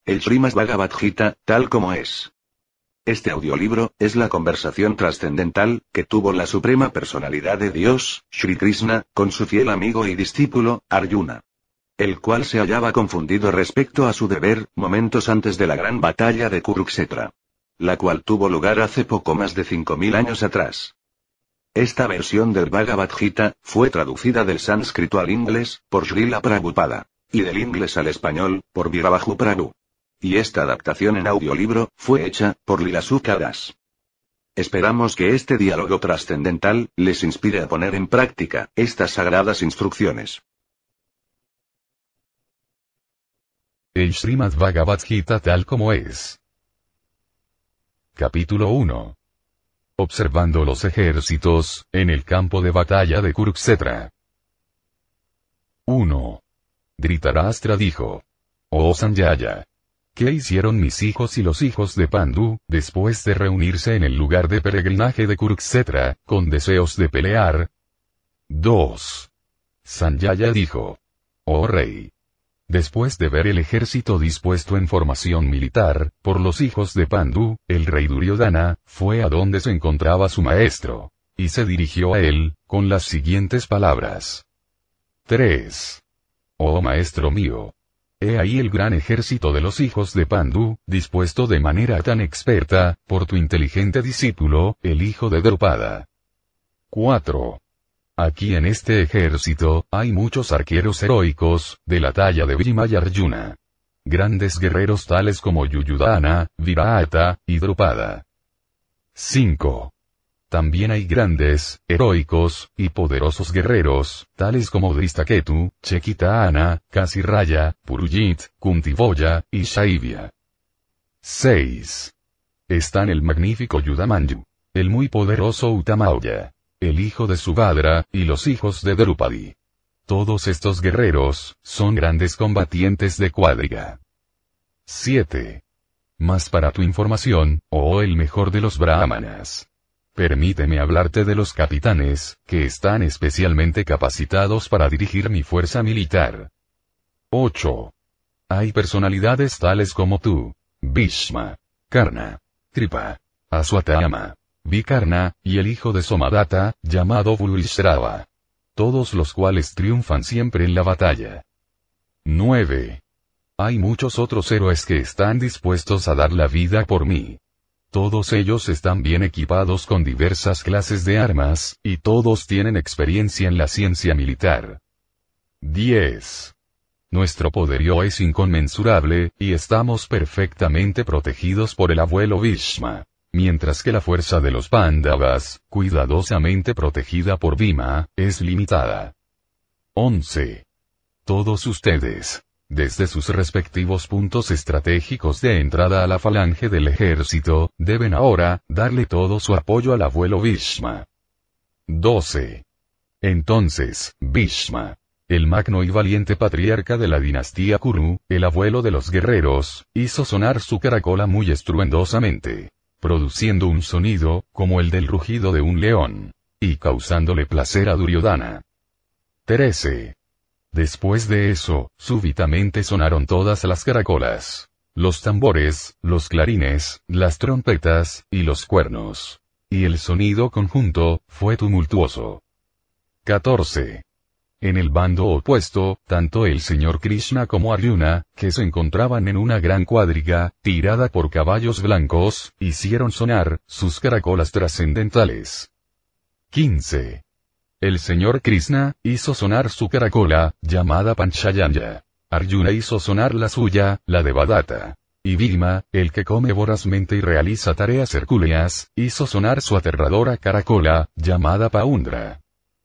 El Srimad Bhagavad Gita, tal como es. Este audiolibro es la conversación trascendental que tuvo la Suprema Personalidad de Dios, Shri Krishna, con su fiel amigo y discípulo, Arjuna. El cual se hallaba confundido respecto a su deber, momentos antes de la gran batalla de Kurukshetra. La cual tuvo lugar hace poco más de 5000 años atrás. Esta versión del Bhagavad Gita fue traducida del sánscrito al inglés por Srila Prabhupada, y del inglés al español por Virabhaju Prabhu. Y esta adaptación en audiolibro fue hecha por Lilasuka Das. Esperamos que este diálogo trascendental les inspire a poner en práctica estas sagradas instrucciones. El Srimad Bhagavad Gita tal como es. Capítulo 1. Observando los ejércitos, en el campo de batalla de Kurukshetra. 1. Dhritarashtra dijo: Oh Sanjaya, ¿qué hicieron mis hijos y los hijos de Pandu, después de reunirse en el lugar de peregrinaje de Kurukshetra, con deseos de pelear? 2. Sanjaya dijo: Oh rey, después de ver el ejército dispuesto en formación militar, por los hijos de Pandu, el rey Duryodhana, fue a donde se encontraba su maestro, y se dirigió a él, con las siguientes palabras. 3. Oh maestro mío, he ahí el gran ejército de los hijos de Pandu, dispuesto de manera tan experta, por tu inteligente discípulo, el hijo de Drupada. 4. Aquí en este ejército, hay muchos arqueros heroicos, de la talla de Bhima y Arjuna. Grandes guerreros tales como Yuyudhana, Virata, y Drupada. 5. También hay grandes, heroicos, y poderosos guerreros, tales como Dhristaketu, Chekitana, Kasiraya, Purujit, Kuntivoya, y Shaivya. 6. Están el magnífico Yudamanyu, el muy poderoso Utamauya, el hijo de Subhadra, y los hijos de Drupadi. Todos estos guerreros, son grandes combatientes de cuadriga. 7. Mas para tu información, oh el mejor de los brahmanas, permíteme hablarte de los capitanes, que están especialmente capacitados para dirigir mi fuerza militar. 8. Hay personalidades tales como tú, Bhishma, Karna, Kripa, Aswatthama, Vikarna, y el hijo de Somadatta, llamado Bhurishrava. Todos los cuales triunfan siempre en la batalla. 9. Hay muchos otros héroes que están dispuestos a dar la vida por mí. Todos ellos están bien equipados con diversas clases de armas, y todos tienen experiencia en la ciencia militar. 10. Nuestro poderío es inconmensurable, y estamos perfectamente protegidos por el abuelo Bhishma. Mientras que la fuerza de los Pándavas, cuidadosamente protegida por Bhima, es limitada. 11. Todos ustedes, desde sus respectivos puntos estratégicos de entrada a la falange del ejército, deben ahora, darle todo su apoyo al abuelo Bhishma. 12. Entonces, Bhishma, el magno y valiente patriarca de la dinastía Kuru, el abuelo de los guerreros, hizo sonar su caracola muy estruendosamente, produciendo un sonido, como el del rugido de un león, y causándole placer a Duryodhana. 13. Después de eso, súbitamente sonaron todas las caracolas, los tambores, los clarines, las trompetas, y los cuernos. Y el sonido conjunto, fue tumultuoso. 14. En el bando opuesto, tanto el señor Krishna como Arjuna, que se encontraban en una gran cuadriga, tirada por caballos blancos, hicieron sonar sus caracolas trascendentales. 15. El señor Krishna hizo sonar su caracola, llamada Panchayanya. Arjuna hizo sonar la suya, la de Bhadata. Y Bhima, el que come vorazmente y realiza tareas hercúleas, hizo sonar su aterradora caracola, llamada Paundra.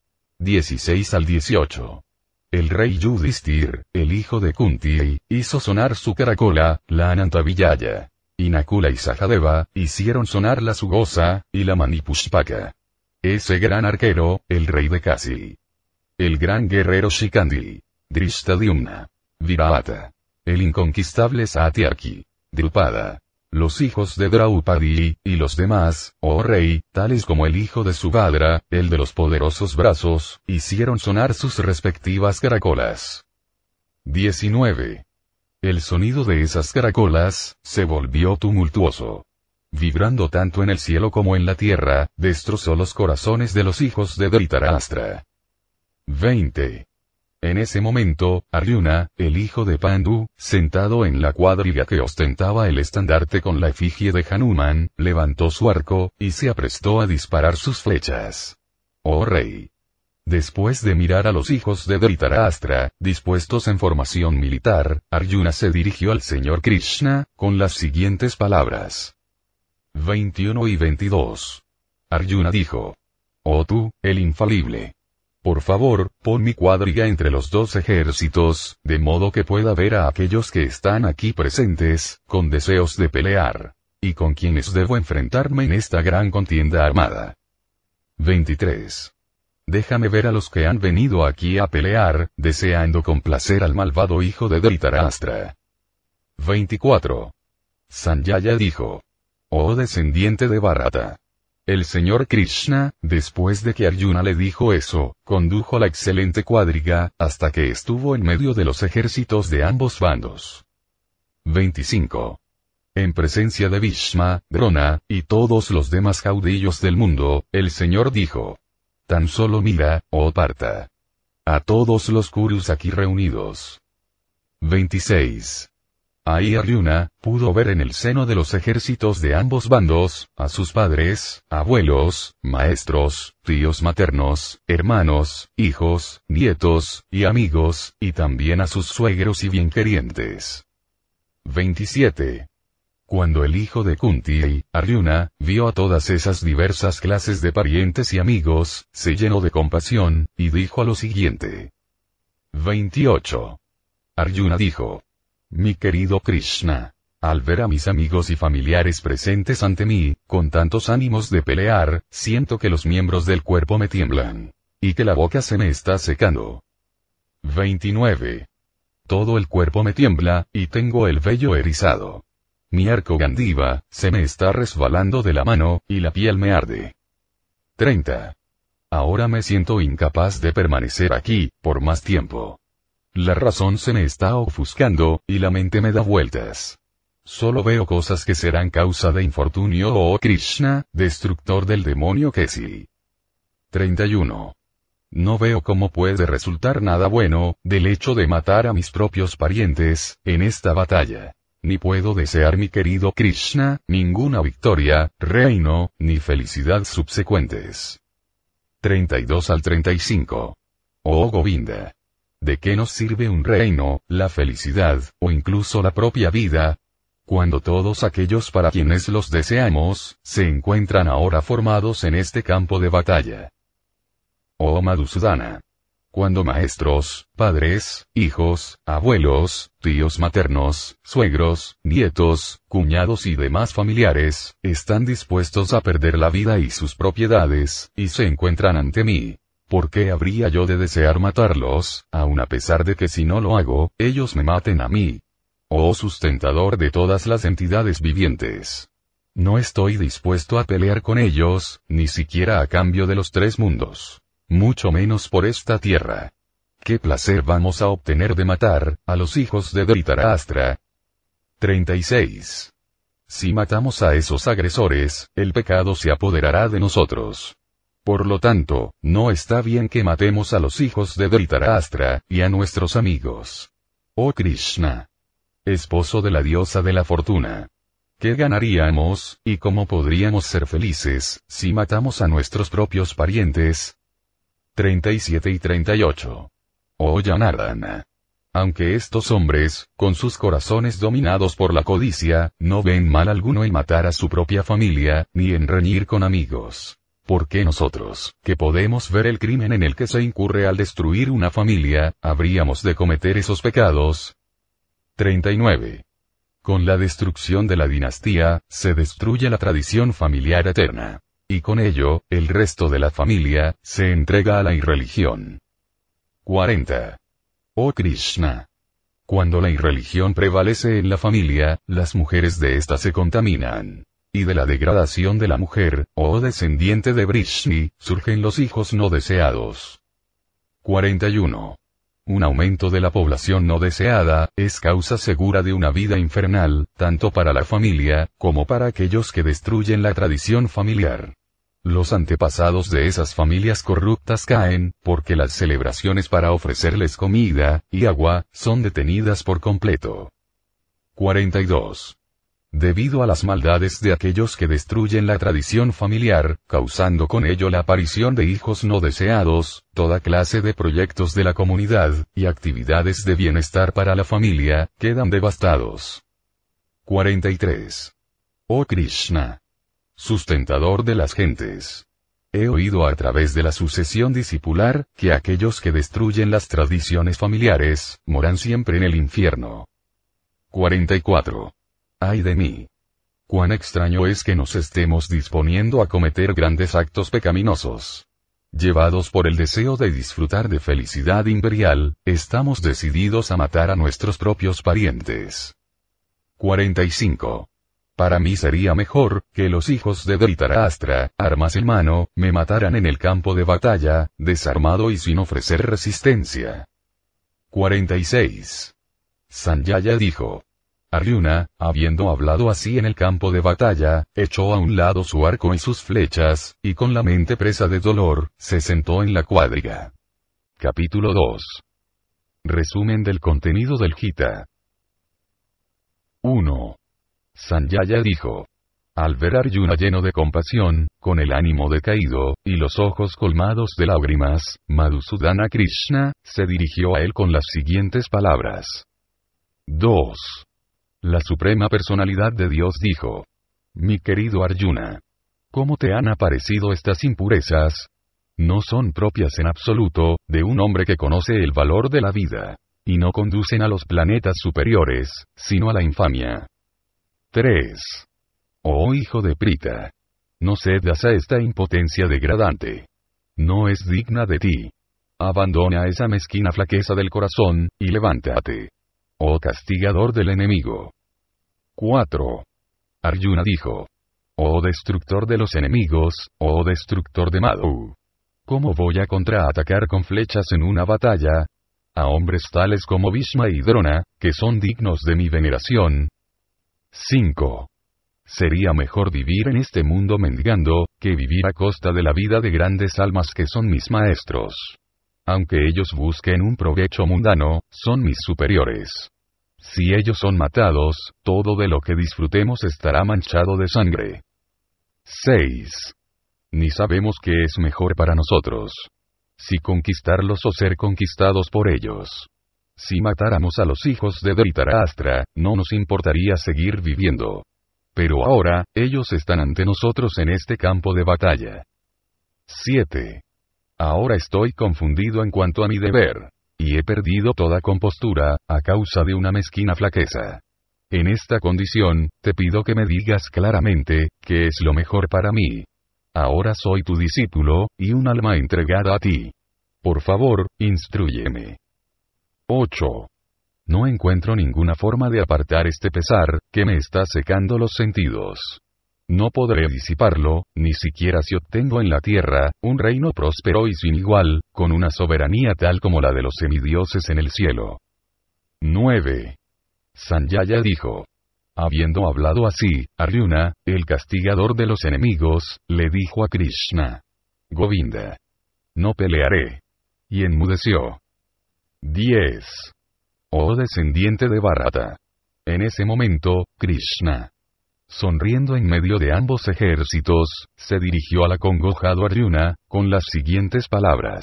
16 al 18. El rey Yudhishthir, el hijo de Kunti, hizo sonar su caracola, la Anantavillaya. Y Nakula y Sahadeva, hicieron sonar la Sugosa, y la Manipushpaka. Ese gran arquero, el rey de Kasi. El gran guerrero Shikandi. Drishtadyumna. Virata. El inconquistable Satyaki. Drupada. Los hijos de Draupadi, y los demás, oh rey, tales como el hijo de Subhadra, el de los poderosos brazos, hicieron sonar sus respectivas caracolas. 19. El sonido de esas caracolas se volvió tumultuoso. Vibrando tanto en el cielo como en la tierra, destrozó los corazones de los hijos de Dhritarashtra. 20. En ese momento, Arjuna, el hijo de Pandu, sentado en la cuadriga que ostentaba el estandarte con la efigie de Hanuman, levantó su arco, y se aprestó a disparar sus flechas. Oh rey. Después de mirar a los hijos de Dhritarashtra, dispuestos en formación militar, Arjuna se dirigió al señor Krishna, con las siguientes palabras. 21 y 22. Arjuna dijo. Oh tú, el infalible. Por favor, pon mi cuadriga entre los dos ejércitos, de modo que pueda ver a aquellos que están aquí presentes, con deseos de pelear. Y con quienes debo enfrentarme en esta gran contienda armada. 23. Déjame ver a los que han venido aquí a pelear, deseando complacer al malvado hijo de Dhritarashtra. 24. Sanjaya dijo. Oh descendiente de Bharata. El señor Krishna, después de que Arjuna le dijo eso, condujo la excelente cuadriga, hasta que estuvo en medio de los ejércitos de ambos bandos. 25. En presencia de Bhishma, Drona, y todos los demás caudillos del mundo, el señor dijo. Tan solo mira, oh Partha. A todos los Kurus aquí reunidos. 26. Ahí Arjuna pudo ver en el seno de los ejércitos de ambos bandos, a sus padres, abuelos, maestros, tíos maternos, hermanos, hijos, nietos, y amigos, y también a sus suegros y bienquerientes. 27. Cuando el hijo de Kunti, Arjuna, vio a todas esas diversas clases de parientes y amigos, se llenó de compasión, y dijo lo siguiente. 28. Arjuna dijo. Mi querido Krishna. Al ver a mis amigos y familiares presentes ante mí, con tantos ánimos de pelear, siento que los miembros del cuerpo me tiemblan. Y que la boca se me está secando. 29. Todo el cuerpo me tiembla, y tengo el vello erizado. Mi arco Gandiva, se me está resbalando de la mano, y la piel me arde. 30. Ahora me siento incapaz de permanecer aquí, por más tiempo. La razón se me está ofuscando, y la mente me da vueltas. Solo veo cosas que serán causa de infortunio, oh Krishna, destructor del demonio Kesi. 31. No veo cómo puede resultar nada bueno, del hecho de matar a mis propios parientes, en esta batalla. Ni puedo desear mi querido Krishna, ninguna victoria, reino, ni felicidad subsecuentes. 32 al 35. Oh Govinda. ¿De qué nos sirve un reino, la felicidad, o incluso la propia vida? Cuando todos aquellos para quienes los deseamos, se encuentran ahora formados en este campo de batalla. Oh Madhusudana. Cuando maestros, padres, hijos, abuelos, tíos maternos, suegros, nietos, cuñados y demás familiares, están dispuestos a perder la vida y sus propiedades, y se encuentran ante mí. ¿Por qué habría yo de desear matarlos, aun a pesar de que si no lo hago, ellos me maten a mí? Oh sustentador de todas las entidades vivientes. No estoy dispuesto a pelear con ellos, ni siquiera a cambio de los tres mundos. Mucho menos por esta tierra. ¿Qué placer vamos a obtener de matar a los hijos de Dhritarashtra? 36. Si matamos a esos agresores, el pecado se apoderará de nosotros. Por lo tanto, no está bien que matemos a los hijos de Dhritarashtra, y a nuestros amigos. Oh Krishna. Esposo de la diosa de la fortuna. ¿Qué ganaríamos, y cómo podríamos ser felices, si matamos a nuestros propios parientes? 37 y 38. Oh Janardana. Aunque estos hombres, con sus corazones dominados por la codicia, no ven mal alguno en matar a su propia familia, ni en reñir con amigos. ¿Por qué nosotros, que podemos ver el crimen en el que se incurre al destruir una familia, habríamos de cometer esos pecados? 39. Con la destrucción de la dinastía, se destruye la tradición familiar eterna. Y con ello, el resto de la familia, se entrega a la irreligión. 40. Oh Krishna. Cuando la irreligión prevalece en la familia, las mujeres de ésta se contaminan. Y de la degradación de la mujer, oh descendiente de Vrishni, surgen los hijos no deseados. 41. un aumento de la población no deseada, es causa segura de una vida infernal, tanto para la familia, como para aquellos que destruyen la tradición familiar. Los antepasados de esas familias corruptas caen, porque las celebraciones para ofrecerles comida y agua son detenidas por completo. 42. Debido a las maldades de aquellos que destruyen la tradición familiar, causando con ello la aparición de hijos no deseados, toda clase de proyectos de la comunidad, y actividades de bienestar para la familia, quedan devastados. 43. Oh Krishna, sustentador de las gentes. He oído a través de la sucesión discipular, que aquellos que destruyen las tradiciones familiares, moran siempre en el infierno. 44. ¡Ay de mí! Cuán extraño es que nos estemos disponiendo a cometer grandes actos pecaminosos. Llevados por el deseo de disfrutar de felicidad imperial, estamos decididos a matar a nuestros propios parientes. 45. Para mí sería mejor, que los hijos de Dhritarashtra, armas en mano, me mataran en el campo de batalla, desarmado y sin ofrecer resistencia. 46. Sanjaya dijo. Arjuna, habiendo hablado así en el campo de batalla, echó a un lado su arco y sus flechas, y con la mente presa de dolor, se sentó en la cuadriga. Capítulo 2. Resumen del contenido del Gita. 1. Sanjaya dijo. Al ver a Arjuna lleno de compasión, con el ánimo decaído, y los ojos colmados de lágrimas, Madhusudana Krishna, se dirigió a él con las siguientes palabras. 2. La Suprema Personalidad de Dios dijo. Mi querido Arjuna, ¿cómo te han aparecido estas impurezas? No son propias en absoluto, de un hombre que conoce el valor de la vida, y no conducen a los planetas superiores, sino a la infamia. 3. Oh hijo de Prita, no cedas a esta impotencia degradante. No es digna de ti. Abandona esa mezquina flaqueza del corazón, y levántate. Oh castigador del enemigo. 4. Arjuna dijo. Oh destructor de los enemigos, oh destructor de Madhu. ¿Cómo voy a contraatacar con flechas en una batalla? A hombres tales como Bhishma y Drona, que son dignos de mi veneración. 5. Sería mejor vivir en este mundo mendigando, que vivir a costa de la vida de grandes almas que son mis maestros. Aunque ellos busquen un provecho mundano, son mis superiores. Si ellos son matados, todo de lo que disfrutemos estará manchado de sangre. 6. Ni sabemos qué es mejor para nosotros. Si conquistarlos o ser conquistados por ellos. Si matáramos a los hijos de Dhritarashtra, no nos importaría seguir viviendo. Pero ahora, ellos están ante nosotros en este campo de batalla. 7. Ahora estoy confundido en cuanto a mi deber. Y he perdido toda compostura, a causa de una mezquina flaqueza. En esta condición, te pido que me digas claramente, qué es lo mejor para mí. Ahora soy tu discípulo, y un alma entregada a ti. Por favor, instrúyeme. 8. No encuentro ninguna forma de apartar este pesar, que me está secando los sentidos. No podré disiparlo, ni siquiera si obtengo en la tierra, un reino próspero y sin igual, con una soberanía tal como la de los semidioses en el cielo. 9. Sanjaya dijo. Habiendo hablado así, Arjuna, el castigador de los enemigos, le dijo a Krishna. Govinda. No pelearé. Y enmudeció. 10. Oh descendiente de Bharata. En ese momento, Krishna, sonriendo en medio de ambos ejércitos, se dirigió al acongojado Arjuna, con las siguientes palabras.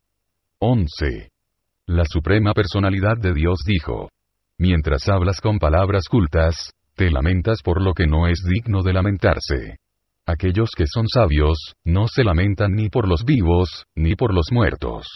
11. La Suprema Personalidad de Dios dijo. Mientras hablas con palabras cultas, te lamentas por lo que no es digno de lamentarse. Aquellos que son sabios, no se lamentan ni por los vivos, ni por los muertos.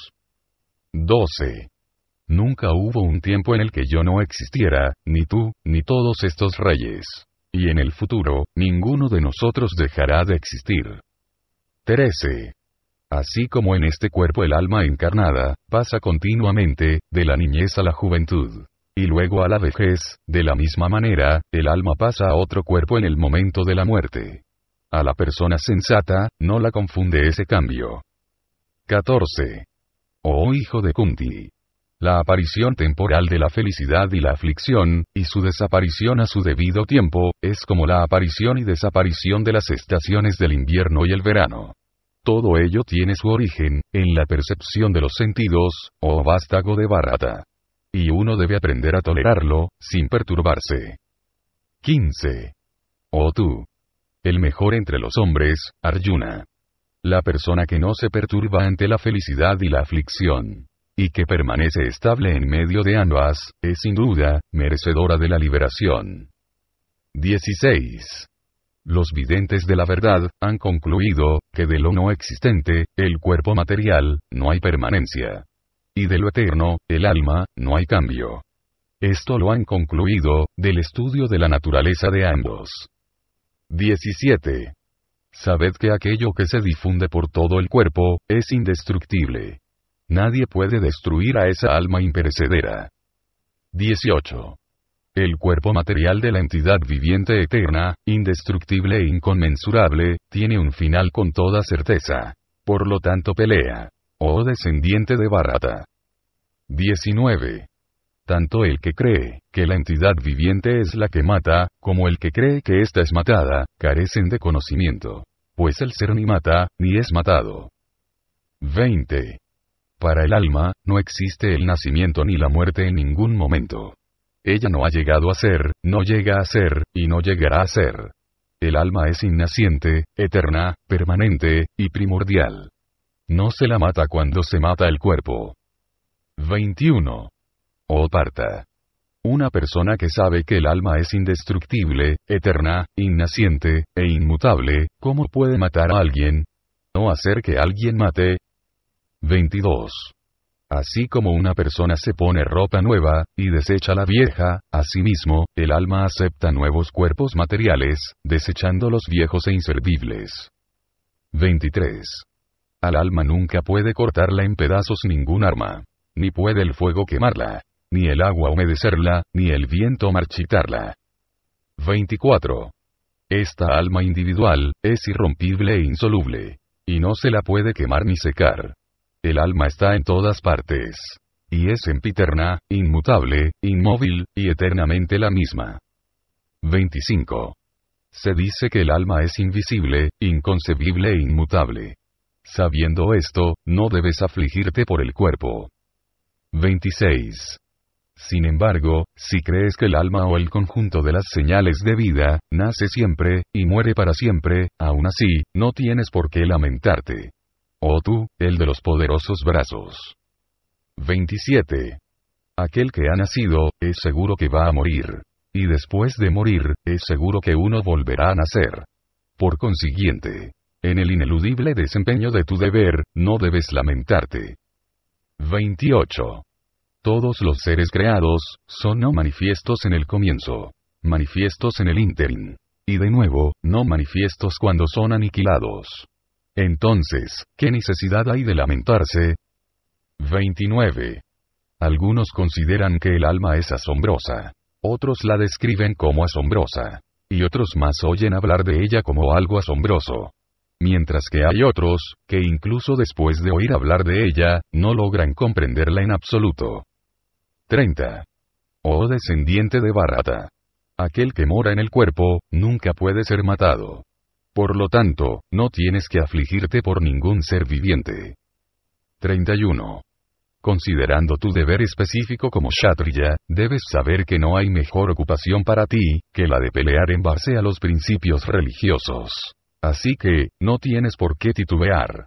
12. Nunca hubo un tiempo en el que yo no existiera, ni tú, ni todos estos reyes. Y en el futuro, ninguno de nosotros dejará de existir. 13. Así como en este cuerpo el alma encarnada, pasa continuamente, de la niñez a la juventud. Y luego a la vejez, de la misma manera, el alma pasa a otro cuerpo en el momento de la muerte. A la persona sensata, no la confunde ese cambio. 14. Oh hijo de Kunti. La aparición temporal de la felicidad y la aflicción, y su desaparición a su debido tiempo, es como la aparición y desaparición de las estaciones del invierno y el verano. Todo ello tiene su origen en la percepción de los sentidos, oh vástago de Bharata. Y uno debe aprender a tolerarlo, sin perturbarse. 15. Oh tú. El mejor entre los hombres, Arjuna. La persona que no se perturba ante la felicidad y la aflicción, y que permanece estable en medio de ambas, es sin duda, merecedora de la liberación. 16. Los videntes de la verdad han concluido que de lo no existente, el cuerpo material, no hay permanencia. Y de lo eterno, el alma, no hay cambio. Esto lo han concluido del estudio de la naturaleza de ambos. 17. Sabed que aquello que se difunde por todo el cuerpo, es indestructible. Nadie puede destruir a esa alma imperecedera. 18. El cuerpo material de la entidad viviente eterna, indestructible e inconmensurable, tiene un final con toda certeza. Por lo tanto pelea. Oh descendiente de Bharata. 19. Tanto el que cree que la entidad viviente es la que mata, como el que cree que ésta es matada, carecen de conocimiento. Pues el ser ni mata, ni es matado. 20. Para el alma, no existe el nacimiento ni la muerte en ningún momento. Ella no ha llegado a ser, no llega a ser, y no llegará a ser. El alma es innaciente, eterna, permanente, y primordial. No se la mata cuando se mata el cuerpo. 21. Oh Partha. Una persona que sabe que el alma es indestructible, eterna, innaciente, e inmutable, ¿cómo puede matar a alguien? ¿No hacer que alguien mate? 22. Así como una persona se pone ropa nueva, y desecha la vieja, asimismo, el alma acepta nuevos cuerpos materiales, desechando los viejos e inservibles. 23. Al alma nunca puede cortarla en pedazos ningún arma. Ni puede el fuego quemarla, ni el agua humedecerla, ni el viento marchitarla. 24. Esta alma individual, es irrompible e insoluble. Y no se la puede quemar ni secar. El alma está en todas partes. Y es sempiterna, inmutable, inmóvil, y eternamente la misma. 25. Se dice que el alma es invisible, inconcebible e inmutable. Sabiendo esto, no debes afligirte por el cuerpo. 26. Sin embargo, si crees que el alma o el conjunto de las señales de vida, nace siempre, y muere para siempre, aún así, no tienes por qué lamentarte. Oh tú, el de los poderosos brazos. 27. Aquel que ha nacido, es seguro que va a morir. Y después de morir, es seguro que uno volverá a nacer. Por consiguiente, en el ineludible desempeño de tu deber, no debes lamentarte. 28. Todos los seres creados, son no manifiestos en el comienzo. Manifiestos en el ínterin. Y de nuevo, no manifiestos cuando son aniquilados. Entonces, ¿qué necesidad hay de lamentarse? 29. Algunos consideran que el alma es asombrosa. Otros la describen como asombrosa. Y otros más oyen hablar de ella como algo asombroso. Mientras que hay otros, que incluso después de oír hablar de ella, no logran comprenderla en absoluto. 30. Oh descendiente de Bharata. Aquel que mora en el cuerpo, nunca puede ser matado. Por lo tanto, no tienes que afligirte por ningún ser viviente. 31. Considerando tu deber específico como Kshatriya, debes saber que no hay mejor ocupación para ti, que la de pelear en base a los principios religiosos. Así que, no tienes por qué titubear.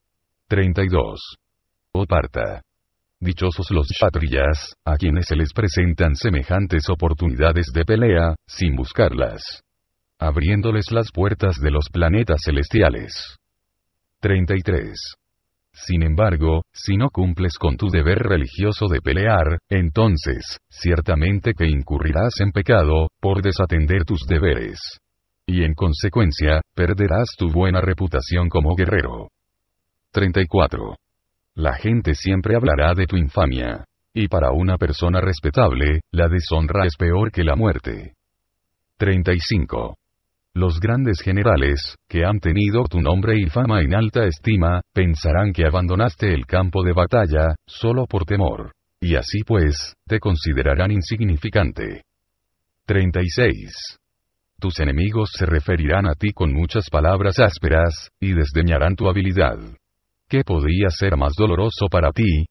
32. Oh Partha. Dichosos los Kshatriyas, a quienes se les presentan semejantes oportunidades de pelea, sin buscarlas. Abriéndoles las puertas de los planetas celestiales. 33. Sin embargo, si no cumples con tu deber religioso de pelear, entonces, ciertamente que incurrirás en pecado, por desatender tus deberes. Y en consecuencia, perderás tu buena reputación como guerrero. 34. La gente siempre hablará de tu infamia. Y para una persona respetable, la deshonra es peor que la muerte. 35. Los grandes generales, que han tenido tu nombre y fama en alta estima, pensarán que abandonaste el campo de batalla, solo por temor. y así pues, te considerarán insignificante. 36. Tus enemigos se referirán a ti con muchas palabras ásperas, y desdeñarán tu habilidad. ¿Qué podría ser más doloroso para ti?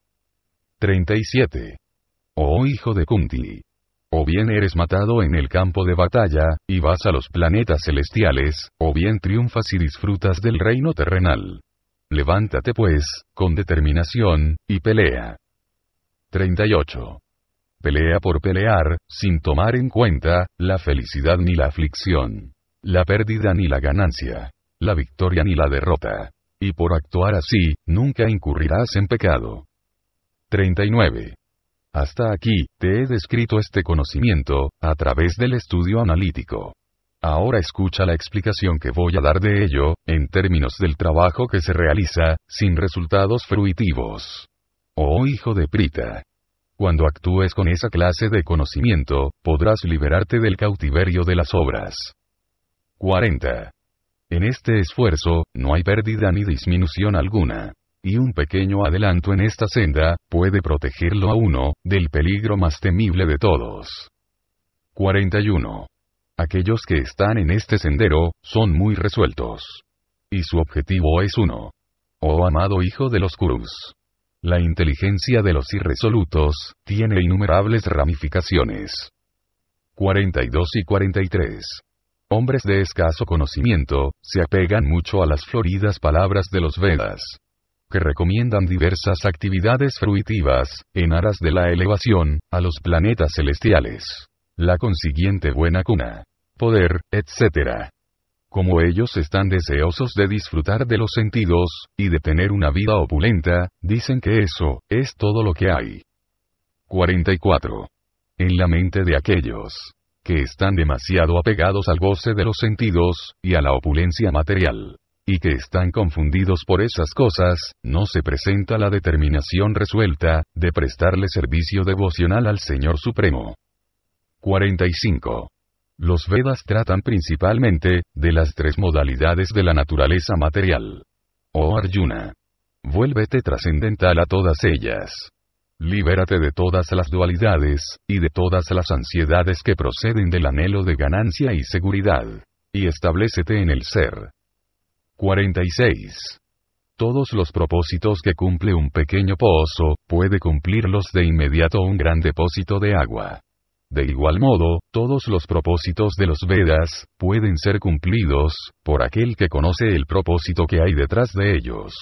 37. Oh hijo de Kunti. O bien eres matado en el campo de batalla, y vas a los planetas celestiales, o bien triunfas y disfrutas del reino terrenal. Levántate pues, con determinación, y pelea. 38. Pelea por pelear, sin tomar en cuenta, la felicidad ni la aflicción, la pérdida ni la ganancia, la victoria ni la derrota. Y por actuar así, nunca incurrirás en pecado. 39. Hasta aquí, te he descrito este conocimiento, a través del estudio analítico. Ahora escucha la explicación que voy a dar de ello, en términos del trabajo que se realiza, sin resultados fruitivos. Oh hijo de Prita. Cuando actúes con esa clase de conocimiento, podrás liberarte del cautiverio de las obras. 40. En este esfuerzo, no hay pérdida ni disminución alguna. Y un pequeño adelanto en esta senda, puede protegerlo a uno, del peligro más temible de todos. 41. Aquellos que están en este sendero, son muy resueltos. Y su objetivo es uno. Oh amado hijo de los Kurus. La inteligencia de los irresolutos, tiene innumerables ramificaciones. 42 y 43. Hombres de escaso conocimiento, se apegan mucho a las floridas palabras de los Vedas, que recomiendan diversas actividades fruitivas, en aras de la elevación, a los planetas celestiales, la consiguiente buena cuna, poder, etc. Como ellos están deseosos de disfrutar de los sentidos, y de tener una vida opulenta, dicen que eso, es todo lo que hay. 44. En la mente de aquellos que están demasiado apegados al goce de los sentidos, y a la opulencia material, y que están confundidos por esas cosas, no se presenta la determinación resuelta, de prestarle servicio devocional al Señor Supremo. 45. Los Vedas tratan principalmente, de las tres modalidades de la naturaleza material. Oh Arjuna. Vuélvete trascendental a todas ellas. Libérate de todas las dualidades, y de todas las ansiedades que proceden del anhelo de ganancia y seguridad. Y establécete en el ser. 46. Todos los propósitos que cumple un pequeño pozo, puede cumplirlos de inmediato un gran depósito de agua. De igual modo, todos los propósitos de los Vedas, pueden ser cumplidos, por aquel que conoce el propósito que hay detrás de ellos.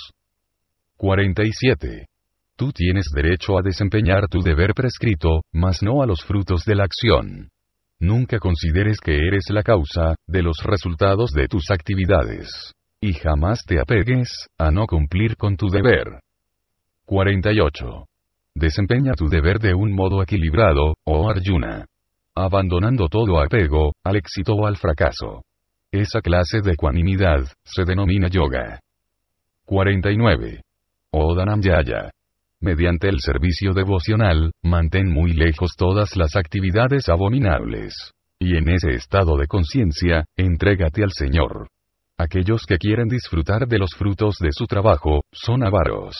47. Tú tienes derecho a desempeñar tu deber prescrito, mas no a los frutos de la acción. Nunca consideres que eres la causa, de los resultados de tus actividades. Y jamás te apegues, a no cumplir con tu deber. 48. Desempeña tu deber de un modo equilibrado, oh Arjuna. Abandonando todo apego, al éxito o al fracaso. Esa clase de ecuanimidad, se denomina yoga. 49. Oh Dhananjaya. Mediante el servicio devocional, mantén muy lejos todas las actividades abominables. Y en ese estado de conciencia, entrégate al Señor. Aquellos que quieren disfrutar de los frutos de su trabajo, son avaros.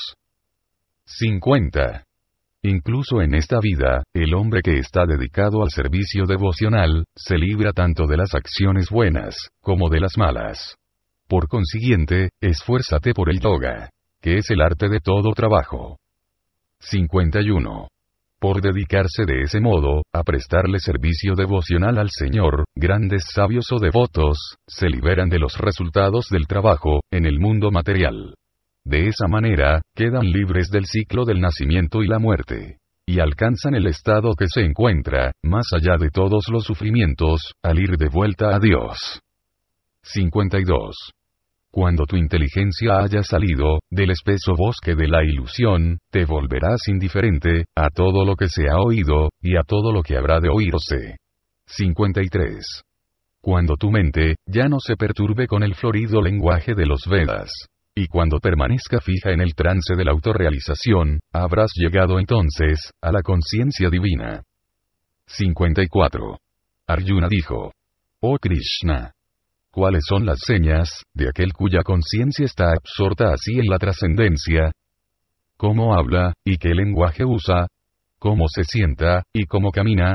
50. Incluso en esta vida, el hombre que está dedicado al servicio devocional, se libra tanto de las acciones buenas, como de las malas. Por consiguiente, esfuérzate por el yoga, que es el arte de todo trabajo. 51. Por dedicarse de ese modo, a prestarle servicio devocional al Señor, grandes sabios o devotos, se liberan de los resultados del trabajo, en el mundo material. De esa manera, quedan libres del ciclo del nacimiento y la muerte. Y alcanzan el estado que se encuentra, más allá de todos los sufrimientos, al ir de vuelta a Dios. 52. Cuando tu inteligencia haya salido, del espeso bosque de la ilusión, te volverás indiferente, a todo lo que se ha oído, y a todo lo que habrá de oírse. 53. Cuando tu mente, ya no se perturbe con el florido lenguaje de los Vedas. Y cuando permanezca fija en el trance de la autorrealización, habrás llegado entonces, a la conciencia divina. 54. Arjuna dijo: Oh Krishna. ¿Cuáles son las señas, de aquel cuya conciencia está absorta así en la trascendencia? ¿Cómo habla, y qué lenguaje usa? cómo se sienta, y cómo camina.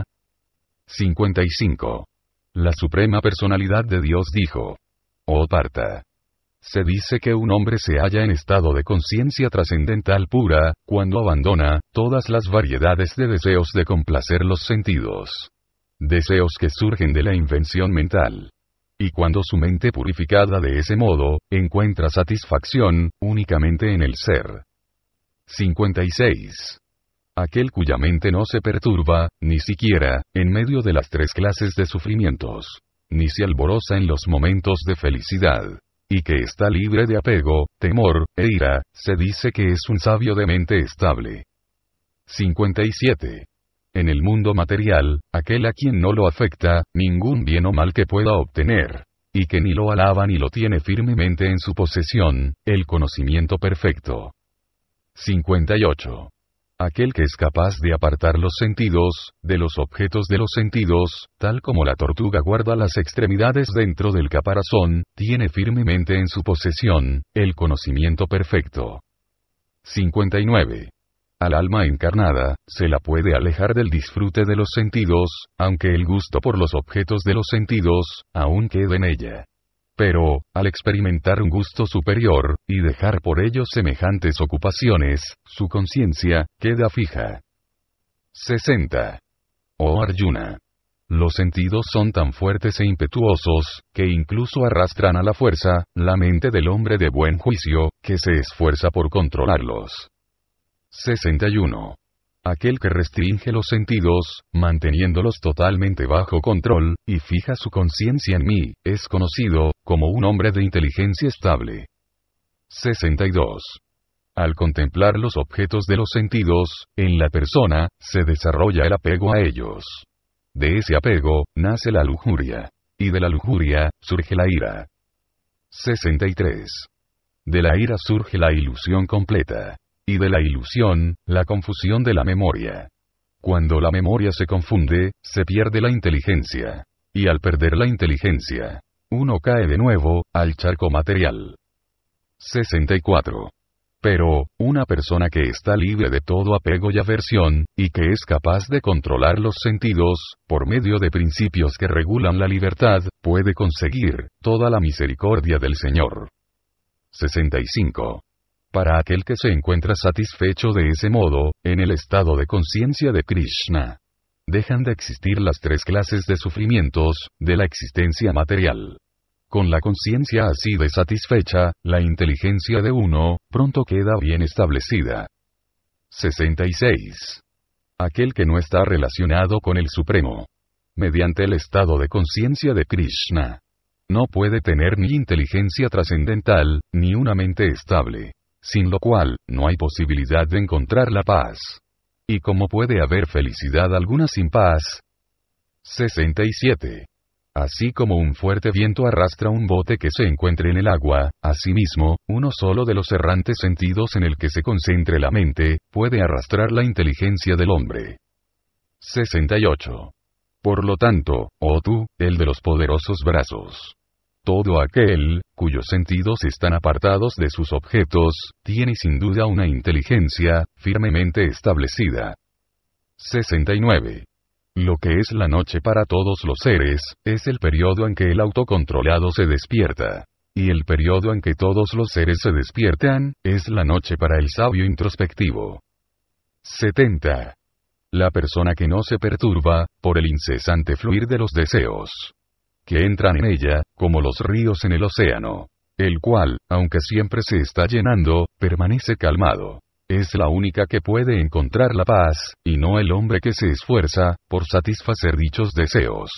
55. La Suprema Personalidad de Dios dijo: Oh Partha. Se dice que un hombre se halla en estado de conciencia trascendental pura, cuando abandona todas las variedades de deseos de complacer los sentidos. Deseos que surgen de la invención mental. Y cuando su mente purificada de ese modo, encuentra satisfacción, únicamente en el ser. 56. Aquel cuya mente no se perturba, ni siquiera, en medio de las tres clases de sufrimientos, ni se alboroza en los momentos de felicidad, y que está libre de apego, temor, e ira, se dice que es un sabio de mente estable. 57. En el mundo material, aquel a quien no lo afecta ningún bien o mal que pueda obtener, y que ni lo alaba ni lo tiene firmemente en su posesión, el conocimiento perfecto. 58. Aquel que es capaz de apartar los sentidos de los objetos de los sentidos, tal como la tortuga guarda las extremidades dentro del caparazón, tiene firmemente en su posesión el conocimiento perfecto. 59. Al alma encarnada, se la puede alejar del disfrute de los sentidos, aunque el gusto por los objetos de los sentidos aún quede en ella. Pero, al experimentar un gusto superior, y dejar por ello semejantes ocupaciones, su conciencia queda fija. 60. Oh Arjuna. Los sentidos son tan fuertes e impetuosos, que incluso arrastran a la fuerza la mente del hombre de buen juicio, que se esfuerza por controlarlos. 61. Aquel que restringe los sentidos, manteniéndolos totalmente bajo control, y fija su conciencia en mí, es conocido como un hombre de inteligencia estable. 62. Al contemplar los objetos de los sentidos, en la persona, se desarrolla el apego a ellos. De ese apego, nace la lujuria. Y de la lujuria, surge la ira. 63. De la ira surge la ilusión completa. Y de la ilusión, la confusión de la memoria. Cuando la memoria se confunde, se pierde la inteligencia. Y al perder la inteligencia, uno cae de nuevo al charco material. 64. Pero, una persona que está libre de todo apego y aversión, y que es capaz de controlar los sentidos, por medio de principios que regulan la libertad, puede conseguir toda la misericordia del Señor. 65. Para aquel que se encuentra satisfecho de ese modo, en el estado de conciencia de Krishna, dejan de existir las tres clases de sufrimientos de la existencia material. Con la conciencia así de satisfecha, la inteligencia de uno, pronto queda bien establecida. 66. Aquel que no está relacionado con el Supremo, mediante el estado de conciencia de Krishna, no puede tener ni inteligencia trascendental, ni una mente estable. Sin lo cual, no hay posibilidad de encontrar la paz. ¿Y cómo puede haber felicidad alguna sin paz? 67. Así como un fuerte viento arrastra un bote que se encuentre en el agua, asimismo, uno solo de los errantes sentidos en el que se concentre la mente, puede arrastrar la inteligencia del hombre. 68. Por lo tanto, oh tú, el de los poderosos brazos. Todo aquel, cuyos sentidos están apartados de sus objetos, tiene sin duda una inteligencia, firmemente establecida. 69. Lo que es la noche para todos los seres, es el periodo en que el autocontrolado se despierta. Y el periodo en que todos los seres se despiertan, es la noche para el sabio introspectivo. 70. La persona que no se perturba, por el incesante fluir de los deseos, que entran en ella, como los ríos en el océano, el cual, aunque siempre se está llenando, permanece calmado. Es la única que puede encontrar la paz, y no el hombre que se esfuerza por satisfacer dichos deseos.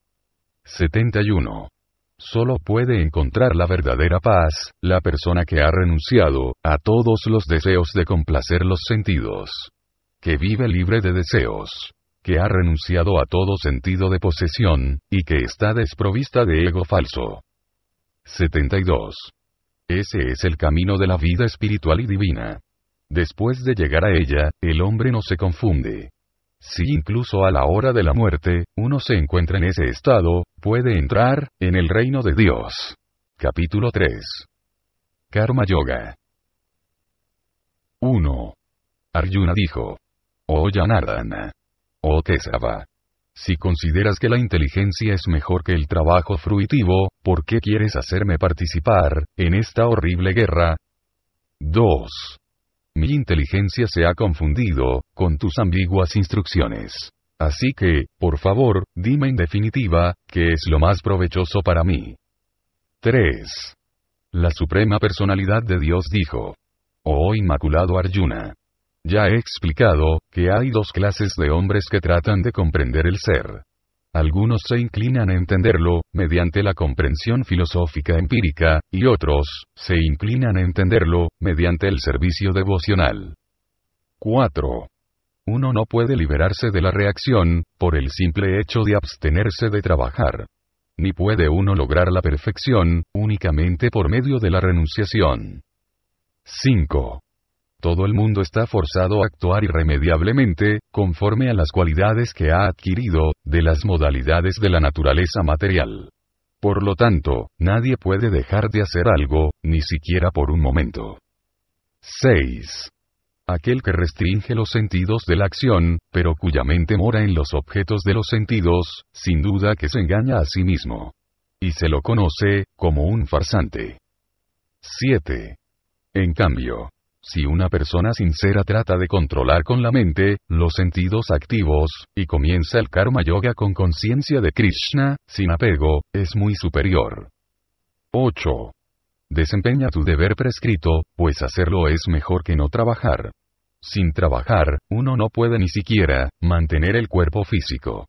71. Solo puede encontrar la verdadera paz la persona que ha renunciado a todos los deseos de complacer los sentidos, que vive libre de deseos, que ha renunciado a todo sentido de posesión, y que está desprovista de ego falso. 72. Ese es el camino de la vida espiritual y divina. Después de llegar a ella, el hombre no se confunde. Si incluso a la hora de la muerte, uno se encuentra en ese estado, puede entrar en el reino de Dios. Capítulo 3. Karma Yoga. 1. Arjuna dijo: Oh Janardana. Oh Kesava. Si consideras que la inteligencia es mejor que el trabajo fruitivo, ¿por qué quieres hacerme participar en esta horrible guerra? 2. Mi inteligencia se ha confundido con tus ambiguas instrucciones. Así que, por favor, dime en definitiva, ¿qué es lo más provechoso para mí? 3. La Suprema Personalidad de Dios dijo: Oh Inmaculado Arjuna. Ya he explicado que hay dos clases de hombres que tratan de comprender el ser. Algunos se inclinan a entenderlo mediante la comprensión filosófica empírica, y otros se inclinan a entenderlo mediante el servicio devocional. 4. Uno no puede liberarse de la reacción por el simple hecho de abstenerse de trabajar. Ni puede uno lograr la perfección únicamente por medio de la renunciación. 5. Todo el mundo está forzado a actuar irremediablemente, conforme a las cualidades que ha adquirido, de las modalidades de la naturaleza material. Por lo tanto, nadie puede dejar de hacer algo, ni siquiera por un momento. 6. Aquel que restringe los sentidos de la acción, pero cuya mente mora en los objetos de los sentidos, sin duda que se engaña a sí mismo. Y se lo conoce como un farsante. 7. En cambio, si una persona sincera trata de controlar con la mente los sentidos activos, y comienza el karma yoga con conciencia de Krishna, sin apego, es muy superior. 8. Desempeña tu deber prescrito, pues hacerlo es mejor que no trabajar. Sin trabajar, uno no puede ni siquiera mantener el cuerpo físico.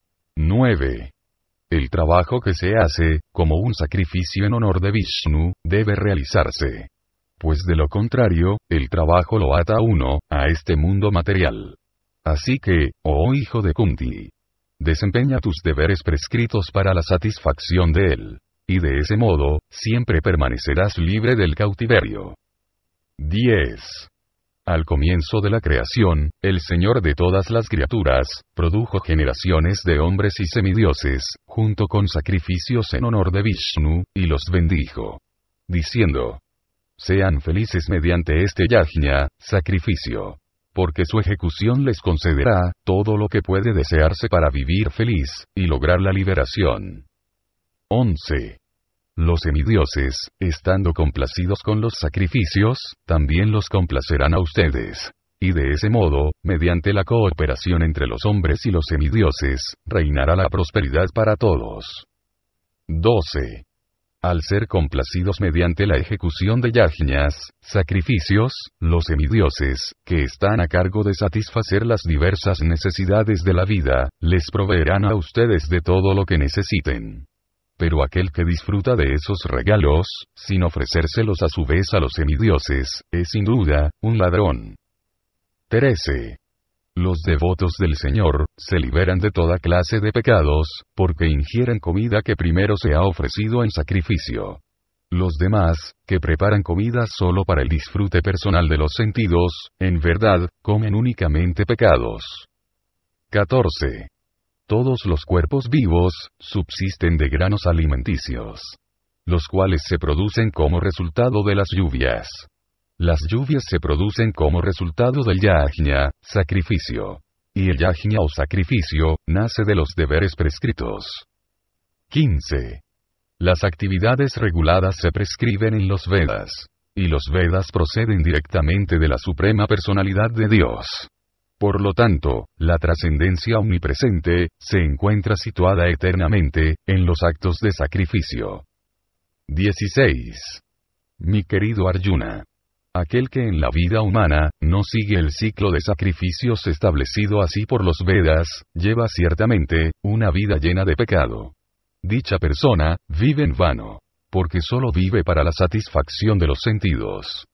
9. El trabajo que se hace, como un sacrificio en honor de Vishnu, debe realizarse. Pues de lo contrario, el trabajo lo ata a uno, a este mundo material. Así que, oh hijo de Kunti, desempeña tus deberes prescritos para la satisfacción de él. Y de ese modo, siempre permanecerás libre del cautiverio. 10. Al comienzo de la creación, el Señor de todas las criaturas, produjo generaciones de hombres y semidioses, junto con sacrificios en honor de Vishnu, y los bendijo, diciendo: sean felices mediante este yajna, sacrificio. Porque su ejecución les concederá todo lo que puede desearse para vivir feliz, y lograr la liberación. 11. Los semidioses, estando complacidos con los sacrificios, también los complacerán a ustedes. Y de ese modo, mediante la cooperación entre los hombres y los semidioses, reinará la prosperidad para todos. 12. Al ser complacidos mediante la ejecución de yajnas, sacrificios, los semidioses, que están a cargo de satisfacer las diversas necesidades de la vida, les proveerán a ustedes de todo lo que necesiten. Pero aquel que disfruta de esos regalos, sin ofrecérselos a su vez a los semidioses, es sin duda, un ladrón. 13. Los devotos del Señor, se liberan de toda clase de pecados, porque ingieren comida que primero se ha ofrecido en sacrificio. Los demás, que preparan comida solo para el disfrute personal de los sentidos, en verdad, comen únicamente pecados. 14. Todos los cuerpos vivos, subsisten de granos alimenticios, los cuales se producen como resultado de las lluvias. Las lluvias se producen como resultado del yajna, sacrificio. Y el yajna o sacrificio, nace de los deberes prescritos. 15. Las actividades reguladas se prescriben en los Vedas. Y los Vedas proceden directamente de la Suprema Personalidad de Dios. Por lo tanto, la trascendencia omnipresente, se encuentra situada eternamente, en los actos de sacrificio. 16. Mi querido Arjuna. Aquel que en la vida humana, no sigue el ciclo de sacrificios establecido así por los Vedas, lleva ciertamente, una vida llena de pecado. Dicha persona, vive en vano, porque solo vive para la satisfacción de los sentidos.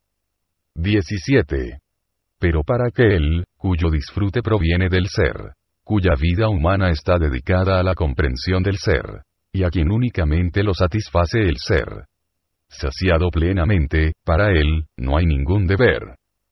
17. Pero para aquel, cuyo disfrute proviene del ser, cuya vida humana está dedicada a la comprensión del ser, y a quien únicamente lo satisface el ser, saciado plenamente, para él, no hay ningún deber.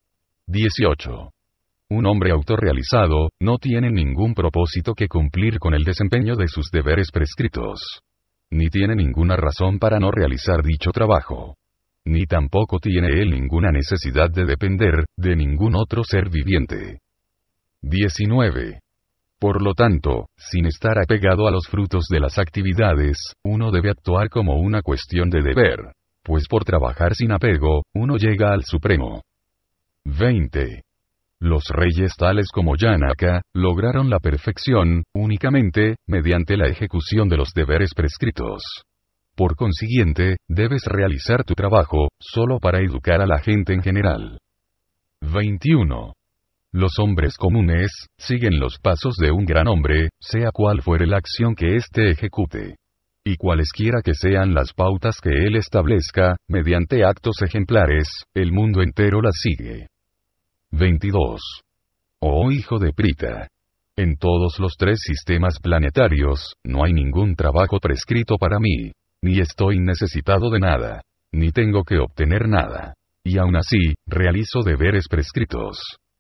18. Un hombre autorrealizado, no tiene ningún propósito que cumplir con el desempeño de sus deberes prescritos. Ni tiene ninguna razón para no realizar dicho trabajo. Ni tampoco tiene él ninguna necesidad de depender de ningún otro ser viviente. 19. Por lo tanto, sin estar apegado a los frutos de las actividades, uno debe actuar como una cuestión de deber. Pues por trabajar sin apego, uno llega al Supremo. 20. Los reyes tales como Janaka, lograron la perfección, únicamente, mediante la ejecución de los deberes prescritos. Por consiguiente, debes realizar tu trabajo, solo para educar a la gente en general. 21. Los hombres comunes, siguen los pasos de un gran hombre, sea cual fuere la acción que éste ejecute. Y cualesquiera que sean las pautas que él establezca, mediante actos ejemplares, el mundo entero las sigue. 22. Oh hijo de Prita. En todos los 3 sistemas planetarios, no hay ningún trabajo prescrito para mí. Ni estoy necesitado de nada. Ni tengo que obtener nada. Y aún así, realizo deberes prescritos.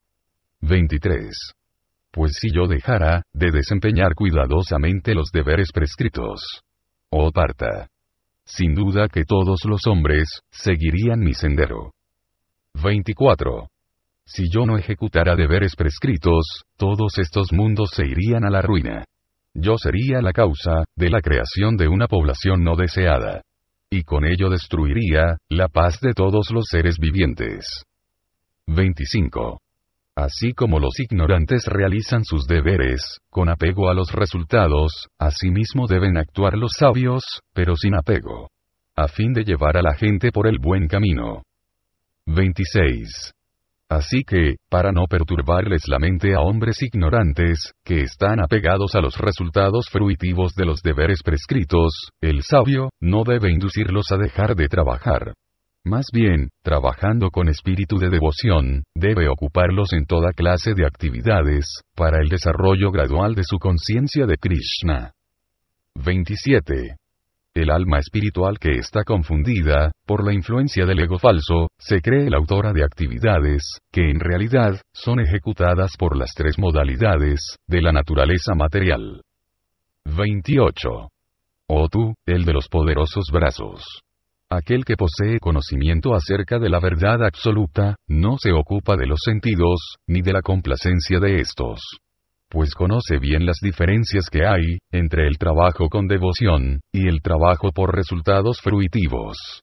23. Pues si yo dejara, de desempeñar cuidadosamente los deberes prescritos. Oh Parta. Sin duda que todos los hombres, seguirían mi sendero. 24. Si yo no ejecutara deberes prescritos, todos estos mundos se irían a la ruina. Yo sería la causa, de la creación de una población no deseada. Y con ello destruiría, la paz de todos los seres vivientes. 25. Así como los ignorantes realizan sus deberes, con apego a los resultados, asimismo deben actuar los sabios, pero sin apego. A fin de llevar a la gente por el buen camino. 26. Así que, para no perturbarles la mente a hombres ignorantes, que están apegados a los resultados fruitivos de los deberes prescritos, el sabio, no debe inducirlos a dejar de trabajar. Más bien, trabajando con espíritu de devoción, debe ocuparlos en toda clase de actividades, para el desarrollo gradual de su conciencia de Krishna. 27. El alma espiritual que está confundida, por la influencia del ego falso, se cree la autora de actividades, que en realidad, son ejecutadas por las 3 modalidades, de la naturaleza material. 28. Oh tú, el de los poderosos brazos. Aquel que posee conocimiento acerca de la verdad absoluta, no se ocupa de los sentidos, ni de la complacencia de estos. Pues conoce bien las diferencias que hay, entre el trabajo con devoción, y el trabajo por resultados fruitivos.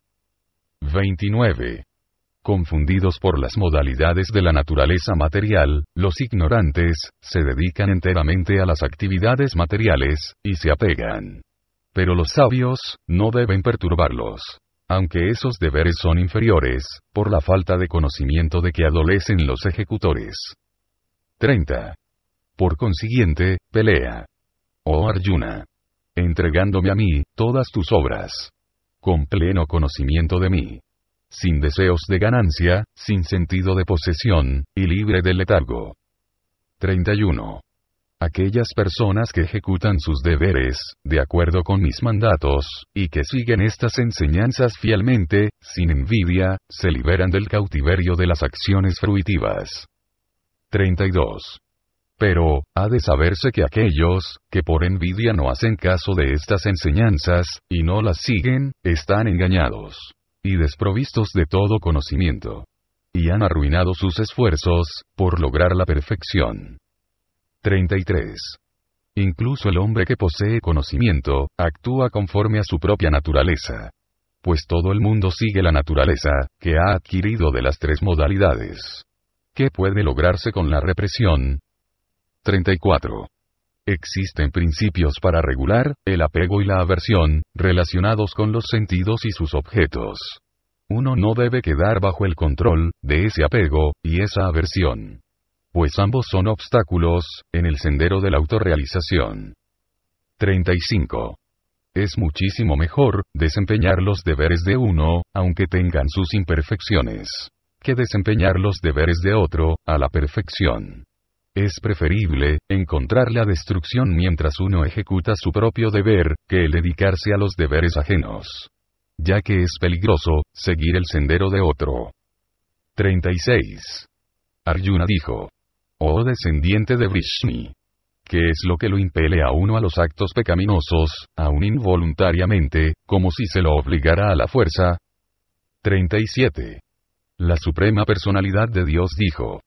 29. Confundidos por las modalidades de la naturaleza material, los ignorantes, se dedican enteramente a las actividades materiales, y se apegan. Pero los sabios, no deben perturbarlos. Aunque esos deberes son inferiores, por la falta de conocimiento de que adolecen los ejecutores. 30. Por consiguiente, pelea. Oh Arjuna. Entregándome a mí, todas tus obras. Con pleno conocimiento de mí. Sin deseos de ganancia, sin sentido de posesión, y libre del letargo. 31. Aquellas personas que ejecutan sus deberes, de acuerdo con mis mandatos, y que siguen estas enseñanzas fielmente, sin envidia, se liberan del cautiverio de las acciones fruitivas. 32. Pero, ha de saberse que aquellos, que por envidia no hacen caso de estas enseñanzas, y no las siguen, están engañados. Y desprovistos de todo conocimiento. Y han arruinado sus esfuerzos, por lograr la perfección. 33. Incluso el hombre que posee conocimiento, actúa conforme a su propia naturaleza. Pues todo el mundo sigue la naturaleza, que ha adquirido de las 3 modalidades. ¿Qué puede lograrse con la represión? 34. Existen principios para regular el apego y la aversión, relacionados con los sentidos y sus objetos. Uno no debe quedar bajo el control de ese apego y esa aversión. Pues ambos son obstáculos en el sendero de la autorrealización. 35. Es muchísimo mejor desempeñar los deberes de uno, aunque tengan sus imperfecciones, que desempeñar los deberes de otro, a la perfección. Es preferible encontrar la destrucción mientras uno ejecuta su propio deber, que el dedicarse a los deberes ajenos. Ya que es peligroso seguir el sendero de otro. 36. Arjuna dijo: Oh descendiente de Vrishni. ¿Qué es lo que lo impele a uno a los actos pecaminosos, aun involuntariamente, como si se lo obligara a la fuerza? 37. La Suprema Personalidad de Dios dijo: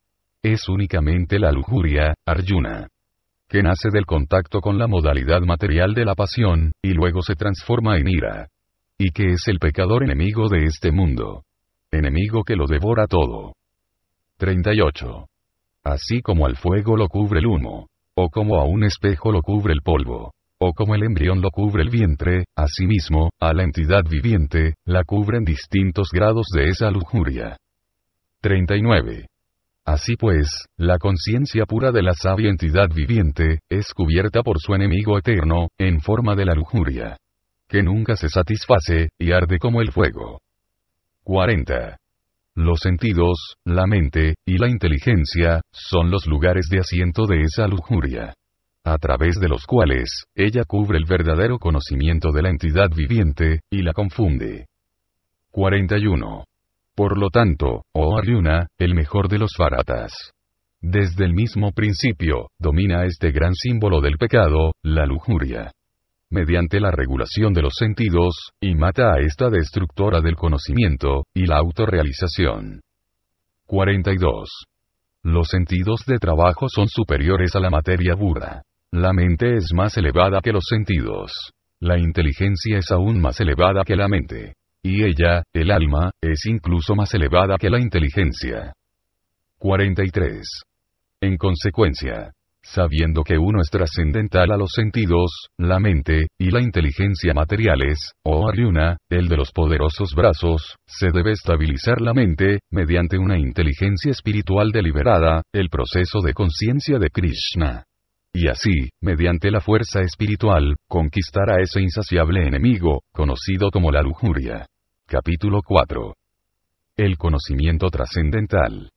es únicamente la lujuria, Arjuna, que nace del contacto con la modalidad material de la pasión, y luego se transforma en ira. Y que es el pecador enemigo de este mundo. Enemigo que lo devora todo. 38. Así como al fuego lo cubre el humo, o como a un espejo lo cubre el polvo, o como el embrión lo cubre el vientre, asimismo, a la entidad viviente, la cubren distintos grados de esa lujuria. 39. Así pues, la conciencia pura de la sabia entidad viviente, es cubierta por su enemigo eterno, en forma de la lujuria, que nunca se satisface, y arde como el fuego. 40. Los sentidos, la mente, y la inteligencia, son los lugares de asiento de esa lujuria, a través de los cuales, ella cubre el verdadero conocimiento de la entidad viviente, y la confunde. 41. Por lo tanto, oh Arjuna, el mejor de los Bharatas, desde el mismo principio, domina este gran símbolo del pecado, la lujuria, mediante la regulación de los sentidos, y mata a esta destructora del conocimiento, y la autorrealización. 42. Los sentidos de trabajo son superiores a la materia burda. La mente es más elevada que los sentidos. La inteligencia es aún más elevada que la mente. Y ella, el alma, es incluso más elevada que la inteligencia. 43. En consecuencia, sabiendo que uno es trascendental a los sentidos, la mente, y la inteligencia materiales, oh Arjuna, el de los poderosos brazos, se debe estabilizar la mente, mediante una inteligencia espiritual deliberada, el proceso de conciencia de Krishna. Y así, mediante la fuerza espiritual, conquistar a ese insaciable enemigo, conocido como la lujuria. Capítulo 4. El conocimiento trascendental.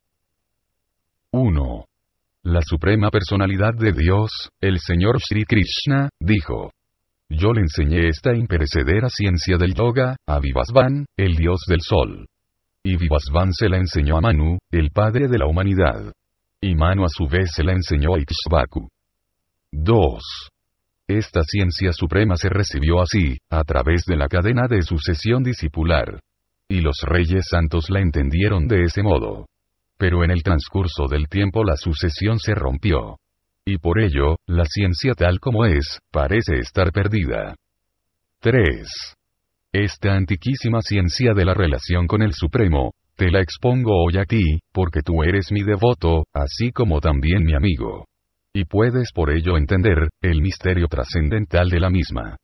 1. La Suprema Personalidad de Dios, el Señor Sri Krishna, dijo: Yo le enseñé esta imperecedera ciencia del yoga, a Vivasvan, el dios del sol. Y Vivasvan se la enseñó a Manu, el padre de la humanidad. Y Manu a su vez se la enseñó a Ikshvaku. 2. Esta ciencia suprema se recibió así, a través de la cadena de sucesión discipular. Y los reyes santos la entendieron de ese modo. Pero en el transcurso del tiempo la sucesión se rompió. Y por ello, la ciencia tal como es, parece estar perdida. 3. Esta antiquísima ciencia de la relación con el Supremo, te la expongo hoy a ti, porque tú eres mi devoto, así como también mi amigo. Y puedes por ello entender, el misterio trascendental de la misma.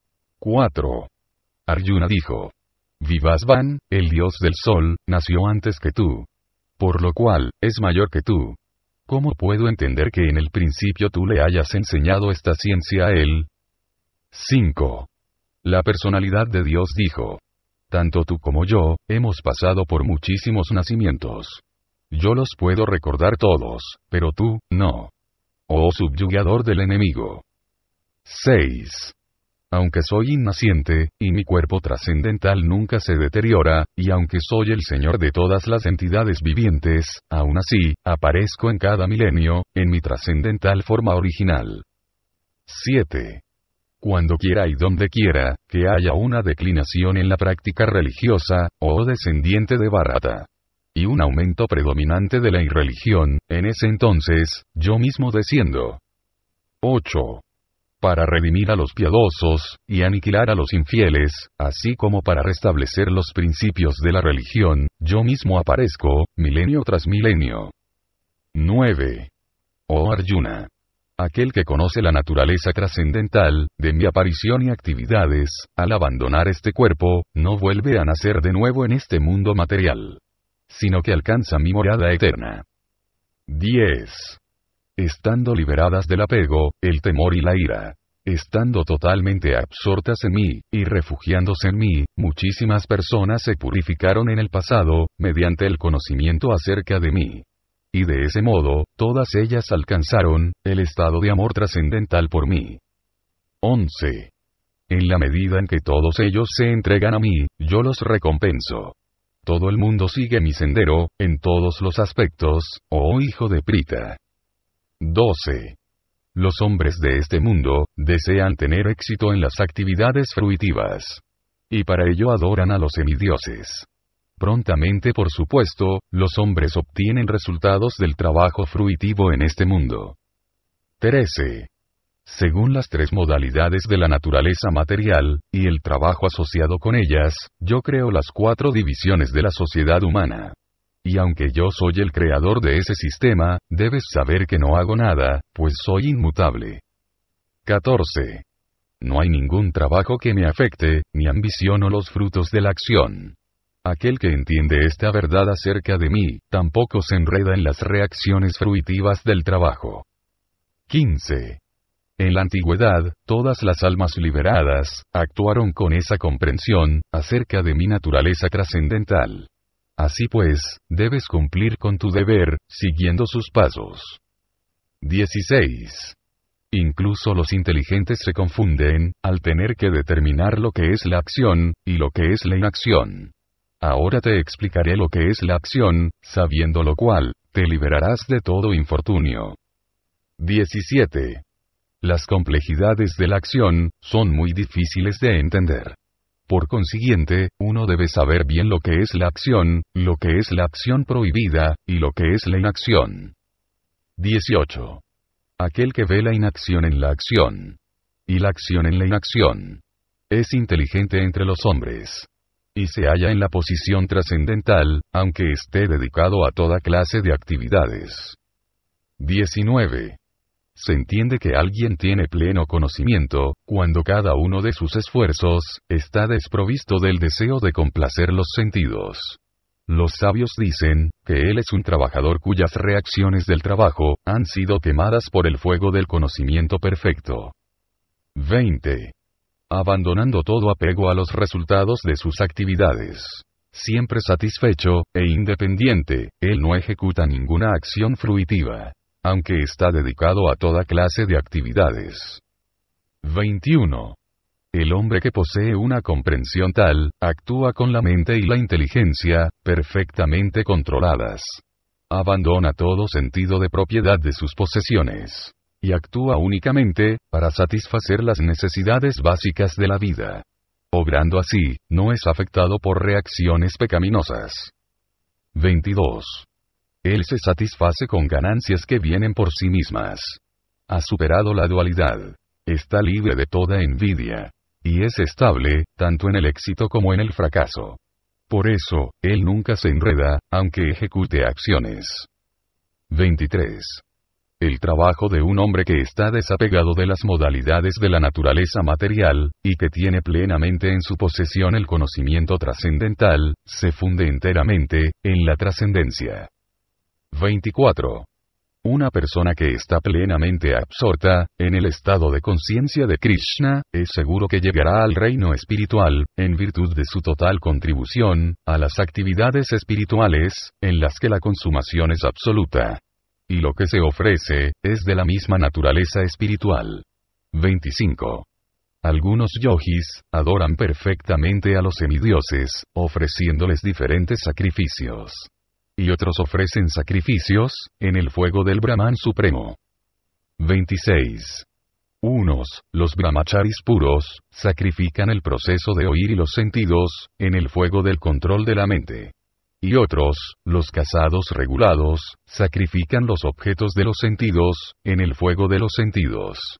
4. Arjuna dijo: Vivasvan, el dios del sol, nació antes que tú. Por lo cual, es mayor que tú. ¿Cómo puedo entender que en el principio tú le hayas enseñado esta ciencia a él? 5. La personalidad de Dios dijo: Tanto tú como yo, hemos pasado por muchísimos nacimientos. Yo los puedo recordar todos, pero tú, no. Oh subyugador del enemigo. 6. Aunque soy innaciente, y mi cuerpo trascendental nunca se deteriora, y aunque soy el Señor de todas las entidades vivientes, aún así, aparezco en cada milenio, en mi trascendental forma original. 7. Cuando quiera y donde quiera, que haya una declinación en la práctica religiosa, oh descendiente de Bharata, y un aumento predominante de la irreligión, en ese entonces, yo mismo desciendo. 8. Para redimir a los piadosos, y aniquilar a los infieles, así como para restablecer los principios de la religión, yo mismo aparezco, milenio tras milenio. 9. Oh Arjuna, aquel que conoce la naturaleza trascendental, de mi aparición y actividades, al abandonar este cuerpo, no vuelve a nacer de nuevo en este mundo material, sino que alcanza mi morada eterna. 10. Estando liberadas del apego, el temor y la ira, estando totalmente absortas en mí, y refugiándose en mí, muchísimas personas se purificaron en el pasado, mediante el conocimiento acerca de mí. Y de ese modo, todas ellas alcanzaron, el estado de amor trascendental por mí. 11. En la medida en que todos ellos se entregan a mí, yo los recompenso. Todo el mundo sigue mi sendero, en todos los aspectos, oh hijo de Prita. 12. Los hombres de este mundo, desean tener éxito en las actividades fruitivas. Y para ello adoran a los semidioses. Prontamente, por supuesto, los hombres obtienen resultados del trabajo fruitivo en este mundo. 13. Según las tres modalidades de la naturaleza material, y el trabajo asociado con ellas, yo creo las 4 divisiones de la sociedad humana. Y aunque yo soy el creador de ese sistema, debes saber que no hago nada, pues soy inmutable. 14. No hay ningún trabajo que me afecte, ni ambiciono los frutos de la acción. Aquel que entiende esta verdad acerca de mí, tampoco se enreda en las reacciones fruitivas del trabajo. 15. En la antigüedad, todas las almas liberadas, actuaron con esa comprensión, acerca de mi naturaleza trascendental. Así pues, debes cumplir con tu deber, siguiendo sus pasos. 16. Incluso los inteligentes se confunden, al tener que determinar lo que es la acción, y lo que es la inacción. Ahora te explicaré lo que es la acción, sabiendo lo cual, te liberarás de todo infortunio. 17. Las complejidades de la acción, son muy difíciles de entender. Por consiguiente, uno debe saber bien lo que es la acción, lo que es la acción prohibida, y lo que es la inacción. 18. Aquel que ve la inacción en la acción, y la acción en la inacción, es inteligente entre los hombres. Y se halla en la posición trascendental, aunque esté dedicado a toda clase de actividades. 19. Se entiende que alguien tiene pleno conocimiento, cuando cada uno de sus esfuerzos, está desprovisto del deseo de complacer los sentidos. Los sabios dicen, que él es un trabajador cuyas reacciones del trabajo, han sido quemadas por el fuego del conocimiento perfecto. 20. Abandonando todo apego a los resultados de sus actividades. Siempre satisfecho, e independiente, él no ejecuta ninguna acción fruitiva, aunque está dedicado a toda clase de actividades. 21. El hombre que posee una comprensión tal, actúa con la mente y la inteligencia, perfectamente controladas. Abandona todo sentido de propiedad de sus posesiones. Y actúa únicamente, para satisfacer las necesidades básicas de la vida. Obrando así, no es afectado por reacciones pecaminosas. 22. Él se satisface con ganancias que vienen por sí mismas. Ha superado la dualidad. Está libre de toda envidia. Y es estable, tanto en el éxito como en el fracaso. Por eso, él nunca se enreda, aunque ejecute acciones. 23. El trabajo de un hombre que está desapegado de las modalidades de la naturaleza material, y que tiene plenamente en su posesión el conocimiento trascendental, se funde enteramente, en la trascendencia. 24. Una persona que está plenamente absorta, en el estado de conciencia de Krishna, es seguro que llegará al reino espiritual, en virtud de su total contribución, a las actividades espirituales, en las que la consumación es absoluta. Y lo que se ofrece, es de la misma naturaleza espiritual. 25. Algunos yogis, adoran perfectamente a los semidioses, ofreciéndoles diferentes sacrificios. Y otros ofrecen sacrificios, en el fuego del Brahman supremo. 26. Unos, los brahmacharis puros, sacrifican el proceso de oír y los sentidos, en el fuego del control de la mente. Y otros, los casados regulados, sacrifican los objetos de los sentidos, en el fuego de los sentidos.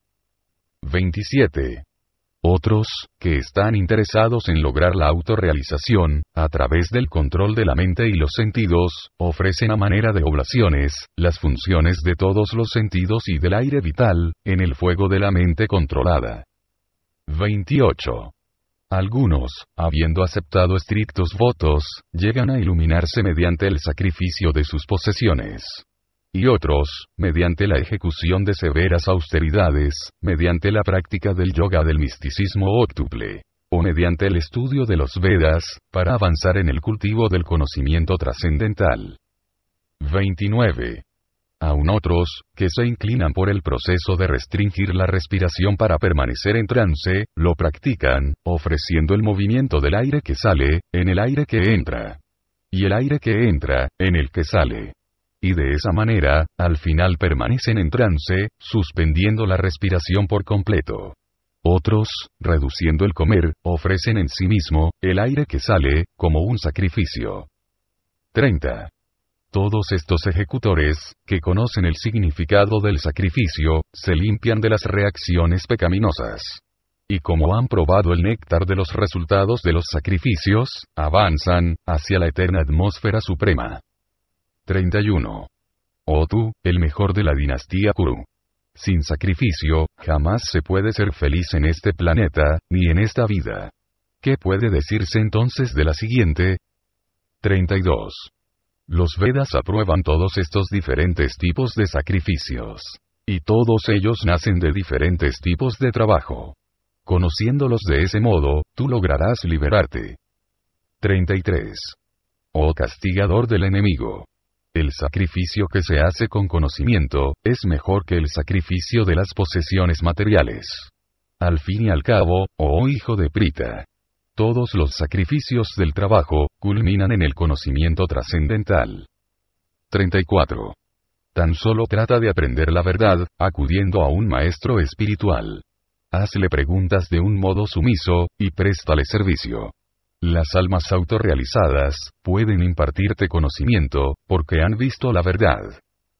27. Otros, que están interesados en lograr la autorrealización, a través del control de la mente y los sentidos, ofrecen a manera de oblaciones, las funciones de todos los sentidos y del aire vital, en el fuego de la mente controlada. 28. Algunos, habiendo aceptado estrictos votos, llegan a iluminarse mediante el sacrificio de sus posesiones. Y otros, mediante la ejecución de severas austeridades, mediante la práctica del yoga del misticismo óctuple, o mediante el estudio de los Vedas, para avanzar en el cultivo del conocimiento trascendental. 29. Aún otros, que se inclinan por el proceso de restringir la respiración para permanecer en trance, lo practican, ofreciendo el movimiento del aire que sale, en el aire que entra. Y el aire que entra, en el que sale. Y de esa manera, al final permanecen en trance, suspendiendo la respiración por completo. Otros, reduciendo el comer, ofrecen en sí mismo, el aire que sale, como un sacrificio. 30. Todos estos ejecutores, que conocen el significado del sacrificio, se limpian de las reacciones pecaminosas. Y como han probado el néctar de los resultados de los sacrificios, avanzan hacia la eterna atmósfera suprema. 31. Oh tú, el mejor de la dinastía Kuru. Sin sacrificio, jamás se puede ser feliz en este planeta, ni en esta vida. ¿Qué puede decirse entonces de la siguiente? 32. Los Vedas aprueban todos estos diferentes tipos de sacrificios. Y todos ellos nacen de diferentes tipos de trabajo. Conociéndolos de ese modo, tú lograrás liberarte. 33. Oh castigador del enemigo. El sacrificio que se hace con conocimiento, es mejor que el sacrificio de las posesiones materiales. Al fin y al cabo, oh hijo de Prita, todos los sacrificios del trabajo, culminan en el conocimiento trascendental. 34. Tan solo trata de aprender la verdad, acudiendo a un maestro espiritual. Hazle preguntas de un modo sumiso, y préstale servicio. Las almas autorrealizadas, pueden impartirte conocimiento, porque han visto la verdad.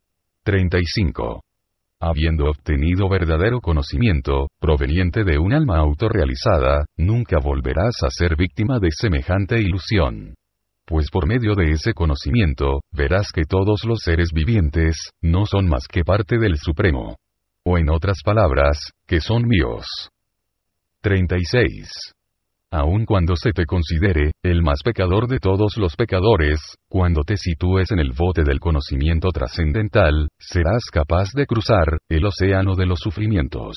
35. Habiendo obtenido verdadero conocimiento, proveniente de un alma autorrealizada, nunca volverás a ser víctima de semejante ilusión. Pues por medio de ese conocimiento, verás que todos los seres vivientes, no son más que parte del Supremo. O en otras palabras, que son míos. 36. Aun cuando se te considere el más pecador de todos los pecadores, cuando te sitúes en el bote del conocimiento trascendental, serás capaz de cruzar el océano de los sufrimientos.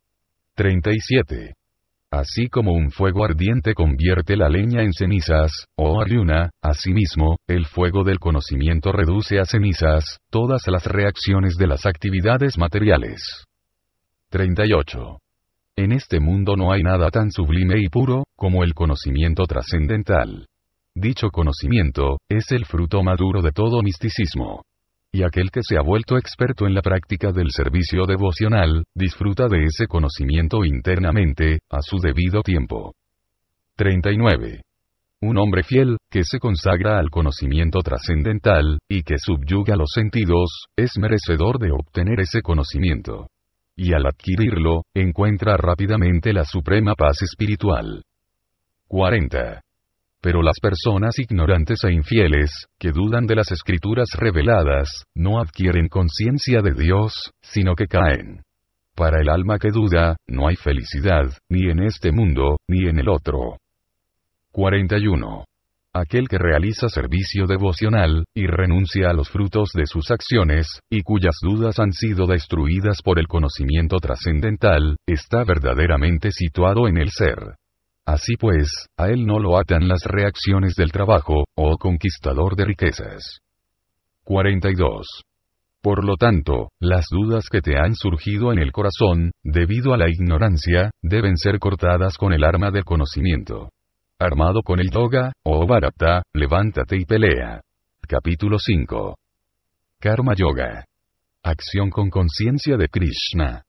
37. Así como un fuego ardiente convierte la leña en cenizas, oh Arjuna, asimismo, el fuego del conocimiento reduce a cenizas todas las reacciones de las actividades materiales. 38. En este mundo no hay nada tan sublime y puro, como el conocimiento trascendental. Dicho conocimiento, es el fruto maduro de todo misticismo. Y aquel que se ha vuelto experto en la práctica del servicio devocional, disfruta de ese conocimiento internamente, a su debido tiempo. 39. Un hombre fiel, que se consagra al conocimiento trascendental, y que subyuga los sentidos, es merecedor de obtener ese conocimiento. Y al adquirirlo, encuentra rápidamente la suprema paz espiritual. 40. Pero las personas ignorantes e infieles, que dudan de las escrituras reveladas, no adquieren conciencia de Dios, sino que caen. Para el alma que duda, no hay felicidad, ni en este mundo, ni en el otro. 41. Aquel que realiza servicio devocional, y renuncia a los frutos de sus acciones, y cuyas dudas han sido destruidas por el conocimiento trascendental, está verdaderamente situado en el ser. Así pues, a él no lo atan las reacciones del trabajo, oh conquistador de riquezas. 42. Por lo tanto, las dudas que te han surgido en el corazón, debido a la ignorancia, deben ser cortadas con el arma del conocimiento. Armado con el yoga, oh Bharata, levántate y pelea. Capítulo 5. Karma Yoga. Acción con conciencia de Krishna.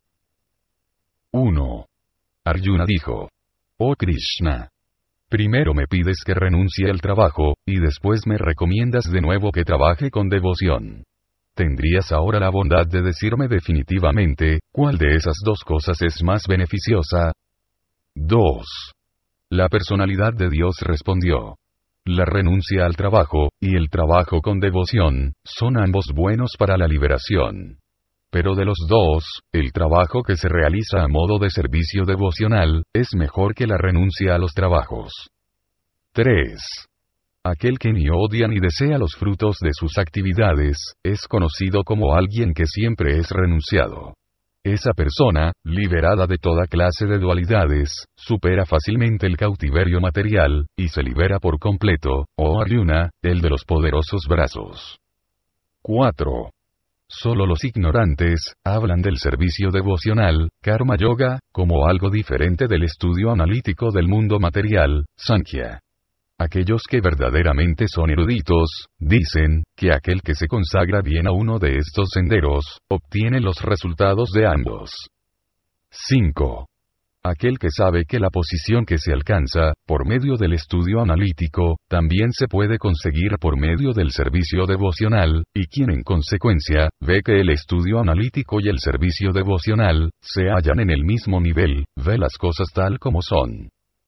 1. Arjuna dijo: Oh Krishna, primero me pides que renuncie al trabajo, y después me recomiendas de nuevo que trabaje con devoción. ¿Tendrías ahora la bondad de decirme definitivamente, cuál de esas dos cosas es más beneficiosa? 2. La personalidad de Dios respondió: la renuncia al trabajo, y el trabajo con devoción, son ambos buenos para la liberación. Pero de los dos, el trabajo que se realiza a modo de servicio devocional, es mejor que la renuncia a los trabajos. 3. Aquel que ni odia ni desea los frutos de sus actividades, es conocido como alguien que siempre es renunciado. Esa persona, liberada de toda clase de dualidades, supera fácilmente el cautiverio material, y se libera por completo, oh Arjuna, el de los poderosos brazos. 4. Solo los ignorantes hablan del servicio devocional, Karma Yoga, como algo diferente del estudio analítico del mundo material, Sankhya. Aquellos que verdaderamente son eruditos, dicen, que aquel que se consagra bien a uno de estos senderos, obtiene los resultados de ambos. 5. Aquel que sabe que la posición que se alcanza, por medio del estudio analítico, también se puede conseguir por medio del servicio devocional, y quien en consecuencia, ve que el estudio analítico y el servicio devocional, se hallan en el mismo nivel, ve las cosas tal como son.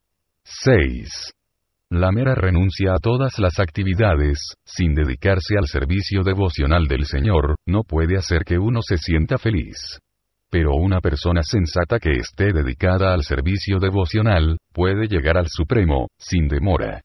6. La mera renuncia a todas las actividades, sin dedicarse al servicio devocional del Señor, no puede hacer que uno se sienta feliz. Pero una persona sensata que esté dedicada al servicio devocional, puede llegar al Supremo, sin demora.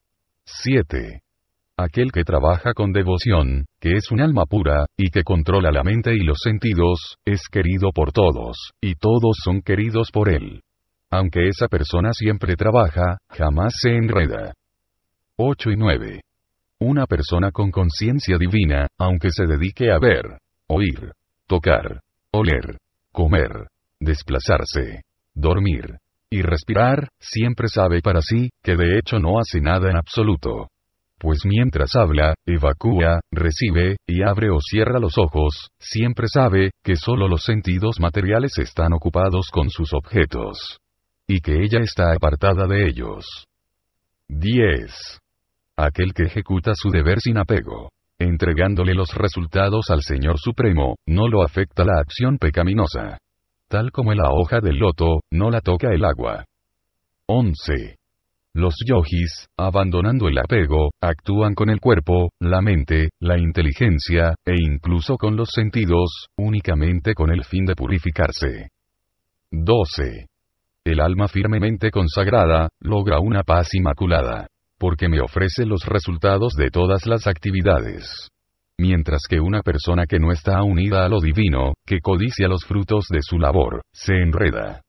7. Aquel que trabaja con devoción, que es un alma pura, y que controla la mente y los sentidos, es querido por todos, y todos son queridos por él. Aunque esa persona siempre trabaja, jamás se enreda. 8 y 9. Una persona con conciencia divina, aunque se dedique a ver, oír, tocar, oler, comer, desplazarse, dormir y respirar, siempre sabe para sí, que de hecho no hace nada en absoluto. Pues mientras habla, evacúa, recibe, y abre o cierra los ojos, siempre sabe, que solo los sentidos materiales están ocupados con sus objetos. Y que ella está apartada de ellos. 10. Aquel que ejecuta su deber sin apego, entregándole los resultados al Señor Supremo, no lo afecta la acción pecaminosa. Tal como la hoja del loto, no la toca el agua. 11. Los yogis, abandonando el apego, actúan con el cuerpo, la mente, la inteligencia, e incluso con los sentidos, únicamente con el fin de purificarse. 12. El alma firmemente consagrada, logra una paz inmaculada, porque me ofrece los resultados de todas las actividades. Mientras que una persona que no está unida a lo divino, que codicia los frutos de su labor, se enreda.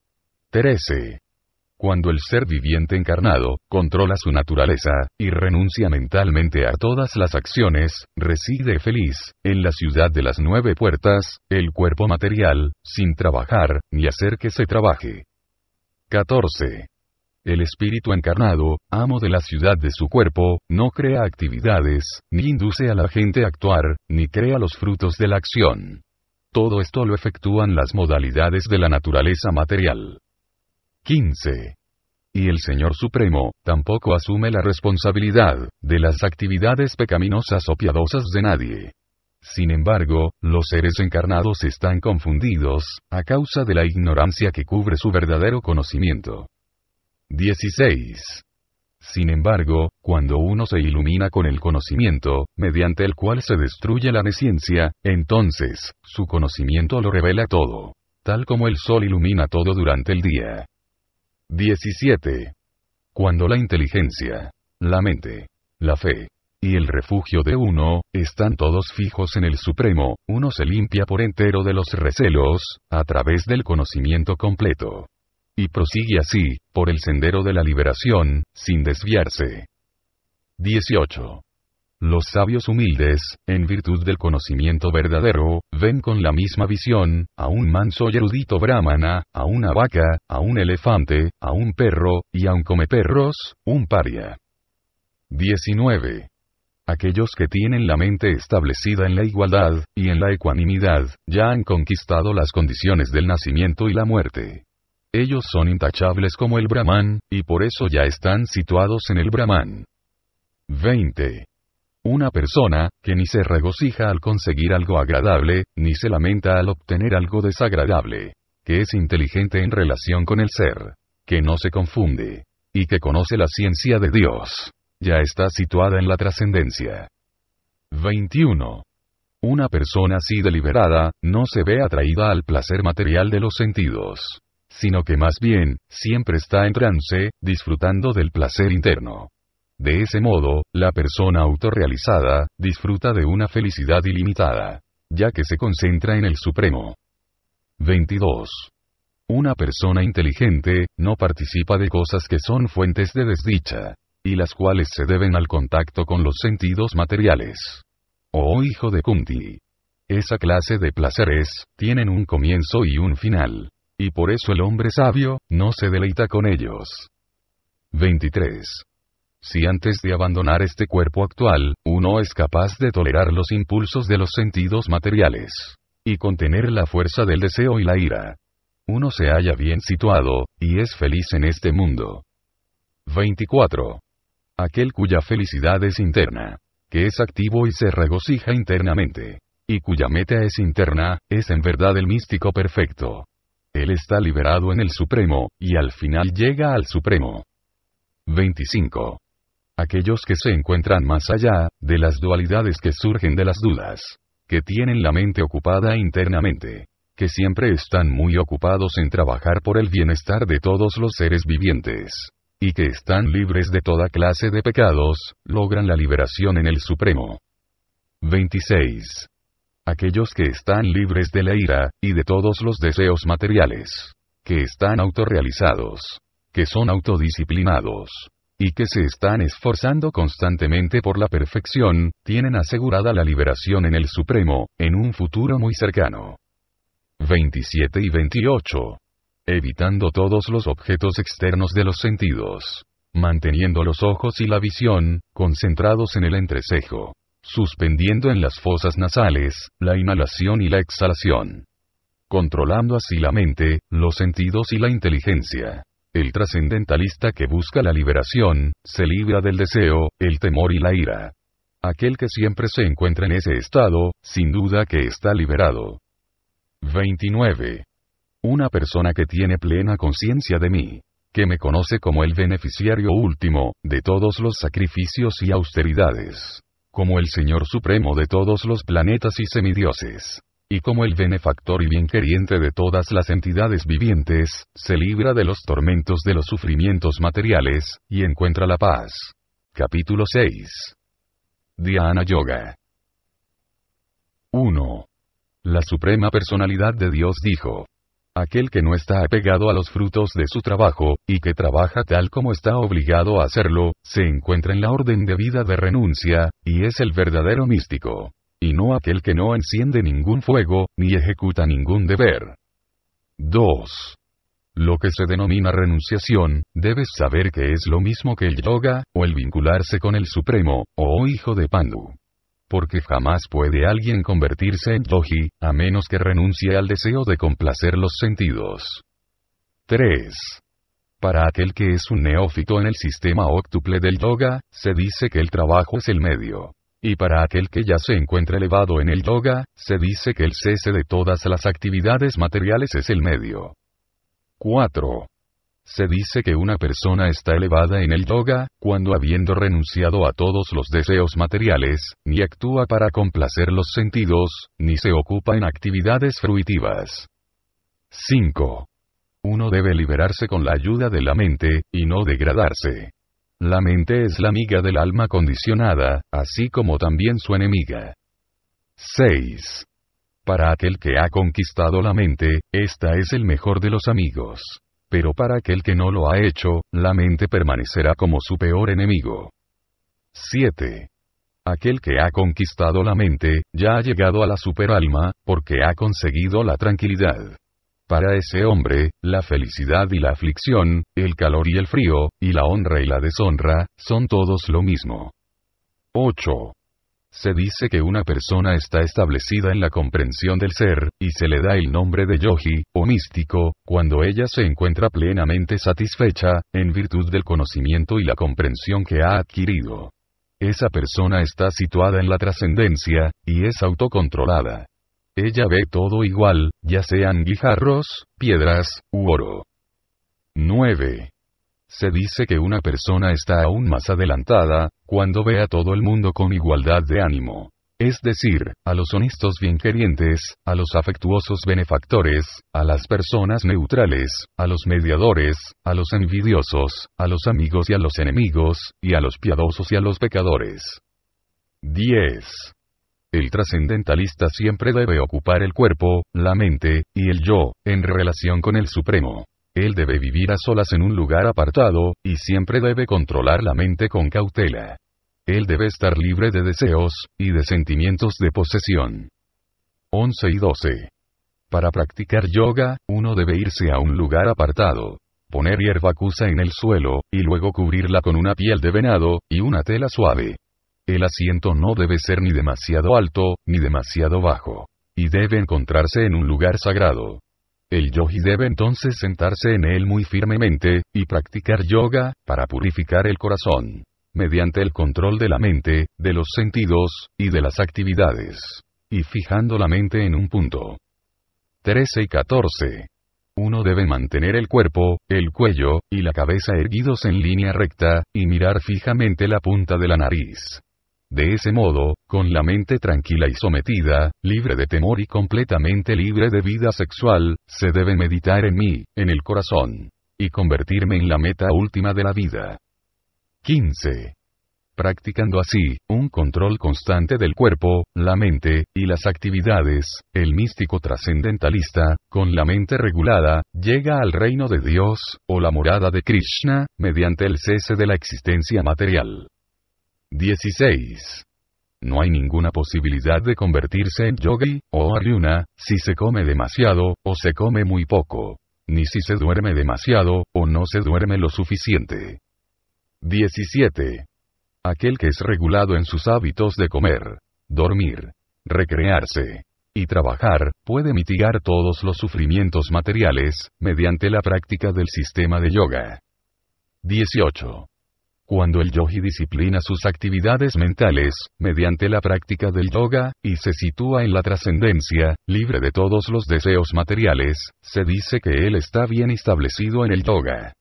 13. Cuando el ser viviente encarnado, controla su naturaleza, y renuncia mentalmente a todas las acciones, reside feliz, en la ciudad de las 9 puertas, el cuerpo material, sin trabajar, ni hacer que se trabaje. 14. El espíritu encarnado, amo de la ciudad de su cuerpo, no crea actividades, ni induce a la gente a actuar, ni crea los frutos de la acción. Todo esto lo efectúan las modalidades de la naturaleza material. 15. Y el Señor Supremo, tampoco asume la responsabilidad, de las actividades pecaminosas o piadosas de nadie. Sin embargo, los seres encarnados están confundidos, a causa de la ignorancia que cubre su verdadero conocimiento. 16. Sin embargo, cuando uno se ilumina con el conocimiento, mediante el cual se destruye la nesciencia, entonces, su conocimiento lo revela todo, tal como el sol ilumina todo durante el día. 17. Cuando la inteligencia, la mente, la fe, y el refugio de uno, están todos fijos en el Supremo, uno se limpia por entero de los recelos, a través del conocimiento completo. Y prosigue así, por el sendero de la liberación, sin desviarse. 18. Los sabios humildes, en virtud del conocimiento verdadero, ven con la misma visión, a un manso y erudito brahmana, a una vaca, a un elefante, a un perro, y a un comeperros, un paria. 19. Aquellos que tienen la mente establecida en la igualdad, y en la ecuanimidad, ya han conquistado las condiciones del nacimiento y la muerte. Ellos son intachables como el Brahman, y por eso ya están situados en el Brahman. 20. Una persona, que ni se regocija al conseguir algo agradable, ni se lamenta al obtener algo desagradable, que es inteligente en relación con el ser, que no se confunde, y que conoce la ciencia de Dios, ya está situada en la trascendencia. 21. Una persona así deliberada, no se ve atraída al placer material de los sentidos, sino que más bien, siempre está en trance, disfrutando del placer interno. De ese modo, la persona autorrealizada, disfruta de una felicidad ilimitada, ya que se concentra en el Supremo. 22. Una persona inteligente, no participa de cosas que son fuentes de desdicha, y las cuales se deben al contacto con los sentidos materiales. Oh hijo de Kunti. Esa clase de placeres, tienen un comienzo y un final, y por eso el hombre sabio, no se deleita con ellos. 23. Si antes de abandonar este cuerpo actual, uno es capaz de tolerar los impulsos de los sentidos materiales, y contener la fuerza del deseo y la ira, uno se halla bien situado, y es feliz en este mundo. 24. Aquel cuya felicidad es interna, que es activo y se regocija internamente, y cuya meta es interna, es en verdad el místico perfecto. Él está liberado en el Supremo, y al final llega al Supremo. 25. Aquellos que se encuentran más allá de las dualidades que surgen de las dudas, que tienen la mente ocupada internamente, que siempre están muy ocupados en trabajar por el bienestar de todos los seres vivientes, y que están libres de toda clase de pecados, logran la liberación en el Supremo. 26. Aquellos que están libres de la ira, y de todos los deseos materiales, que están autorrealizados, que son autodisciplinados, y que se están esforzando constantemente por la perfección, tienen asegurada la liberación en el Supremo, en un futuro muy cercano. 27 y 28. Evitando todos los objetos externos de los sentidos, manteniendo los ojos y la visión concentrados en el entrecejo, suspendiendo en las fosas nasales la inhalación y la exhalación, controlando así la mente, los sentidos y la inteligencia. El trascendentalista que busca la liberación, se libra del deseo, el temor y la ira. Aquel que siempre se encuentra en ese estado, sin duda que está liberado. 29. Una persona que tiene plena conciencia de mí, que me conoce como el beneficiario último de todos los sacrificios y austeridades, como el Señor Supremo de todos los planetas y semidioses, y como el benefactor y bienqueriente de todas las entidades vivientes, se libra de los tormentos de los sufrimientos materiales, y encuentra la paz. Capítulo 6. Dhyana Yoga. 1. La Suprema Personalidad de Dios dijo: aquel que no está apegado a los frutos de su trabajo, y que trabaja tal como está obligado a hacerlo, se encuentra en la orden de vida de renuncia, y es el verdadero místico, y no aquel que no enciende ningún fuego, ni ejecuta ningún deber. 2. Lo que se denomina renunciación, debes saber que es lo mismo que el yoga, o el vincularse con el Supremo, o hijo de Pandu. Porque jamás puede alguien convertirse en yogi, a menos que renuncie al deseo de complacer los sentidos. 3. Para aquel que es un neófito en el sistema óctuple del yoga, se dice que el trabajo es el medio. Y para aquel que ya se encuentra elevado en el yoga, se dice que el cese de todas las actividades materiales es el medio. 4. Se dice que una persona está elevada en el yoga, cuando habiendo renunciado a todos los deseos materiales, ni actúa para complacer los sentidos, ni se ocupa en actividades fruitivas. 5. Uno debe liberarse con la ayuda de la mente, y no degradarse. La mente es la amiga del alma condicionada, así como también su enemiga. 6. Para aquel que ha conquistado la mente, esta es el mejor de los amigos. Pero para aquel que no lo ha hecho, la mente permanecerá como su peor enemigo. 7. Aquel que ha conquistado la mente, ya ha llegado a la superalma, porque ha conseguido la tranquilidad. Para ese hombre, la felicidad y la aflicción, el calor y el frío, y la honra y la deshonra, son todos lo mismo. 8. Se dice que una persona está establecida en la comprensión del ser, y se le da el nombre de yogi, o místico, cuando ella se encuentra plenamente satisfecha, en virtud del conocimiento y la comprensión que ha adquirido. Esa persona está situada en la trascendencia, y es autocontrolada. Ella ve todo igual, ya sean guijarros, piedras, u oro. 9. Se dice que una persona está aún más adelantada, cuando ve a todo el mundo con igualdad de ánimo. Es decir, a los honestos bienquerientes, a los afectuosos benefactores, a las personas neutrales, a los mediadores, a los envidiosos, a los amigos y a los enemigos, y a los piadosos y a los pecadores. 10. El trascendentalista siempre debe ocupar el cuerpo, la mente, y el yo, en relación con el Supremo. Él debe vivir a solas en un lugar apartado, y siempre debe controlar la mente con cautela. Él debe estar libre de deseos, y de sentimientos de posesión. 11 y 12. Para practicar yoga, uno debe irse a un lugar apartado, poner hierba acusa en el suelo, y luego cubrirla con una piel de venado, y una tela suave. El asiento no debe ser ni demasiado alto, ni demasiado bajo. Y debe encontrarse en un lugar sagrado. El yogi debe entonces sentarse en él muy firmemente, y practicar yoga, para purificar el corazón, mediante el control de la mente, de los sentidos, y de las actividades, y fijando la mente en un punto. 13 y 14. Uno debe mantener el cuerpo, el cuello, y la cabeza erguidos en línea recta, y mirar fijamente la punta de la nariz. De ese modo, con la mente tranquila y sometida, libre de temor y completamente libre de vida sexual, se debe meditar en mí, en el corazón, y convertirme en la meta última de la vida. 15. Practicando así, un control constante del cuerpo, la mente, y las actividades, el místico trascendentalista, con la mente regulada, llega al reino de Dios, o la morada de Krishna, mediante el cese de la existencia material. 16. No hay ninguna posibilidad de convertirse en yogi, o Arjuna, si se come demasiado, o se come muy poco. Ni si se duerme demasiado, o no se duerme lo suficiente. 17. Aquel que es regulado en sus hábitos de comer, dormir, recrearse y trabajar, puede mitigar todos los sufrimientos materiales, mediante la práctica del sistema de yoga. 18. Cuando el yogi disciplina sus actividades mentales, mediante la práctica del yoga, y se sitúa en la trascendencia, libre de todos los deseos materiales, se dice que él está bien establecido en el yoga.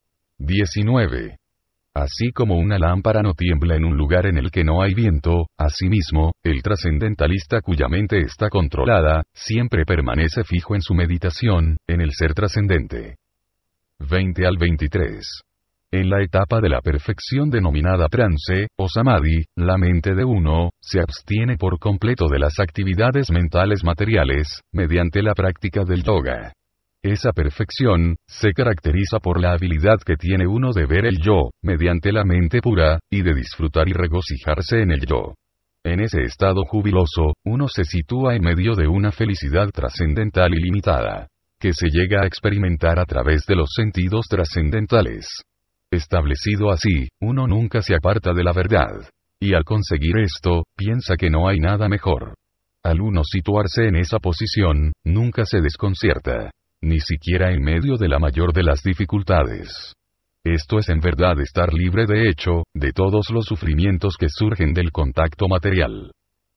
19. Así como una lámpara no tiembla en un lugar en el que no hay viento, asimismo, el trascendentalista cuya mente está controlada, siempre permanece fijo en su meditación, en el ser trascendente. 20 al 23. En la etapa de la perfección denominada trance, o samadhi, la mente de uno, se abstiene por completo de las actividades mentales materiales, mediante la práctica del yoga. Esa perfección, se caracteriza por la habilidad que tiene uno de ver el yo, mediante la mente pura, y de disfrutar y regocijarse en el yo. En ese estado jubiloso, uno se sitúa en medio de una felicidad trascendental ilimitada, que se llega a experimentar a través de los sentidos trascendentales. Establecido así, uno nunca se aparta de la verdad. Y al conseguir esto, piensa que no hay nada mejor. Al uno situarse en esa posición, nunca se desconcierta, ni siquiera en medio de la mayor de las dificultades. Esto es en verdad estar libre de hecho, de todos los sufrimientos que surgen del contacto material.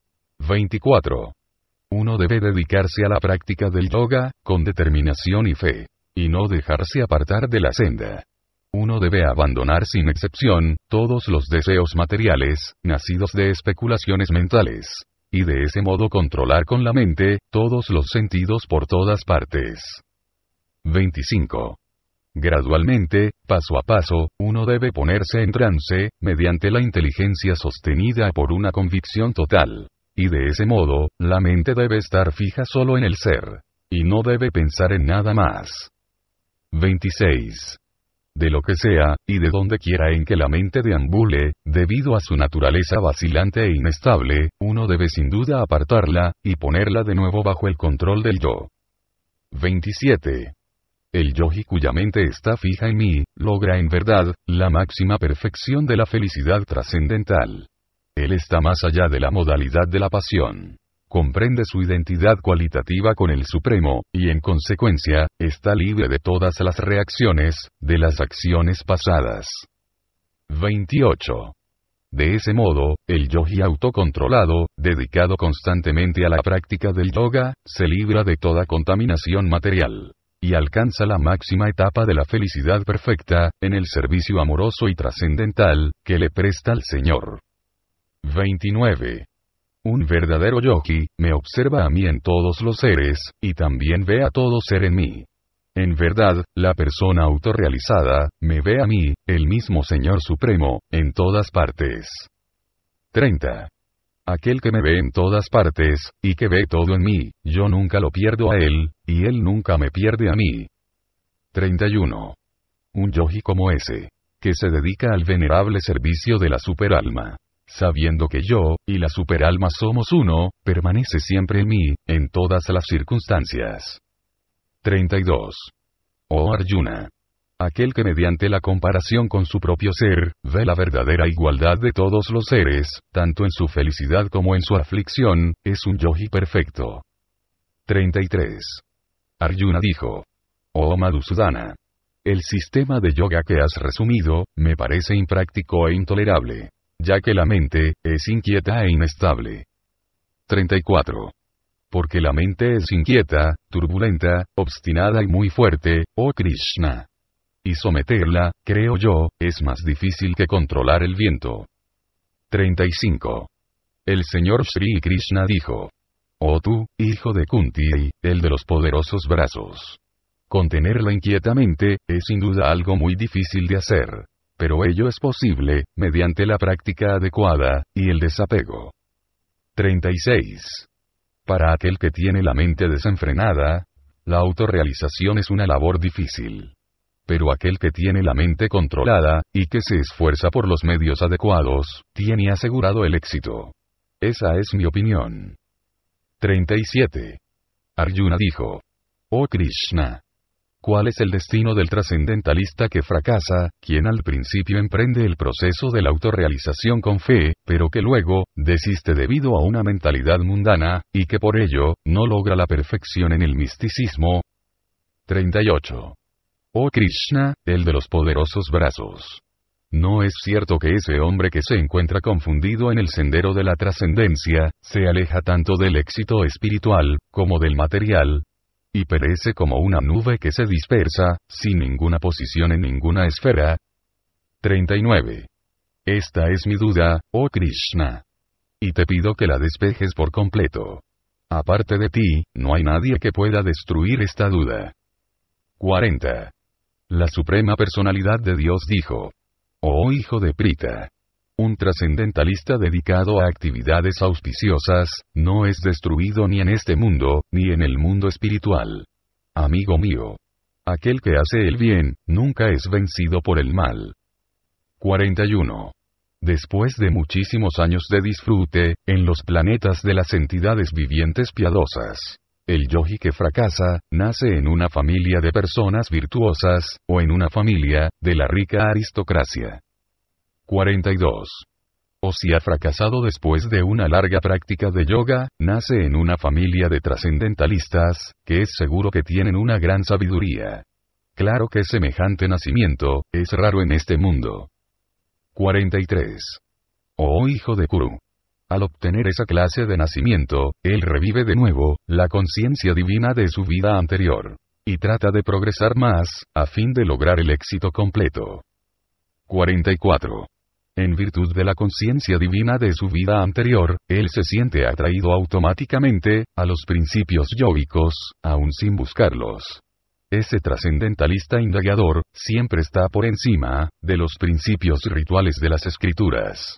24. Uno debe dedicarse a la práctica del yoga, con determinación y fe, y no dejarse apartar de la senda. Uno debe abandonar sin excepción, todos los deseos materiales, nacidos de especulaciones mentales, y de ese modo controlar con la mente, todos los sentidos por todas partes. 25. Gradualmente, paso a paso, uno debe ponerse en trance, mediante la inteligencia sostenida por una convicción total. Y de ese modo, la mente debe estar fija solo en el ser, y no debe pensar en nada más. 26. De lo que sea, y de donde quiera en que la mente deambule, debido a su naturaleza vacilante e inestable, uno debe sin duda apartarla, y ponerla de nuevo bajo el control del yo. 27. El yogi cuya mente está fija en mí, logra en verdad, la máxima perfección de la felicidad trascendental. Él está más allá de la modalidad de la pasión. Comprende su identidad cualitativa con el Supremo, y en consecuencia, está libre de todas las reacciones, de las acciones pasadas. 28. De ese modo, el yogi autocontrolado, dedicado constantemente a la práctica del yoga, se libra de toda contaminación material, y alcanza la máxima etapa de la felicidad perfecta, en el servicio amoroso y trascendental, que le presta al Señor. 29. Un verdadero yogi, me observa a mí en todos los seres, y también ve a todo ser en mí. En verdad, la persona autorrealizada, me ve a mí, el mismo Señor Supremo, en todas partes. 30. Aquel que me ve en todas partes, y que ve todo en mí, yo nunca lo pierdo a él, y él nunca me pierde a mí. 31. Un yogi como ese, que se dedica al venerable servicio de la superalma, sabiendo que yo, y la superalma somos uno, permanece siempre en mí, en todas las circunstancias. 32. Oh Arjuna. Aquel que mediante la comparación con su propio ser, ve la verdadera igualdad de todos los seres, tanto en su felicidad como en su aflicción, es un yogi perfecto. 33. Arjuna dijo. Oh Madhusudana. El sistema de yoga que has resumido, me parece impráctico e intolerable, ya que la mente, es inquieta e inestable. 34. Porque la mente es inquieta, turbulenta, obstinada y muy fuerte, oh Krishna. Y someterla, creo yo, es más difícil que controlar el viento. 35. El señor Sri Krishna dijo. Oh tú, hijo de Kunti, el de los poderosos brazos. Contenerla inquietamente, es sin duda algo muy difícil de hacer. Pero ello es posible, mediante la práctica adecuada, y el desapego. 36. Para aquel que tiene la mente desenfrenada, la autorrealización es una labor difícil. Pero aquel que tiene la mente controlada, y que se esfuerza por los medios adecuados, tiene asegurado el éxito. Esa es mi opinión. 37. Arjuna dijo. Oh Krishna. ¿Cuál es el destino del trascendentalista que fracasa, quien al principio emprende el proceso de la autorrealización con fe, pero que luego, desiste debido a una mentalidad mundana, y que por ello, no logra la perfección en el misticismo? 38. Oh Krishna, el de los poderosos brazos. ¿No es cierto que ese hombre que se encuentra confundido en el sendero de la trascendencia, se aleja tanto del éxito espiritual, como del material? Y perece como una nube que se dispersa, sin ninguna posición en ninguna esfera. 39. Esta es mi duda, oh Krishna. Y te pido que la despejes por completo. Aparte de ti, no hay nadie que pueda destruir esta duda. 40. La Suprema Personalidad de Dios dijo. Oh hijo de Prita. Un trascendentalista dedicado a actividades auspiciosas, no es destruido ni en este mundo, ni en el mundo espiritual. Amigo mío. Aquel que hace el bien, nunca es vencido por el mal. 41. Después de muchísimos años de disfrute, en los planetas de las entidades vivientes piadosas, el yogi que fracasa, nace en una familia de personas virtuosas, o en una familia, de la rica aristocracia. 42. O si ha fracasado después de una larga práctica de yoga, nace en una familia de trascendentalistas, que es seguro que tienen una gran sabiduría. Claro que semejante nacimiento, es raro en este mundo. 43. Oh hijo de Kuru. Al obtener esa clase de nacimiento, él revive de nuevo, la conciencia divina de su vida anterior. Y trata de progresar más, a fin de lograr el éxito completo. 44. En virtud de la conciencia divina de su vida anterior, él se siente atraído automáticamente, a los principios yógicos, aun sin buscarlos. Ese trascendentalista indagador, siempre está por encima, de los principios rituales de las escrituras.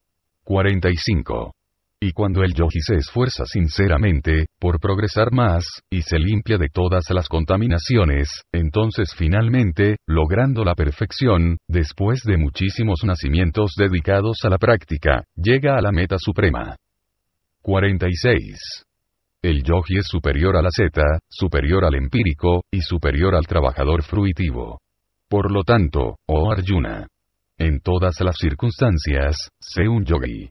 45. Y cuando el yogi se esfuerza sinceramente, por progresar más, y se limpia de todas las contaminaciones, entonces finalmente, logrando la perfección, después de muchísimos nacimientos dedicados a la práctica, llega a la meta suprema. 46. El yogi es superior al asceta, superior al empírico, y superior al trabajador fruitivo. Por lo tanto, oh Arjuna, en todas las circunstancias, sé un yogi.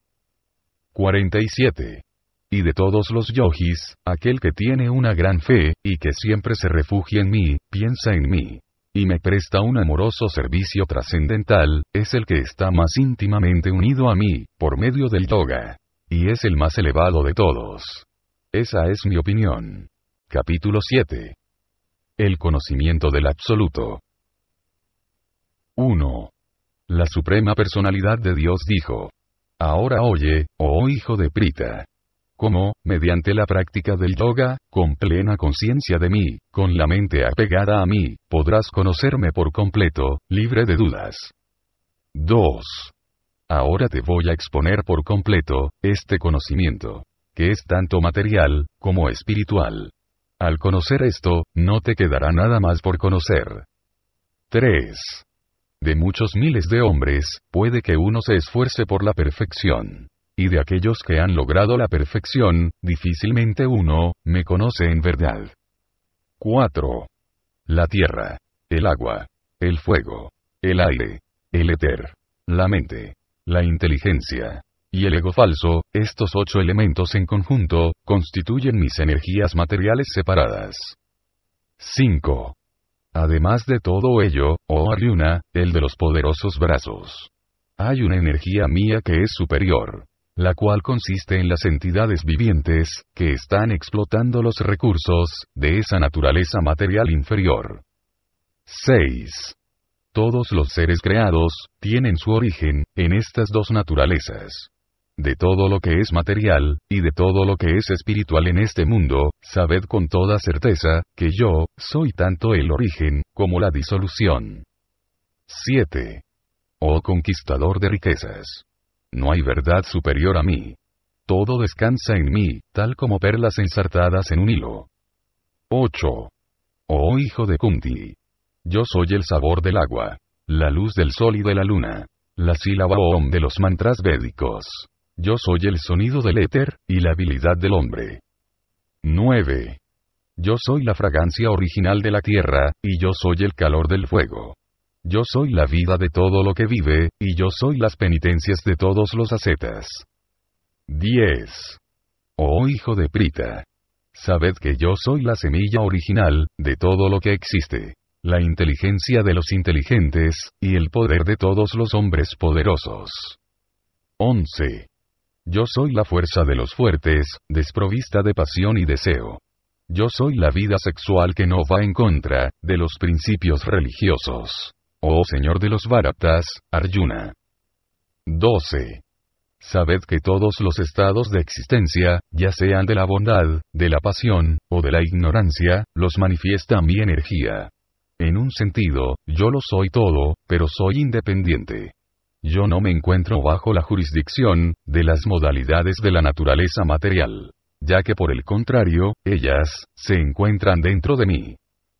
47. Y de todos los yogis, aquel que tiene una gran fe, y que siempre se refugia en mí, piensa en mí, y me presta un amoroso servicio trascendental, es el que está más íntimamente unido a mí, por medio del yoga. Y es el más elevado de todos. Esa es mi opinión. Capítulo 7. El conocimiento del absoluto. 1. La Suprema Personalidad de Dios dijo. Ahora oye, oh hijo de Prita. Cómo, mediante la práctica del yoga, con plena conciencia de mí, con la mente apegada a mí, podrás conocerme por completo, libre de dudas. 2. Ahora te voy a exponer por completo, este conocimiento, que es tanto material, como espiritual. Al conocer esto, no te quedará nada más por conocer. 3. De muchos miles de hombres, puede que uno se esfuerce por la perfección. Y de aquellos que han logrado la perfección, difícilmente uno, me conoce en verdad. 4. La tierra, el agua, el fuego, el aire, el éter, la mente, la inteligencia, y el ego falso, estos 8 elementos en conjunto, constituyen mis energías materiales separadas. 5. Además de todo ello, oh Arjuna, el de los poderosos brazos. Hay una energía mía que es superior, la cual consiste en las entidades vivientes, que están explotando los recursos, de esa naturaleza material inferior. 6. Todos los seres creados, tienen su origen, en estas dos naturalezas. De todo lo que es material, y de todo lo que es espiritual en este mundo, sabed con toda certeza, que yo, soy tanto el origen, como la disolución. 7. Oh conquistador de riquezas. No hay verdad superior a mí. Todo descansa en mí, tal como perlas ensartadas en un hilo. 8. Oh hijo de Kunti. Yo soy el sabor del agua, la luz del sol y de la luna, la sílaba Om de los mantras védicos. Yo soy el sonido del éter, y la habilidad del hombre. 9. Yo soy la fragancia original de la tierra, y yo soy el calor del fuego. Yo soy la vida de todo lo que vive, y yo soy las penitencias de todos los ascetas. 10. Oh hijo de Prita. Sabed que yo soy la semilla original, de todo lo que existe, la inteligencia de los inteligentes, y el poder de todos los hombres poderosos. 11. Yo soy la fuerza de los fuertes, desprovista de pasión y deseo. Yo soy la vida sexual que no va en contra, de los principios religiosos. Oh Señor de los Bharatas, Arjuna. 12. Sabed que todos los estados de existencia, ya sean de la bondad, de la pasión, o de la ignorancia, los manifiesta mi energía. En un sentido, yo lo soy todo, pero soy independiente. Yo no me encuentro bajo la jurisdicción, de las modalidades de la naturaleza material, ya que por el contrario, ellas, se encuentran dentro de mí.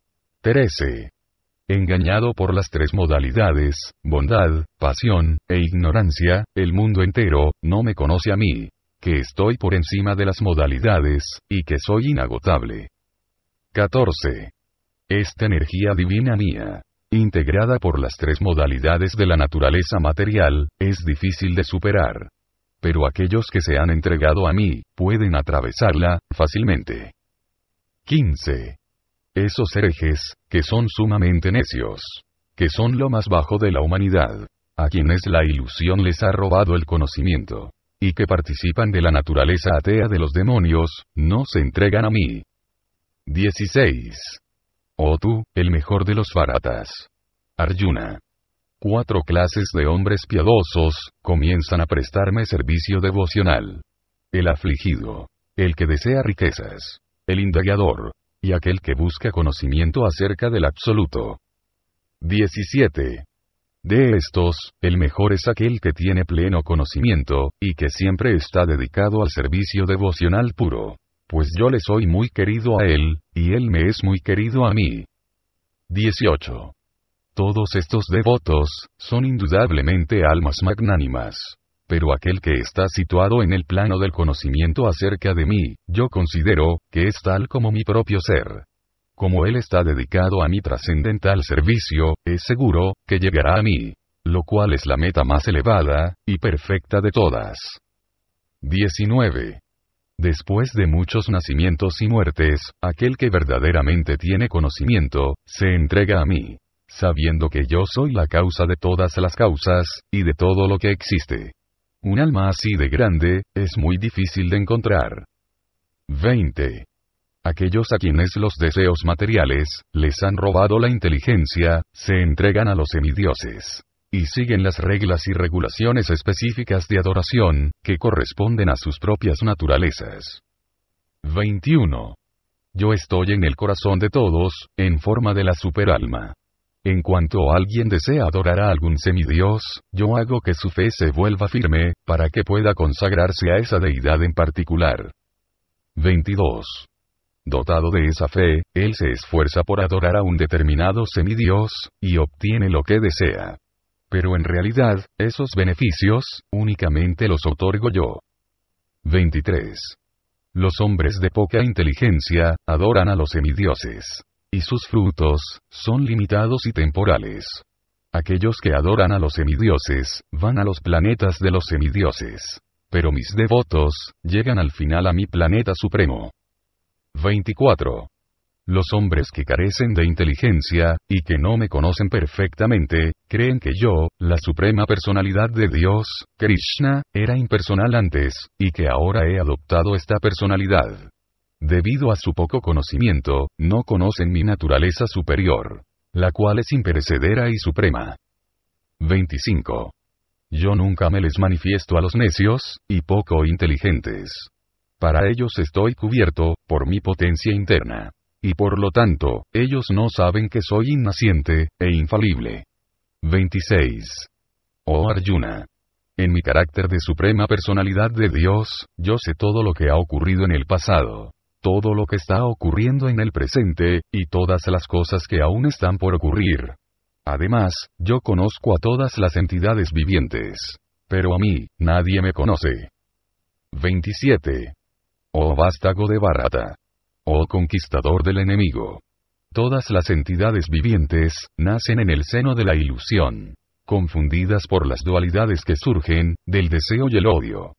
13. Engañado por las tres modalidades, bondad, pasión, e ignorancia, el mundo entero, no me conoce a mí, que estoy por encima de las modalidades, y que soy inagotable. 14. Esta energía divina mía, integrada por las tres modalidades de la naturaleza material, es difícil de superar. Pero aquellos que se han entregado a mí, pueden atravesarla, fácilmente. 15. Esos herejes, que son sumamente necios, que son lo más bajo de la humanidad, a quienes la ilusión les ha robado el conocimiento, y que participan de la naturaleza atea de los demonios, no se entregan a mí. 16. Oh tú, el mejor de los Bharatas. Arjuna. 4 clases de hombres piadosos, comienzan a prestarme servicio devocional. El afligido, el que desea riquezas, el indagador, y aquel que busca conocimiento acerca del absoluto. 17. De estos, el mejor es aquel que tiene pleno conocimiento, y que siempre está dedicado al servicio devocional puro. Pues yo le soy muy querido a él, y él me es muy querido a mí. 18. Todos estos devotos, son indudablemente almas magnánimas. Pero aquel que está situado en el plano del conocimiento acerca de mí, yo considero, que es tal como mi propio ser. Como él está dedicado a mi trascendental servicio, es seguro, que llegará a mí. Lo cual es la meta más elevada, y perfecta de todas. 19. Después de muchos nacimientos y muertes, aquel que verdaderamente tiene conocimiento, se entrega a mí, sabiendo que yo soy la causa de todas las causas, y de todo lo que existe. Un alma así de grande, es muy difícil de encontrar. 20. Aquellos a quienes los deseos materiales, les han robado la inteligencia, se entregan a los semidioses, y siguen las reglas y regulaciones específicas de adoración, que corresponden a sus propias naturalezas. 21. Yo estoy en el corazón de todos, en forma de la superalma. En cuanto alguien desea adorar a algún semidios, yo hago que su fe se vuelva firme, para que pueda consagrarse a esa deidad en particular. 22. Dotado de esa fe, él se esfuerza por adorar a un determinado semidios, y obtiene lo que desea. Pero en realidad, esos beneficios, únicamente los otorgo yo. 23. Los hombres de poca inteligencia, adoran a los semidioses. Y sus frutos, son limitados y temporales. Aquellos que adoran a los semidioses, van a los planetas de los semidioses. Pero mis devotos, llegan al final a mi planeta supremo. 24. Los hombres que carecen de inteligencia, y que no me conocen perfectamente, creen que yo, la suprema personalidad de Dios, Krishna, era impersonal antes, y que ahora he adoptado esta personalidad. Debido a su poco conocimiento, no conocen mi naturaleza superior, la cual es imperecedera y suprema. 25. Yo nunca me les manifiesto a los necios, y poco inteligentes. Para ellos estoy cubierto, por mi potencia interna. Y por lo tanto, ellos no saben que soy innaciente, e infalible. 26. Oh Arjuna. En mi carácter de suprema personalidad de Dios, yo sé todo lo que ha ocurrido en el pasado, todo lo que está ocurriendo en el presente, y todas las cosas que aún están por ocurrir. Además, yo conozco a todas las entidades vivientes. Pero a mí, nadie me conoce. 27. Oh vástago de Bharata. Oh conquistador del enemigo. Todas las entidades vivientes, nacen en el seno de la ilusión, confundidas por las dualidades que surgen, del deseo y el odio.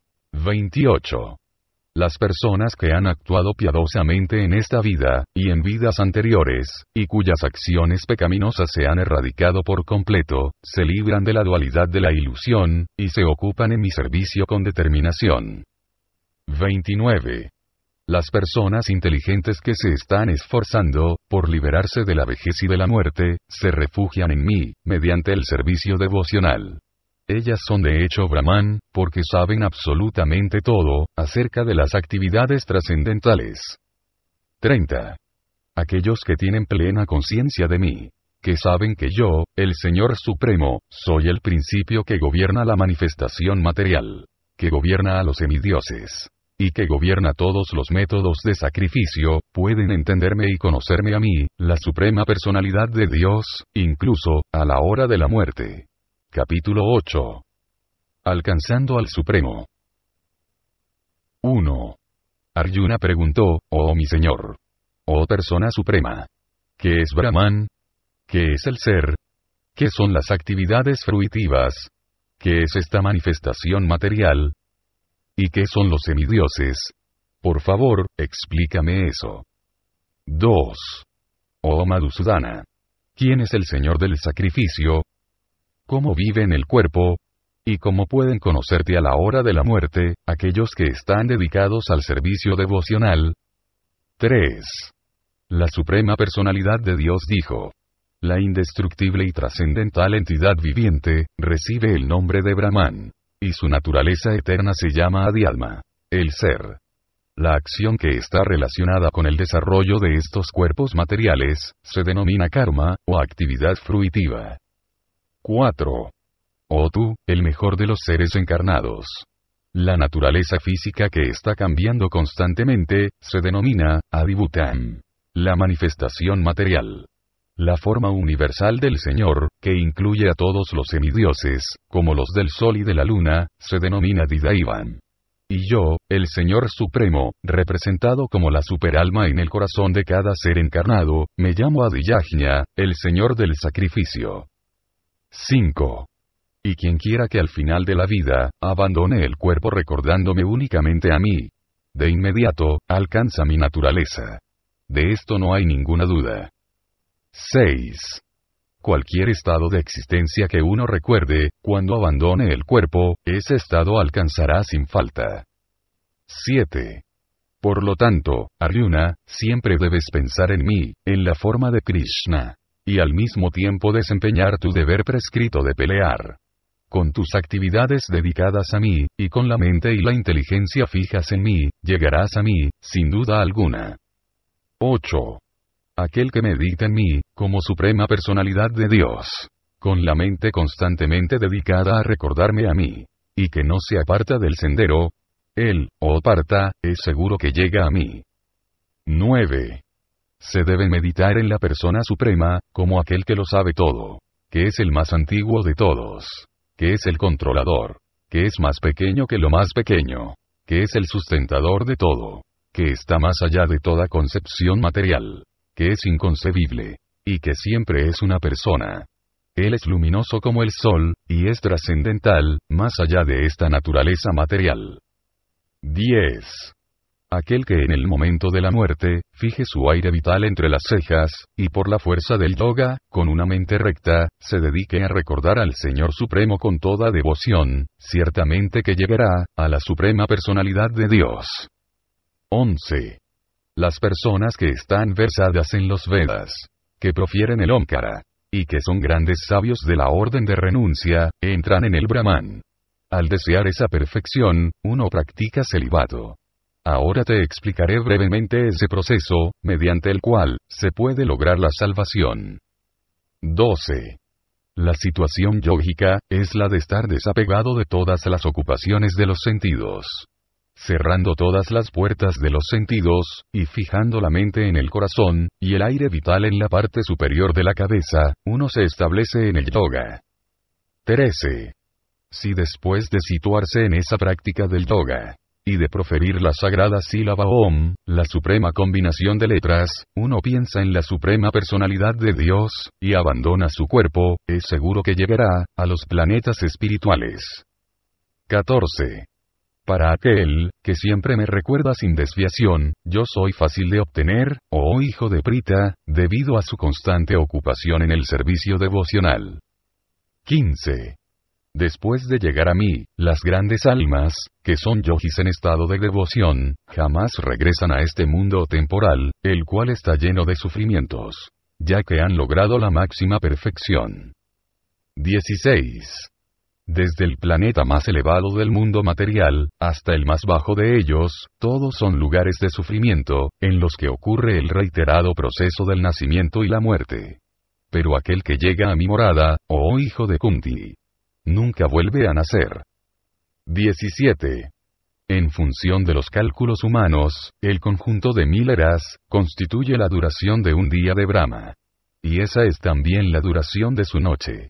28. Las personas que han actuado piadosamente en esta vida, y en vidas anteriores, y cuyas acciones pecaminosas se han erradicado por completo, se libran de la dualidad de la ilusión, y se ocupan en mi servicio con determinación. 29. Las personas inteligentes que se están esforzando, por liberarse de la vejez y de la muerte, se refugian en mí, mediante el servicio devocional. Ellas son de hecho Brahman, porque saben absolutamente todo, acerca de las actividades trascendentales. 30. Aquellos que tienen plena conciencia de mí, que saben que yo, el Señor Supremo, soy el principio que gobierna la manifestación material, que gobierna a los semidioses, y que gobierna todos los métodos de sacrificio, pueden entenderme y conocerme a mí, la suprema personalidad de Dios, incluso, a la hora de la muerte. Capítulo 8. Alcanzando al Supremo. 1. Arjuna preguntó, oh mi Señor. Oh persona suprema. ¿Qué es Brahman? ¿Qué es el ser? ¿Qué son las actividades fruitivas? ¿Qué es esta manifestación material? ¿Y qué son los semidioses? Por favor, explícame eso. 2. Oh Madhusudana. ¿Quién es el Señor del sacrificio? ¿Cómo vive en el cuerpo? ¿Y cómo pueden conocerte a la hora de la muerte, aquellos que están dedicados al servicio devocional? 3. La Suprema Personalidad de Dios dijo. La indestructible y trascendental entidad viviente, recibe el nombre de Brahman. Y su naturaleza eterna se llama Adhyatma, el ser. La acción que está relacionada con el desarrollo de estos cuerpos materiales, se denomina karma, o actividad fruitiva. 4. Oh tú, el mejor de los seres encarnados. La naturaleza física que está cambiando constantemente, se denomina Adibhutam, la manifestación material. La forma universal del Señor, que incluye a todos los semidioses, como los del Sol y de la Luna, se denomina Didaivan. Y yo, el Señor Supremo, representado como la superalma en el corazón de cada ser encarnado, me llamo Adiyajna, el Señor del sacrificio. 5. Y quien quiera que al final de la vida, abandone el cuerpo recordándome únicamente a mí, de inmediato, alcanza mi naturaleza. De esto no hay ninguna duda. 6. Cualquier estado de existencia que uno recuerde, cuando abandone el cuerpo, ese estado alcanzará sin falta. 7. Por lo tanto, Arjuna, siempre debes pensar en mí, en la forma de Krishna, y al mismo tiempo desempeñar tu deber prescrito de pelear. Con tus actividades dedicadas a mí, y con la mente y la inteligencia fijas en mí, llegarás a mí, sin duda alguna. 8. Aquel que medita en mí, como suprema personalidad de Dios, con la mente constantemente dedicada a recordarme a mí, y que no se aparta del sendero, él, oh Partha, es seguro que llega a mí. 9. Se debe meditar en la persona suprema, como aquel que lo sabe todo, que es el más antiguo de todos, que es el controlador, que es más pequeño que lo más pequeño, que es el sustentador de todo, que está más allá de toda concepción material, que es inconcebible, y que siempre es una persona. Él es luminoso como el sol, y es trascendental, más allá de esta naturaleza material. 10. Aquel que en el momento de la muerte, fije su aire vital entre las cejas, y por la fuerza del yoga, con una mente recta, se dedique a recordar al Señor Supremo con toda devoción, ciertamente que llegará a la Suprema Personalidad de Dios. 11. Las personas que están versadas en los Vedas, que profieren el Omkara, y que son grandes sabios de la orden de renuncia, entran en el Brahman. Al desear esa perfección, uno practica celibato. Ahora te explicaré brevemente ese proceso, mediante el cual se puede lograr la salvación. 12. La situación yógica es la de estar desapegado de todas las ocupaciones de los sentidos. Cerrando todas las puertas de los sentidos, y fijando la mente en el corazón, y el aire vital en la parte superior de la cabeza, uno se establece en el yoga. 13. Si después de situarse en esa práctica del yoga, y de proferir la sagrada sílaba Om, la suprema combinación de letras, uno piensa en la suprema personalidad de Dios, y abandona su cuerpo, es seguro que llegará a los planetas espirituales. 14. Para aquel que siempre me recuerda sin desviación, yo soy fácil de obtener, oh hijo de Prita, debido a su constante ocupación en el servicio devocional. 15. Después de llegar a mí, las grandes almas, que son yogis en estado de devoción, jamás regresan a este mundo temporal, el cual está lleno de sufrimientos, ya que han logrado la máxima perfección. 16. Desde el planeta más elevado del mundo material, hasta el más bajo de ellos, todos son lugares de sufrimiento, en los que ocurre el reiterado proceso del nacimiento y la muerte. Pero aquel que llega a mi morada, oh hijo de Kunti, nunca vuelve a nacer. 17. En función de los cálculos humanos, el conjunto de 1000 eras, constituye la duración de un día de Brahma. Y esa es también la duración de su noche.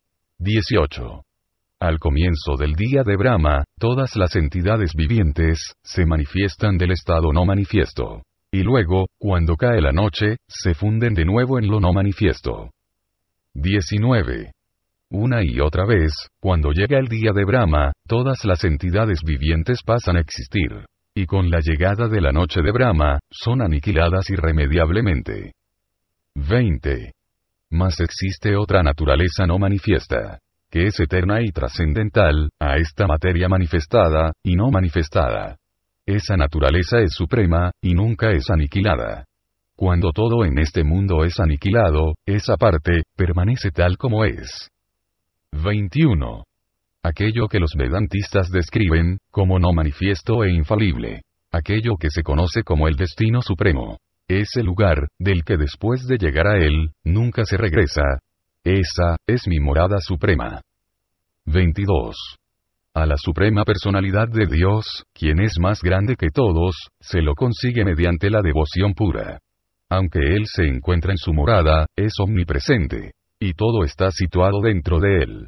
18. Al comienzo del día de Brahma, todas las entidades vivientes, se manifiestan del estado no manifiesto. Y luego, cuando cae la noche, se funden de nuevo en lo no manifiesto. 19. Una y otra vez, cuando llega el día de Brahma, todas las entidades vivientes pasan a existir. Y con la llegada de la noche de Brahma, son aniquiladas irremediablemente. 20. Mas existe otra naturaleza no manifiesta, que es eterna y trascendental, a esta materia manifestada, y no manifestada. Esa naturaleza es suprema, y nunca es aniquilada. Cuando todo en este mundo es aniquilado, esa parte, permanece tal como es. 21. Aquello que los vedantistas describen, como no manifiesto e infalible. Aquello que se conoce como el destino supremo. Ese lugar, del que después de llegar a él, nunca se regresa. Esa, es mi morada suprema. 22. A la suprema personalidad de Dios, quien es más grande que todos, se lo consigue mediante la devoción pura. Aunque él se encuentra en su morada, es omnipresente. Y todo está situado dentro de él.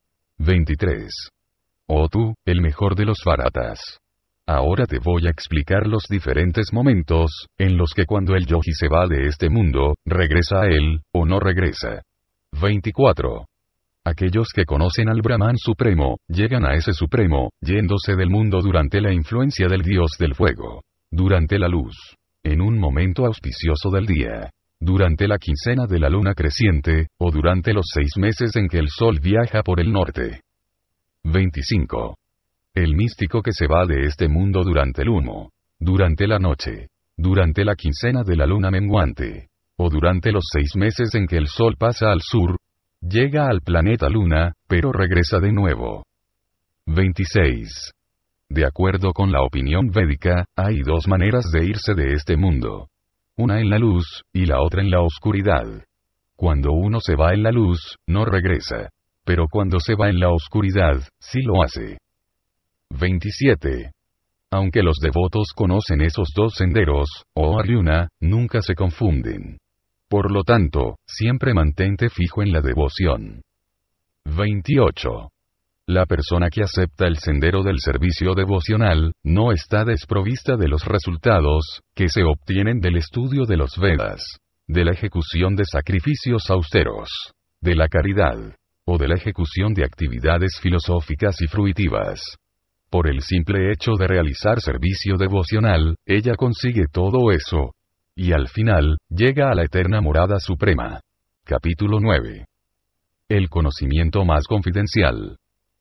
23. Oh tú, el mejor de los Bharatas. Ahora te voy a explicar los diferentes momentos, en los que cuando el yogi se va de este mundo, regresa a él, o no regresa. 24. Aquellos que conocen al Brahman Supremo, llegan a ese Supremo, yéndose del mundo durante la influencia del Dios del Fuego. Durante la luz. En un momento auspicioso del día. Durante la quincena de la luna creciente, o durante los 6 meses en que el sol viaja por el norte. 25. El místico que se va de este mundo durante el humo, durante la noche, durante la quincena de la luna menguante, o durante los 6 meses en que el sol pasa al sur, llega al planeta Luna, pero regresa de nuevo. 26. De acuerdo con la opinión védica, hay 2 maneras de irse de este mundo. Una en la luz, y la otra en la oscuridad. Cuando uno se va en la luz, no regresa. Pero cuando se va en la oscuridad, sí lo hace. 27. Aunque los devotos conocen esos 2 senderos, oh Arjuna, nunca se confunden. Por lo tanto, siempre mantente fijo en la devoción. 28. La persona que acepta el sendero del servicio devocional, no está desprovista de los resultados, que se obtienen del estudio de los Vedas, de la ejecución de sacrificios austeros, de la caridad, o de la ejecución de actividades filosóficas y fruitivas. Por el simple hecho de realizar servicio devocional, ella consigue todo eso. y al final, llega a la eterna morada suprema. Capítulo 9. El conocimiento más confidencial.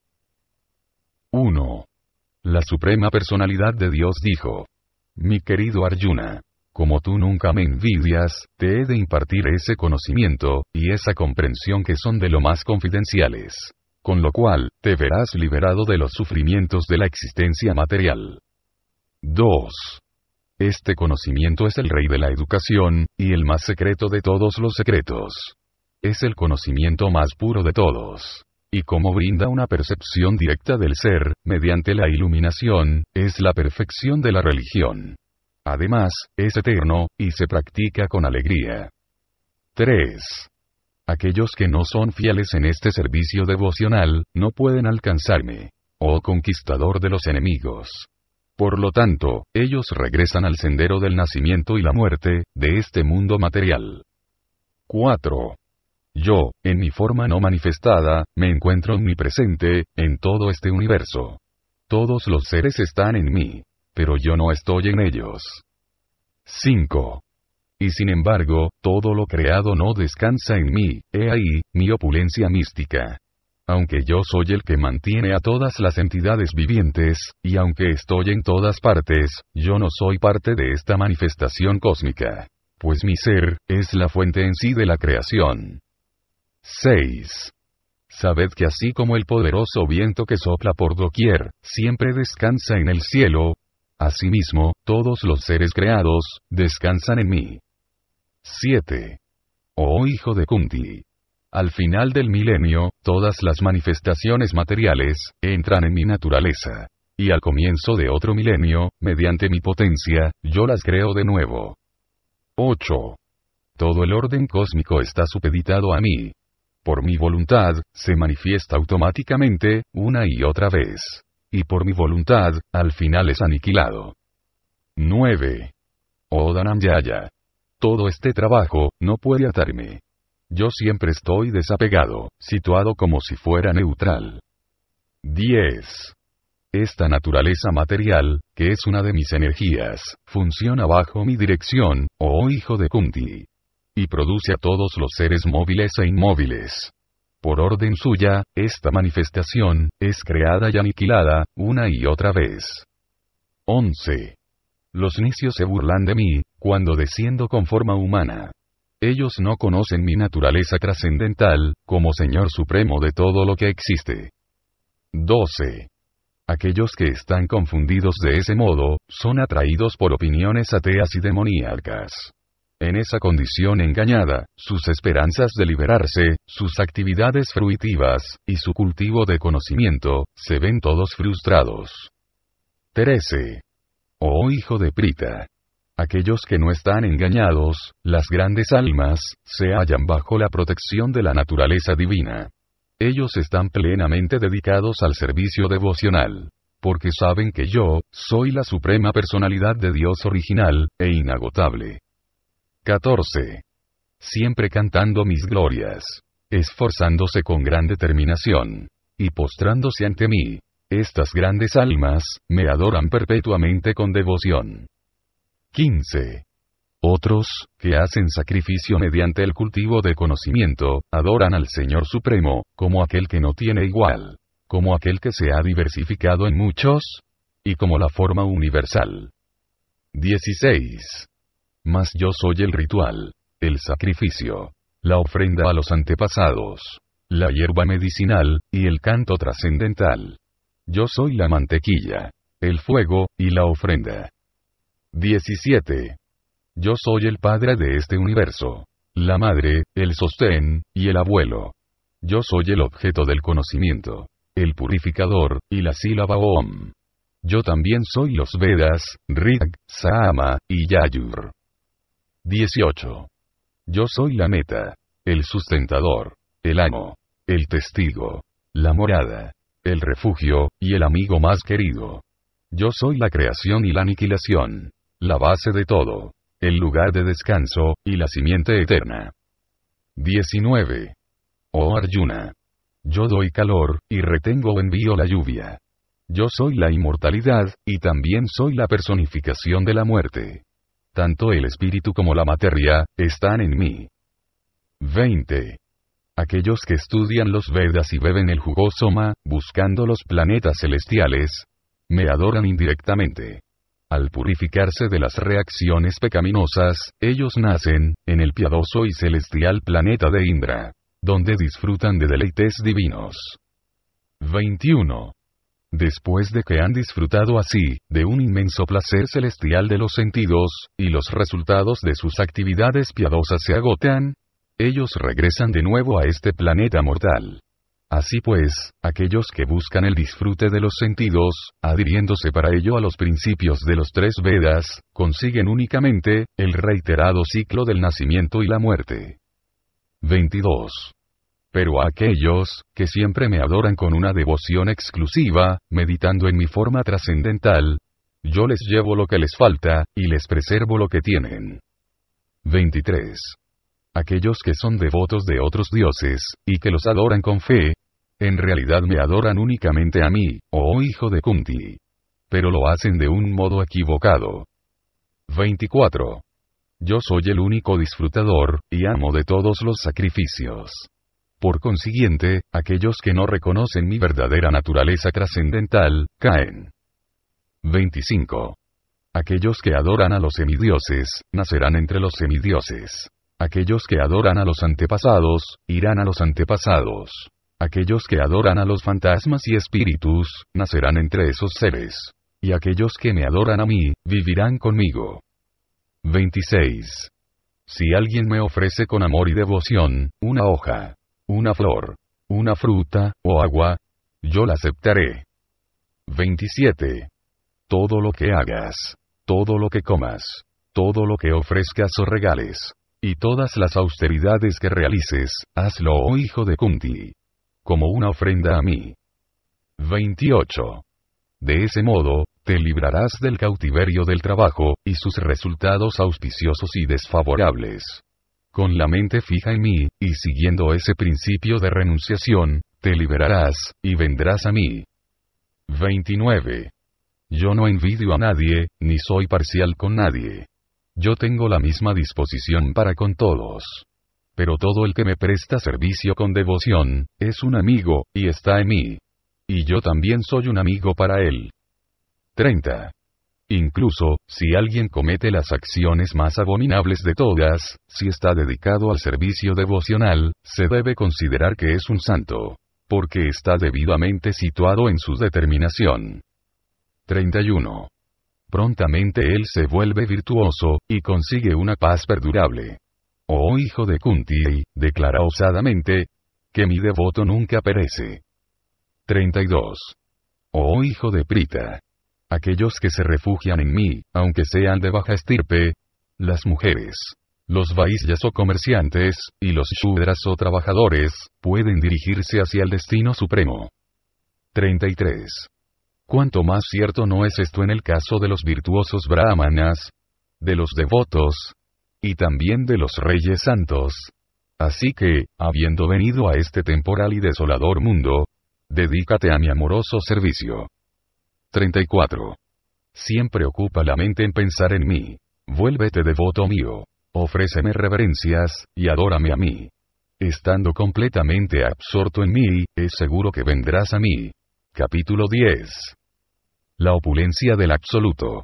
1. La Suprema Personalidad de Dios dijo: Mi querido Arjuna, como tú nunca me envidias, te he de impartir ese conocimiento, y esa comprensión que son de lo más confidenciales. Con lo cual, te verás liberado de los sufrimientos de la existencia material. 2. Este conocimiento es el rey de la educación, y el más secreto de todos los secretos. Es el conocimiento más puro de todos. Y como brinda una percepción directa del ser, mediante la iluminación, es la perfección de la religión. Además, es eterno, y se practica con alegría. 3. Aquellos que no son fieles en este servicio devocional, no pueden alcanzarme, oh conquistador de los enemigos. Por lo tanto, ellos regresan al sendero del nacimiento y la muerte, de este mundo material. 4. Yo, en mi forma no manifestada, me encuentro omnipresente, en todo este universo. Todos los seres están en mí, pero yo no estoy en ellos. 5. Y sin embargo, todo lo creado no descansa en mí, he ahí, mi opulencia mística. Aunque yo soy el que mantiene a todas las entidades vivientes, y aunque estoy en todas partes, yo no soy parte de esta manifestación cósmica. Pues mi ser, es la fuente en sí de la creación. 6. Sabed que así como el poderoso viento que sopla por doquier, siempre descansa en el cielo, asimismo, todos los seres creados, descansan en mí. 7. Oh hijo de Kunti. Al final del milenio, todas las manifestaciones materiales, entran en mi naturaleza. Y al comienzo de otro milenio, mediante mi potencia, yo las creo de nuevo. 8. Todo el orden cósmico está supeditado a mí. Por mi voluntad, se manifiesta automáticamente, una y otra vez. Y por mi voluntad, al final es aniquilado. 9. Oh Dhananjaya. Todo este trabajo, no puede atarme. Yo siempre estoy desapegado, situado como si fuera neutral. 10. Esta naturaleza material, que es una de mis energías, funciona bajo mi dirección, oh hijo de Kunti. Y produce a todos los seres móviles e inmóviles. Por orden suya, esta manifestación, es creada y aniquilada, una y otra vez. 11. Los nicios se burlan de mí, cuando desciendo con forma humana. Ellos no conocen mi naturaleza trascendental, como Señor Supremo de todo lo que existe. 12. Aquellos que están confundidos de ese modo, son atraídos por opiniones ateas y demoníacas. En esa condición engañada, sus esperanzas de liberarse, sus actividades fruitivas, y su cultivo de conocimiento, se ven todos frustrados. 13. Oh hijo de Prita. Aquellos que no están engañados, las grandes almas, se hallan bajo la protección de la naturaleza divina. Ellos están plenamente dedicados al servicio devocional, porque saben que yo, soy la suprema personalidad de Dios original, e inagotable. 14. Siempre cantando mis glorias, esforzándose con gran determinación, y postrándose ante mí, estas grandes almas, me adoran perpetuamente con devoción. 15. Otros, que hacen sacrificio mediante el cultivo de conocimiento, adoran al Señor Supremo, como aquel que no tiene igual, como aquel que se ha diversificado en muchos, y como la forma universal. 16. Mas yo soy el ritual, el sacrificio, la ofrenda a los antepasados, la hierba medicinal, y el canto trascendental. Yo soy la mantequilla, el fuego, y la ofrenda. 17. Yo soy el padre de este universo, la madre, el sostén, y el abuelo. Yo soy el objeto del conocimiento, el purificador, y la sílaba Om. Yo también soy los Vedas, Rig, Sama, y Yajur. 18. Yo soy la meta, el sustentador, el amo, el testigo, la morada, el refugio, y el amigo más querido. Yo soy la creación y la aniquilación, la base de todo, el lugar de descanso, y la simiente eterna. 19. Oh Arjuna. Yo doy calor, y retengo o envío la lluvia. Yo soy la inmortalidad, y también soy la personificación de la muerte. Tanto el espíritu como la materia, están en mí. 20. Aquellos que estudian los Vedas y beben el jugo Soma, buscando los planetas celestiales, me adoran indirectamente. Al purificarse de las reacciones pecaminosas, ellos nacen, en el piadoso y celestial planeta de Indra, donde disfrutan de deleites divinos. 21. Después de que han disfrutado así, de un inmenso placer celestial de los sentidos, y los resultados de sus actividades piadosas se agotan, ellos regresan de nuevo a este planeta mortal. Así pues, aquellos que buscan el disfrute de los sentidos, adhiriéndose para ello a los principios de los 3 Vedas, consiguen únicamente, el reiterado ciclo del nacimiento y la muerte. 22. Pero a aquellos, que siempre me adoran con una devoción exclusiva, meditando en mi forma trascendental, yo les llevo lo que les falta, y les preservo lo que tienen. 23. Aquellos que son devotos de otros dioses, y que los adoran con fe, en realidad me adoran únicamente a mí, oh hijo de Kunti. Pero lo hacen de un modo equivocado. 24. Yo soy el único disfrutador, y amo de todos los sacrificios. Por consiguiente, aquellos que no reconocen mi verdadera naturaleza trascendental, caen. 25. Aquellos que adoran a los semidioses, nacerán entre los semidioses. Aquellos que adoran a los antepasados, irán a los antepasados. Aquellos que adoran a los fantasmas y espíritus, nacerán entre esos seres. Y aquellos que me adoran a mí, vivirán conmigo. 26. Si alguien me ofrece con amor y devoción, una hoja, una flor, una fruta, o agua, yo la aceptaré. 27. Todo lo que hagas, todo lo que comas, todo lo que ofrezcas o regales, y todas las austeridades que realices, hazlo, oh hijo de Kunti, como una ofrenda a mí. 28. De ese modo, te librarás del cautiverio del trabajo, y sus resultados auspiciosos y desfavorables. Con la mente fija en mí, y siguiendo ese principio de renunciación, te liberarás, y vendrás a mí. 29. Yo no envidio a nadie, ni soy parcial con nadie. Yo tengo la misma disposición para con todos. Pero todo el que me presta servicio con devoción, es un amigo, y está en mí. Y yo también soy un amigo para él. 30. Incluso, si alguien comete las acciones más abominables de todas, si está dedicado al servicio devocional, se debe considerar que es un santo, porque está debidamente situado en su determinación. 31. Prontamente él se vuelve virtuoso, y consigue una paz perdurable. Oh hijo de Kunti, declara osadamente, que mi devoto nunca perece. 32. Oh hijo de Prita. Aquellos que se refugian en mí, aunque sean de baja estirpe, las mujeres, los vaisyas o comerciantes, y los shudras o trabajadores, pueden dirigirse hacia el destino supremo. 33. Cuanto más cierto no es esto en el caso de los virtuosos brahmanas, de los devotos, y también de los reyes santos. Así que, habiendo venido a este temporal y desolador mundo, dedícate a mi amoroso servicio. 34. Siempre ocupa la mente en pensar en mí. Vuélvete devoto mío. Ofréceme reverencias, y adórame a mí. Estando completamente absorto en mí, es seguro que vendrás a mí. Capítulo 10. La opulencia del Absoluto.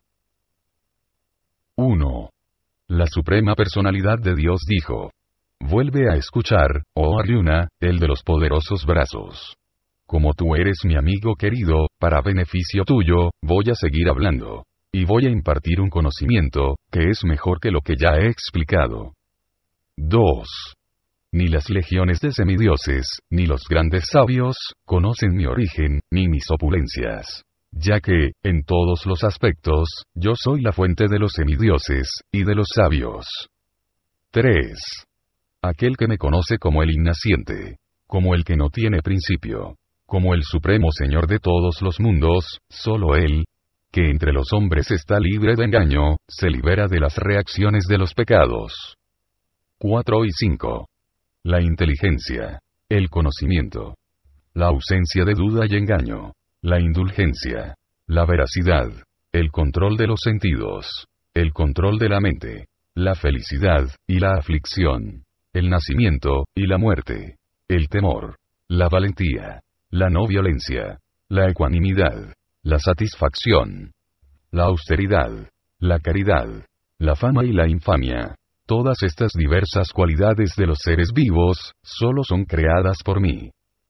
1. La Suprema Personalidad de Dios dijo: vuelve a escuchar, oh Arjuna, el de los poderosos brazos. Como tú eres mi amigo querido, para beneficio tuyo, voy a seguir hablando. Y voy a impartir un conocimiento, que es mejor que lo que ya he explicado. 2. Ni las legiones de semidioses, ni los grandes sabios, conocen mi origen, ni mis opulencias. Ya que, en todos los aspectos, yo soy la fuente de los semidioses, y de los sabios. 3. Aquel que me conoce como el innaciente, como el que no tiene principio, como el supremo Señor de todos los mundos, solo Él, que entre los hombres está libre de engaño, se libera de las reacciones de los pecados. 4 y 5. La inteligencia, el conocimiento, la ausencia de duda y engaño, la indulgencia, la veracidad, el control de los sentidos, el control de la mente, la felicidad y la aflicción, el nacimiento y la muerte, el temor, la valentía, la no violencia, la ecuanimidad, la satisfacción, la austeridad, la caridad, la fama y la infamia. Todas estas diversas cualidades de los seres vivos, solo son creadas por mí.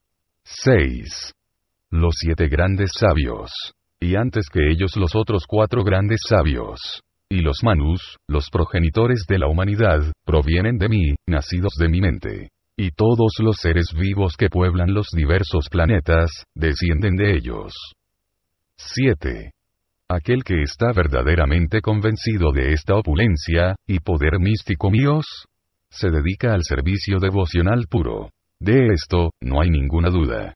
6. Los 7 grandes sabios, y antes que ellos los otros 4 grandes sabios, y los Manus, los progenitores de la humanidad, provienen de mí, nacidos de mi mente. Y todos los seres vivos que pueblan los diversos planetas, descienden de ellos. 7. Aquel que está verdaderamente convencido de esta opulencia, y poder místico míos, se dedica al servicio devocional puro. De esto, no hay ninguna duda.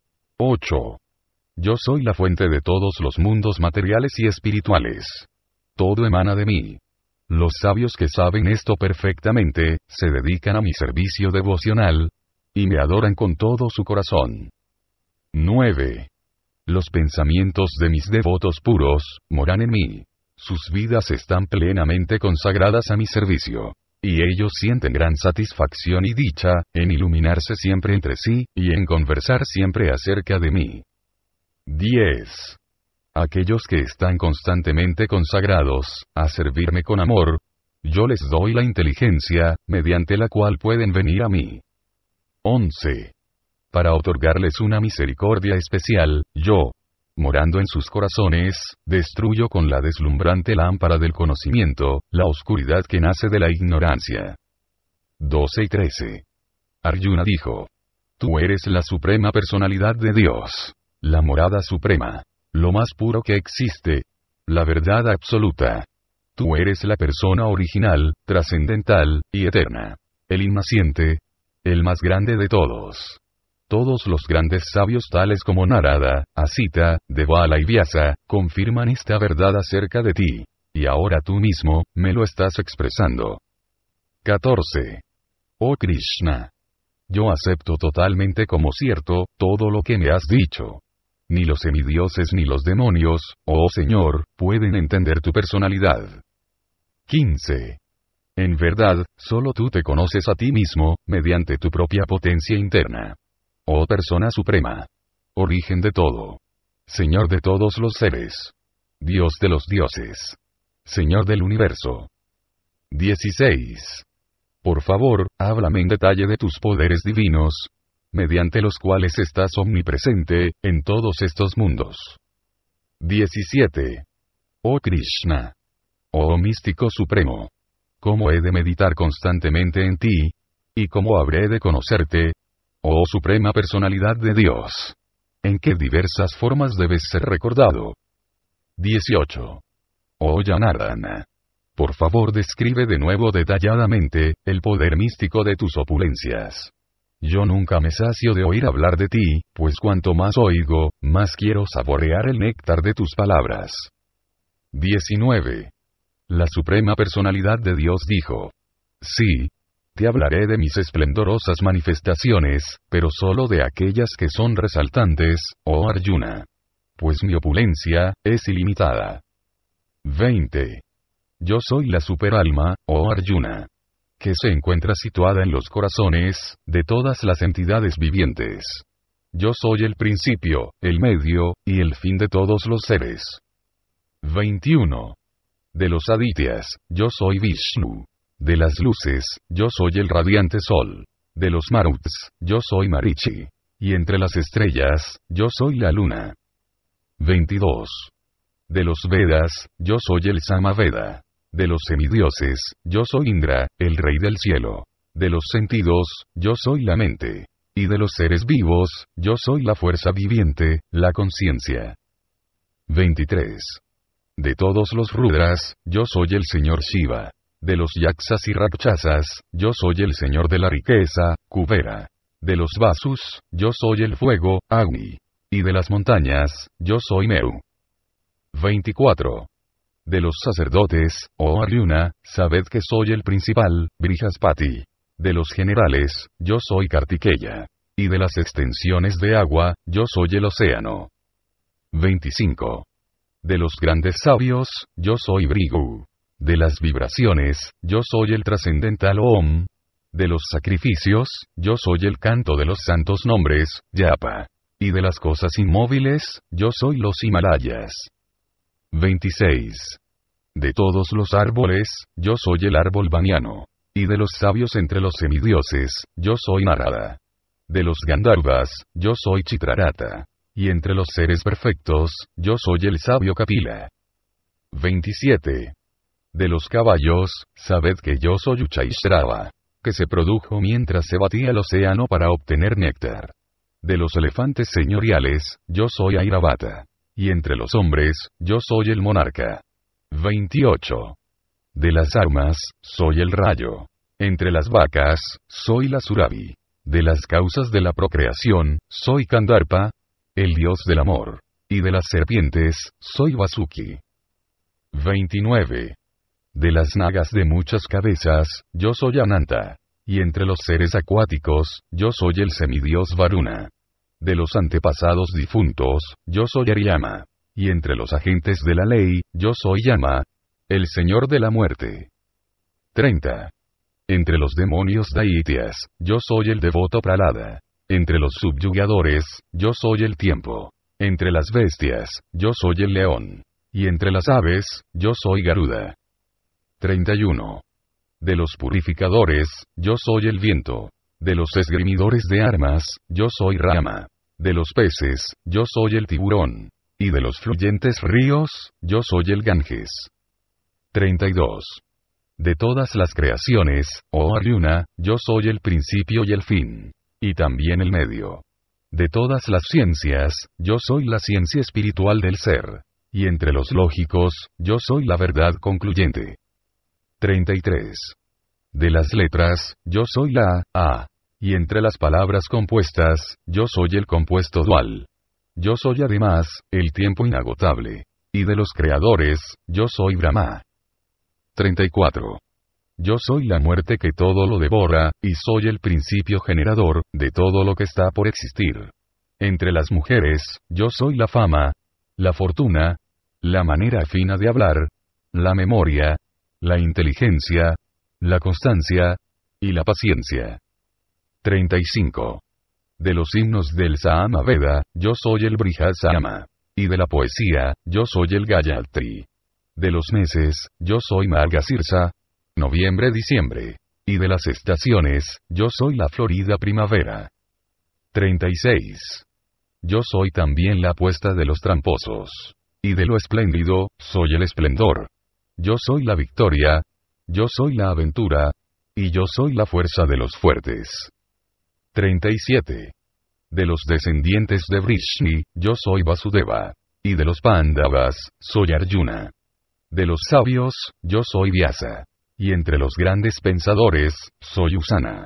8. Yo soy la fuente de todos los mundos materiales y espirituales. Todo emana de mí. Los sabios que saben esto perfectamente, se dedican a mi servicio devocional, y me adoran con todo su corazón. 9. Los pensamientos de mis devotos puros, moran en mí. Sus vidas están plenamente consagradas a mi servicio. Y ellos sienten gran satisfacción y dicha, en iluminarse siempre entre sí, y en conversar siempre acerca de mí. 10. Aquellos que están constantemente consagrados, a servirme con amor, yo les doy la inteligencia, mediante la cual pueden venir a mí. 11. Para otorgarles una misericordia especial, yo, morando en sus corazones, destruyo con la deslumbrante lámpara del conocimiento, la oscuridad que nace de la ignorancia. 12 y 13. Arjuna dijo: Tú eres la suprema personalidad de Dios, la morada suprema, lo más puro que existe, la verdad absoluta. Tú eres la persona original, trascendental, y eterna, el innaciente, el más grande de todos. Todos los grandes sabios tales como Narada, Asita, Devala y Vyasa, confirman esta verdad acerca de ti. Y ahora tú mismo, me lo estás expresando. 14. Oh Krishna. Yo acepto totalmente como cierto, todo lo que me has dicho. Ni los semidioses ni los demonios, oh Señor, pueden entender tu personalidad. 15. En verdad, solo tú te conoces a ti mismo, mediante tu propia potencia interna. Oh persona suprema. Origen de todo. Señor de todos los seres. Dios de los dioses. Señor del universo. 16. Por favor, háblame en detalle de tus poderes divinos, mediante los cuales estás omnipresente, en todos estos mundos. 17. Oh Krishna. Oh místico supremo. ¿Cómo he de meditar constantemente en ti? ¿Y cómo habré de conocerte? Oh suprema personalidad de Dios. ¿En qué diversas formas debes ser recordado? 18. Oh Janardana. Por favor describe de nuevo detalladamente, el poder místico de tus opulencias. Yo nunca me sacio de oír hablar de ti, pues cuanto más oigo, más quiero saborear el néctar de tus palabras. 19. La suprema personalidad de Dios dijo: Sí. Te hablaré de mis esplendorosas manifestaciones, pero solo de aquellas que son resaltantes, oh Arjuna. Pues mi opulencia, es ilimitada. 20. Yo soy la superalma, oh Arjuna, que se encuentra situada en los corazones, de todas las entidades vivientes. Yo soy el principio, el medio, y el fin de todos los seres. 21. De los adityas, yo soy Vishnu. De las luces, yo soy el radiante sol. De los maruts, yo soy Marichi. Y entre las estrellas, yo soy la luna. 22. De los Vedas, yo soy el Samaveda. De los semidioses, yo soy Indra, el rey del cielo. De los sentidos, yo soy la mente. Y de los seres vivos, yo soy la fuerza viviente, la conciencia. 23. De todos los Rudras, yo soy el señor Shiva. De los Yaksas y Rakshasas, yo soy el señor de la riqueza, Kubera. De los Vasus, yo soy el fuego, Agni. Y de las montañas, yo soy Meu. 24. De los sacerdotes, oh Arjuna, sabed que soy el principal, Brihaspati. De los generales, yo soy Kartikeya. Y de las extensiones de agua, yo soy el océano. 25. De los grandes sabios, yo soy Brigu. De las vibraciones, yo soy el trascendental Om. De los sacrificios, yo soy el canto de los santos nombres, Yapa. Y de las cosas inmóviles, yo soy los Himalayas. 26. De todos los árboles, yo soy el árbol baniano. Y de los sabios entre los semidioses, yo soy Narada. De los Gandharvas, yo soy Chitrarata. Y entre los seres perfectos, yo soy el sabio Kapila. 27. De los caballos, sabed que yo soy Uchaishrava, que se produjo mientras se batía el océano para obtener néctar. De los elefantes señoriales, yo soy Airavata. Y entre los hombres, yo soy el monarca. 28. De las armas, soy el rayo. Entre las vacas, soy la Surabi. De las causas de la procreación, soy Kandarpa, el dios del amor. Y de las serpientes, soy Vasuki. 29. De las nagas de muchas cabezas, yo soy Ananta. Y entre los seres acuáticos, yo soy el semidios Varuna. De los antepasados difuntos, yo soy Aryama. Y entre los agentes de la ley, yo soy Yama, el señor de la muerte. 30. Entre los demonios Daityas, yo soy el devoto Pralada. Entre los subyugadores, yo soy el tiempo. Entre las bestias, yo soy el león. Y entre las aves, yo soy Garuda. 31. De los purificadores, yo soy el viento. De los esgrimidores de armas, yo soy Rama. De los peces, yo soy el tiburón. Y de los fluyentes ríos, yo soy el Ganges. 32. De todas las creaciones, oh Arjuna, yo soy el principio y el fin. Y también el medio. De todas las ciencias, yo soy la ciencia espiritual del ser. Y entre los lógicos, yo soy la verdad concluyente. 33. De las letras, yo soy la A. Y entre las palabras compuestas, yo soy el compuesto dual. Yo soy además, el tiempo inagotable. Y de los creadores, yo soy Brahma. 34. Yo soy la muerte que todo lo devora, y soy el principio generador, de todo lo que está por existir. Entre las mujeres, yo soy la fama, la fortuna, la manera fina de hablar, la memoria, la inteligencia, la constancia, y la paciencia. 35. De los himnos del Sama Veda, yo soy el Brihad Sama. Y de la poesía, yo soy el Gayatri. De los meses, yo soy Margasirsa, noviembre-diciembre. Y de las estaciones, yo soy la florida primavera. 36. Yo soy también la apuesta de los tramposos. Y de lo espléndido, soy el esplendor. Yo soy la victoria, yo soy la aventura, y yo soy la fuerza de los fuertes. 37. De los descendientes de Vrishni, yo soy Vasudeva. Y de los Pandavas, soy Arjuna. De los sabios, yo soy Vyasa. Y entre los grandes pensadores, soy Usana.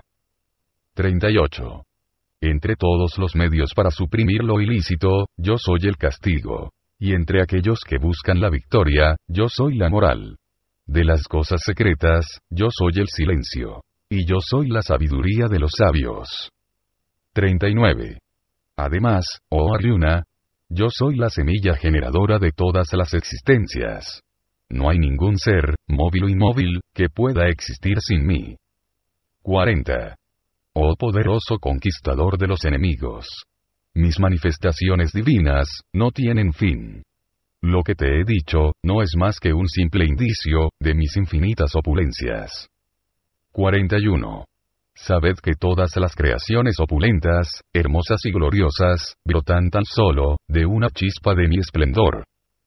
38. Entre todos los medios para suprimir lo ilícito, yo soy el castigo. Y entre aquellos que buscan la victoria, yo soy la moral. De las cosas secretas, yo soy el silencio. Y yo soy la sabiduría de los sabios. 39. Además, oh Arjuna, yo soy la semilla generadora de todas las existencias. No hay ningún ser, móvil o inmóvil, que pueda existir sin mí. 40. Oh poderoso conquistador de los enemigos. Mis manifestaciones divinas, no tienen fin. Lo que te he dicho, no es más que un simple indicio, de mis infinitas opulencias. 41. Sabed que todas las creaciones opulentas, hermosas y gloriosas, brotan tan solo, de una chispa de mi esplendor.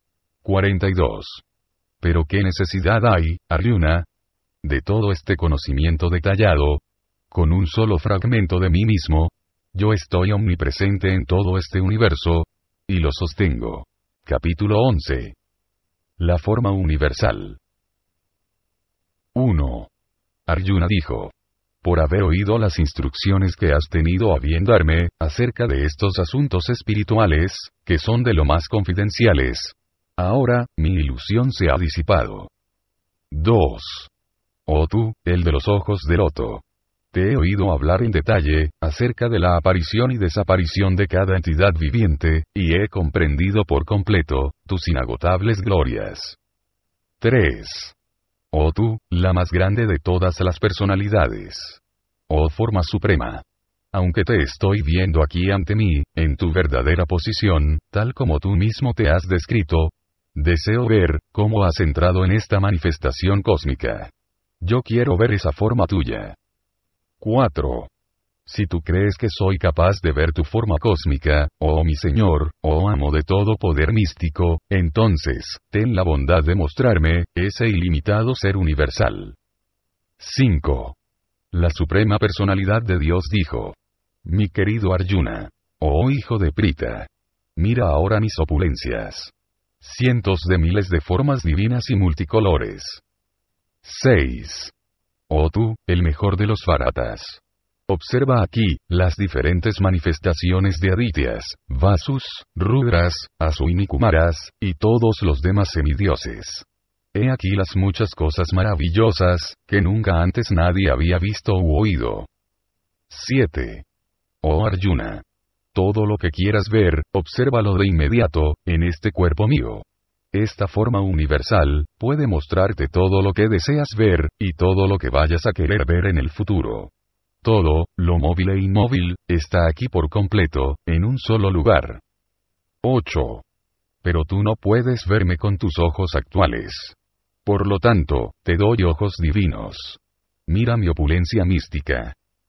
42. Pero ¿qué necesidad hay, Arjuna, de todo este conocimiento detallado? Con un solo fragmento de mí mismo, yo estoy omnipresente en todo este universo, y lo sostengo. Capítulo 11. La forma universal. 1. Arjuna dijo: por haber oído las instrucciones que has tenido a bien darme, acerca de estos asuntos espirituales, que son de lo más confidenciales, ahora, mi ilusión se ha disipado. 2. Oh tú, el de los ojos de loto. Te he oído hablar en detalle, acerca de la aparición y desaparición de cada entidad viviente, y he comprendido por completo, tus inagotables glorias. 3. Oh tú, la más grande de todas las personalidades. Oh forma suprema. Aunque te estoy viendo aquí ante mí, en tu verdadera posición, tal como tú mismo te has descrito, deseo ver cómo has entrado en esta manifestación cósmica. Yo quiero ver esa forma tuya. 4. Si tú crees que soy capaz de ver tu forma cósmica, oh mi Señor, oh amo de todo poder místico, entonces, ten la bondad de mostrarme ese ilimitado ser universal. 5. La Suprema Personalidad de Dios dijo: mi querido Arjuna, oh hijo de Prita, mira ahora mis opulencias. Cientos de miles de formas divinas y multicolores. 6. Oh tú, el mejor de los Bharatas. Observa aquí las diferentes manifestaciones de Adityas, Vasus, Rudras, Aswini Kumaras, y todos los demás semidioses. He aquí las muchas cosas maravillosas que nunca antes nadie había visto u oído. 7. Oh Arjuna, todo lo que quieras ver, obsérvalo de inmediato, en este cuerpo mío. Esta forma universal puede mostrarte todo lo que deseas ver, y todo lo que vayas a querer ver en el futuro. Todo, lo móvil e inmóvil, está aquí por completo, en un solo lugar. 8. Pero tú no puedes verme con tus ojos actuales. Por lo tanto, te doy ojos divinos. Mira mi opulencia mística.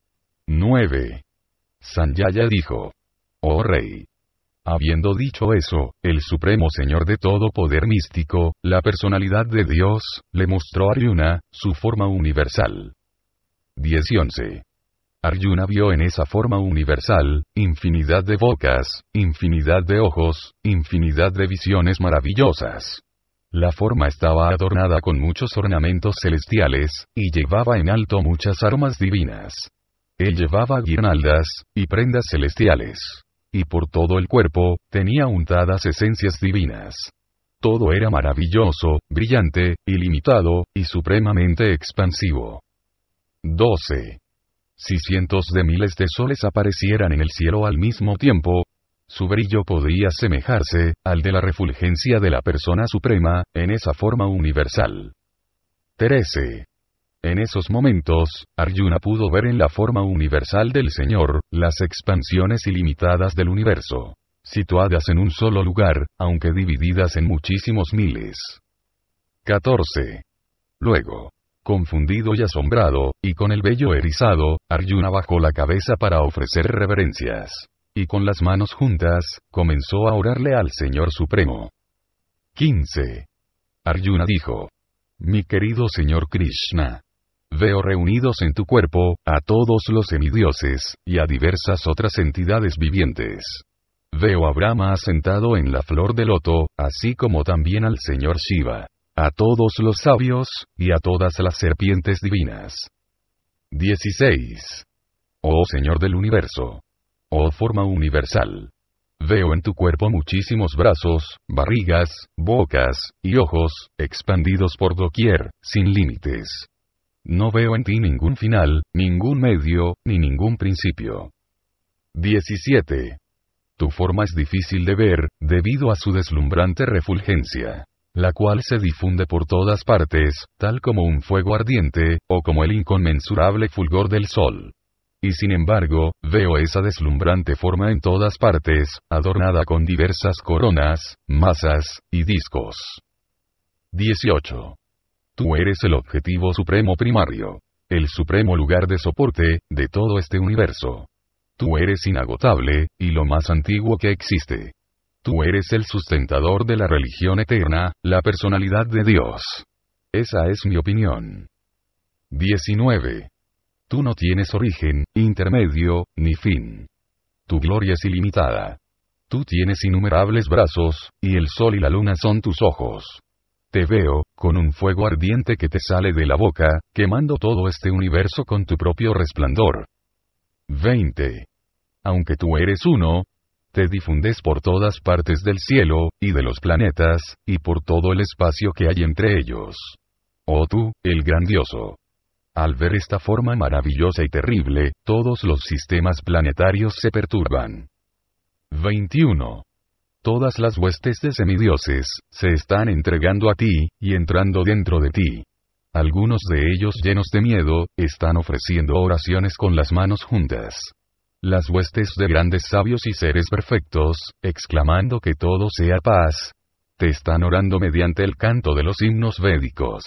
9. Sanjaya dijo: oh rey. Habiendo dicho eso, el Supremo Señor de todo poder místico, la personalidad de Dios, le mostró a Arjuna su forma universal. 10 y 11. Arjuna vio en esa forma universal, infinidad de bocas, infinidad de ojos, infinidad de visiones maravillosas. La forma estaba adornada con muchos ornamentos celestiales, y llevaba en alto muchas armas divinas. Él llevaba guirnaldas, y prendas celestiales. Y por todo el cuerpo, tenía untadas esencias divinas. Todo era maravilloso, brillante, ilimitado, y supremamente expansivo. 12. Si cientos de miles de soles aparecieran en el cielo al mismo tiempo, su brillo podría asemejarse al de la refulgencia de la persona suprema, en esa forma universal. 13. En esos momentos, Arjuna pudo ver en la forma universal del Señor, las expansiones ilimitadas del universo, situadas en un solo lugar, aunque divididas en muchísimos miles. 14. Luego, confundido y asombrado, y con el vello erizado, Arjuna bajó la cabeza para ofrecer reverencias. Y con las manos juntas, comenzó a orarle al Señor Supremo. 15. Arjuna dijo: mi querido Señor Krishna, veo reunidos en tu cuerpo, a todos los semidioses, y a diversas otras entidades vivientes. Veo a Brahma asentado en la flor de loto, así como también al Señor Shiva, a todos los sabios, y a todas las serpientes divinas. 16. Oh Señor del universo. Oh forma universal. Veo en tu cuerpo muchísimos brazos, barrigas, bocas, y ojos, expandidos por doquier, sin límites. No veo en ti ningún final, ningún medio, ni ningún principio. 17. Tu forma es difícil de ver, debido a su deslumbrante refulgencia, la cual se difunde por todas partes, tal como un fuego ardiente, o como el inconmensurable fulgor del sol. Y sin embargo, veo esa deslumbrante forma en todas partes, adornada con diversas coronas, masas, y discos. 18. Tú eres el objetivo supremo primario, el supremo lugar de soporte, de todo este universo. Tú eres inagotable, y lo más antiguo que existe. Tú eres el sustentador de la religión eterna, la personalidad de Dios. Esa es mi opinión. 19. Tú no tienes origen, intermedio, ni fin. Tu gloria es ilimitada. Tú tienes innumerables brazos, y el sol y la luna son tus ojos. Te veo, con un fuego ardiente que te sale de la boca, quemando todo este universo con tu propio resplandor. 20. Aunque tú eres uno, te difundes por todas partes del cielo, y de los planetas, y por todo el espacio que hay entre ellos. Oh tú, el grandioso. Al ver esta forma maravillosa y terrible, todos los sistemas planetarios se perturban. 21. Todas las huestes de semidioses se están entregando a ti, y entrando dentro de ti. Algunos de ellos llenos de miedo, están ofreciendo oraciones con las manos juntas. Las huestes de grandes sabios y seres perfectos, exclamando que todo sea paz, te están orando mediante el canto de los himnos védicos.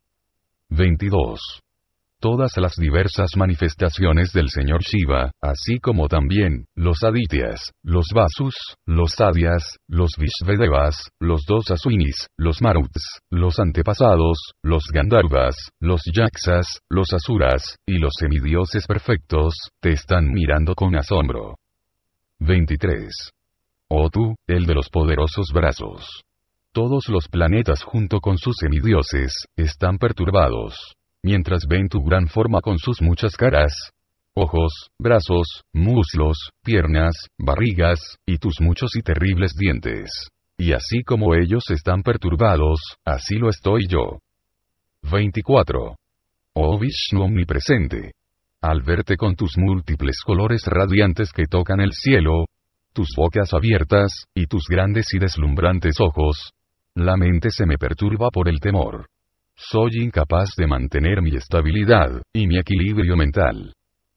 22. Todas las diversas manifestaciones del Señor Shiva, así como también, los Adityas, los Vasus, los Sadyas, los Vishvedevas, los dos Aswinis, los Maruts, los antepasados, los Gandharvas, los Yaksas, los Asuras, y los semidioses perfectos, te están mirando con asombro. 23. Oh tú, el de los poderosos brazos. Todos los planetas junto con sus semidioses, están perturbados, mientras ven tu gran forma con sus muchas caras, ojos, brazos, muslos, piernas, barrigas, y tus muchos y terribles dientes. Y así como ellos están perturbados, así lo estoy yo. 24. Oh Vishnu omnipresente. Al verte con tus múltiples colores radiantes que tocan el cielo, tus bocas abiertas, y tus grandes y deslumbrantes ojos, la mente se me perturba por el temor. Soy incapaz de mantener mi estabilidad, y mi equilibrio mental.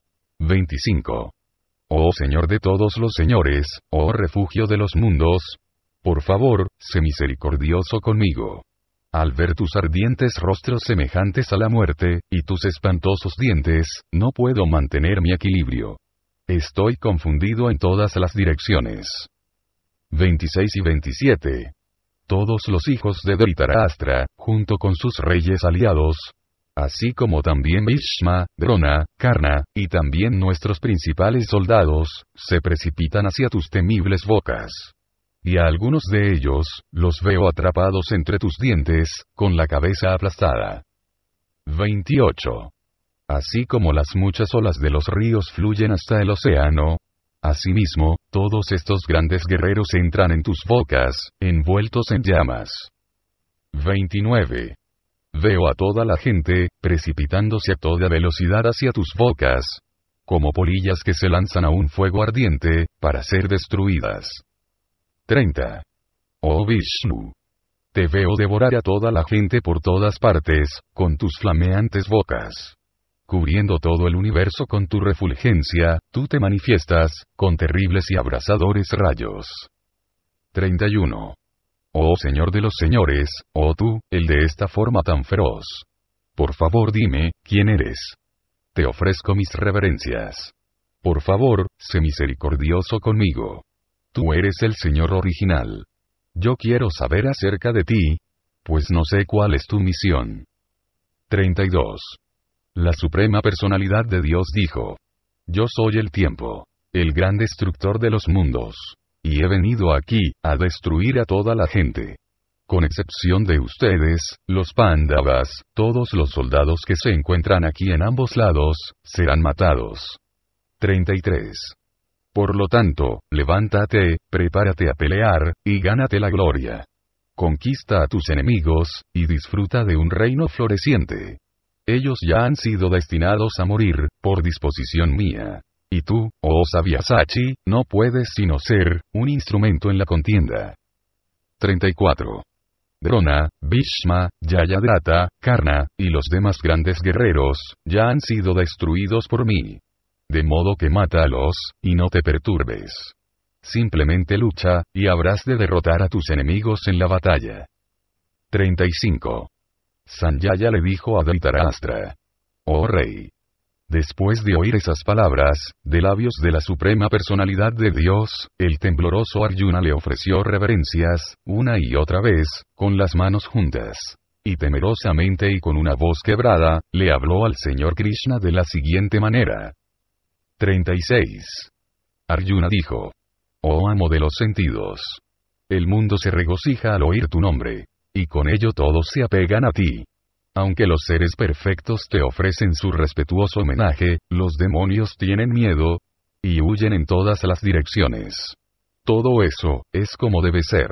25. Oh Señor de todos los señores, oh refugio de los mundos, por favor, sé misericordioso conmigo. Al ver tus ardientes rostros semejantes a la muerte, y tus espantosos dientes, no puedo mantener mi equilibrio. Estoy confundido en todas las direcciones. 26 y 27. Todos los hijos de Dhritarashtra, junto con sus reyes aliados, así como también Bhishma, Drona, Karna, y también nuestros principales soldados, se precipitan hacia tus temibles bocas. Y a algunos de ellos, los veo atrapados entre tus dientes, con la cabeza aplastada. 28. Así como las muchas olas de los ríos fluyen hasta el océano, asimismo, todos estos grandes guerreros entran en tus bocas, envueltos en llamas. 29. Veo a toda la gente, precipitándose a toda velocidad hacia tus bocas, como polillas que se lanzan a un fuego ardiente, para ser destruidas. 30. Oh Vishnu. Te veo devorar a toda la gente por todas partes, con tus flameantes bocas. Cubriendo todo el universo con tu refulgencia, tú te manifiestas, con terribles y abrasadores rayos. 31. Oh Señor de los señores, oh tú, el de esta forma tan feroz. Por favor dime, ¿quién eres? Te ofrezco mis reverencias. Por favor, sé misericordioso conmigo. Tú eres el Señor original. Yo quiero saber acerca de ti, pues no sé cuál es tu misión. 32. La Suprema Personalidad de Dios dijo: Yo soy el tiempo, el gran destructor de los mundos, y he venido aquí, a destruir a toda la gente. Con excepción de ustedes, los Pándavas, todos los soldados que se encuentran aquí en ambos lados, serán matados. 33. Por lo tanto, levántate, prepárate a pelear, y gánate la gloria. Conquista a tus enemigos, y disfruta de un reino floreciente. Ellos ya han sido destinados a morir, por disposición mía. Y tú, oh Sabyasachi, no puedes sino ser, un instrumento en la contienda. 34. Drona, Bhishma, Jayadratha, Karna, y los demás grandes guerreros, ya han sido destruidos por mí. De modo que mátalos, y no te perturbes. Simplemente lucha, y habrás de derrotar a tus enemigos en la batalla. 35. Sanjaya le dijo a Dhritarashtra: Oh rey. Después de oír esas palabras, de labios de la Suprema Personalidad de Dios, el tembloroso Arjuna le ofreció reverencias, una y otra vez, con las manos juntas. Y temerosamente y con una voz quebrada, le habló al Señor Krishna de la siguiente manera. 36. Arjuna dijo: Oh amo de los sentidos. El mundo se regocija al oír tu nombre. Y con ello todos se apegan a ti. Aunque los seres perfectos te ofrecen su respetuoso homenaje, los demonios tienen miedo, y huyen en todas las direcciones. Todo eso, es como debe ser.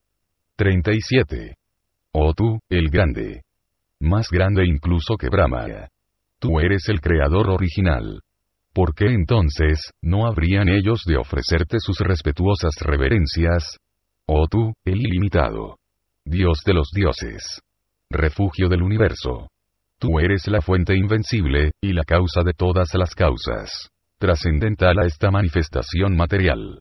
37. Oh tú, el grande. Más grande incluso que Brahma. Tú eres el creador original. ¿Por qué entonces, no habrían ellos de ofrecerte sus respetuosas reverencias? Oh tú, el ilimitado. Dios de los dioses. Refugio del universo. Tú eres la fuente invencible, y la causa de todas las causas. Trascendental a esta manifestación material.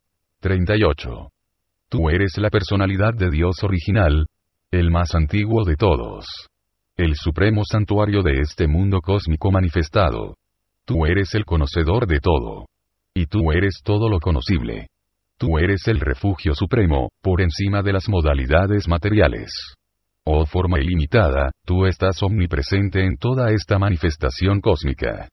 38. Tú eres la personalidad de Dios original, el más antiguo de todos. El supremo santuario de este mundo cósmico manifestado. Tú eres el conocedor de todo. Y tú eres todo lo conocible. Tú eres el refugio supremo, por encima de las modalidades materiales. Oh forma ilimitada, tú estás omnipresente en toda esta manifestación cósmica.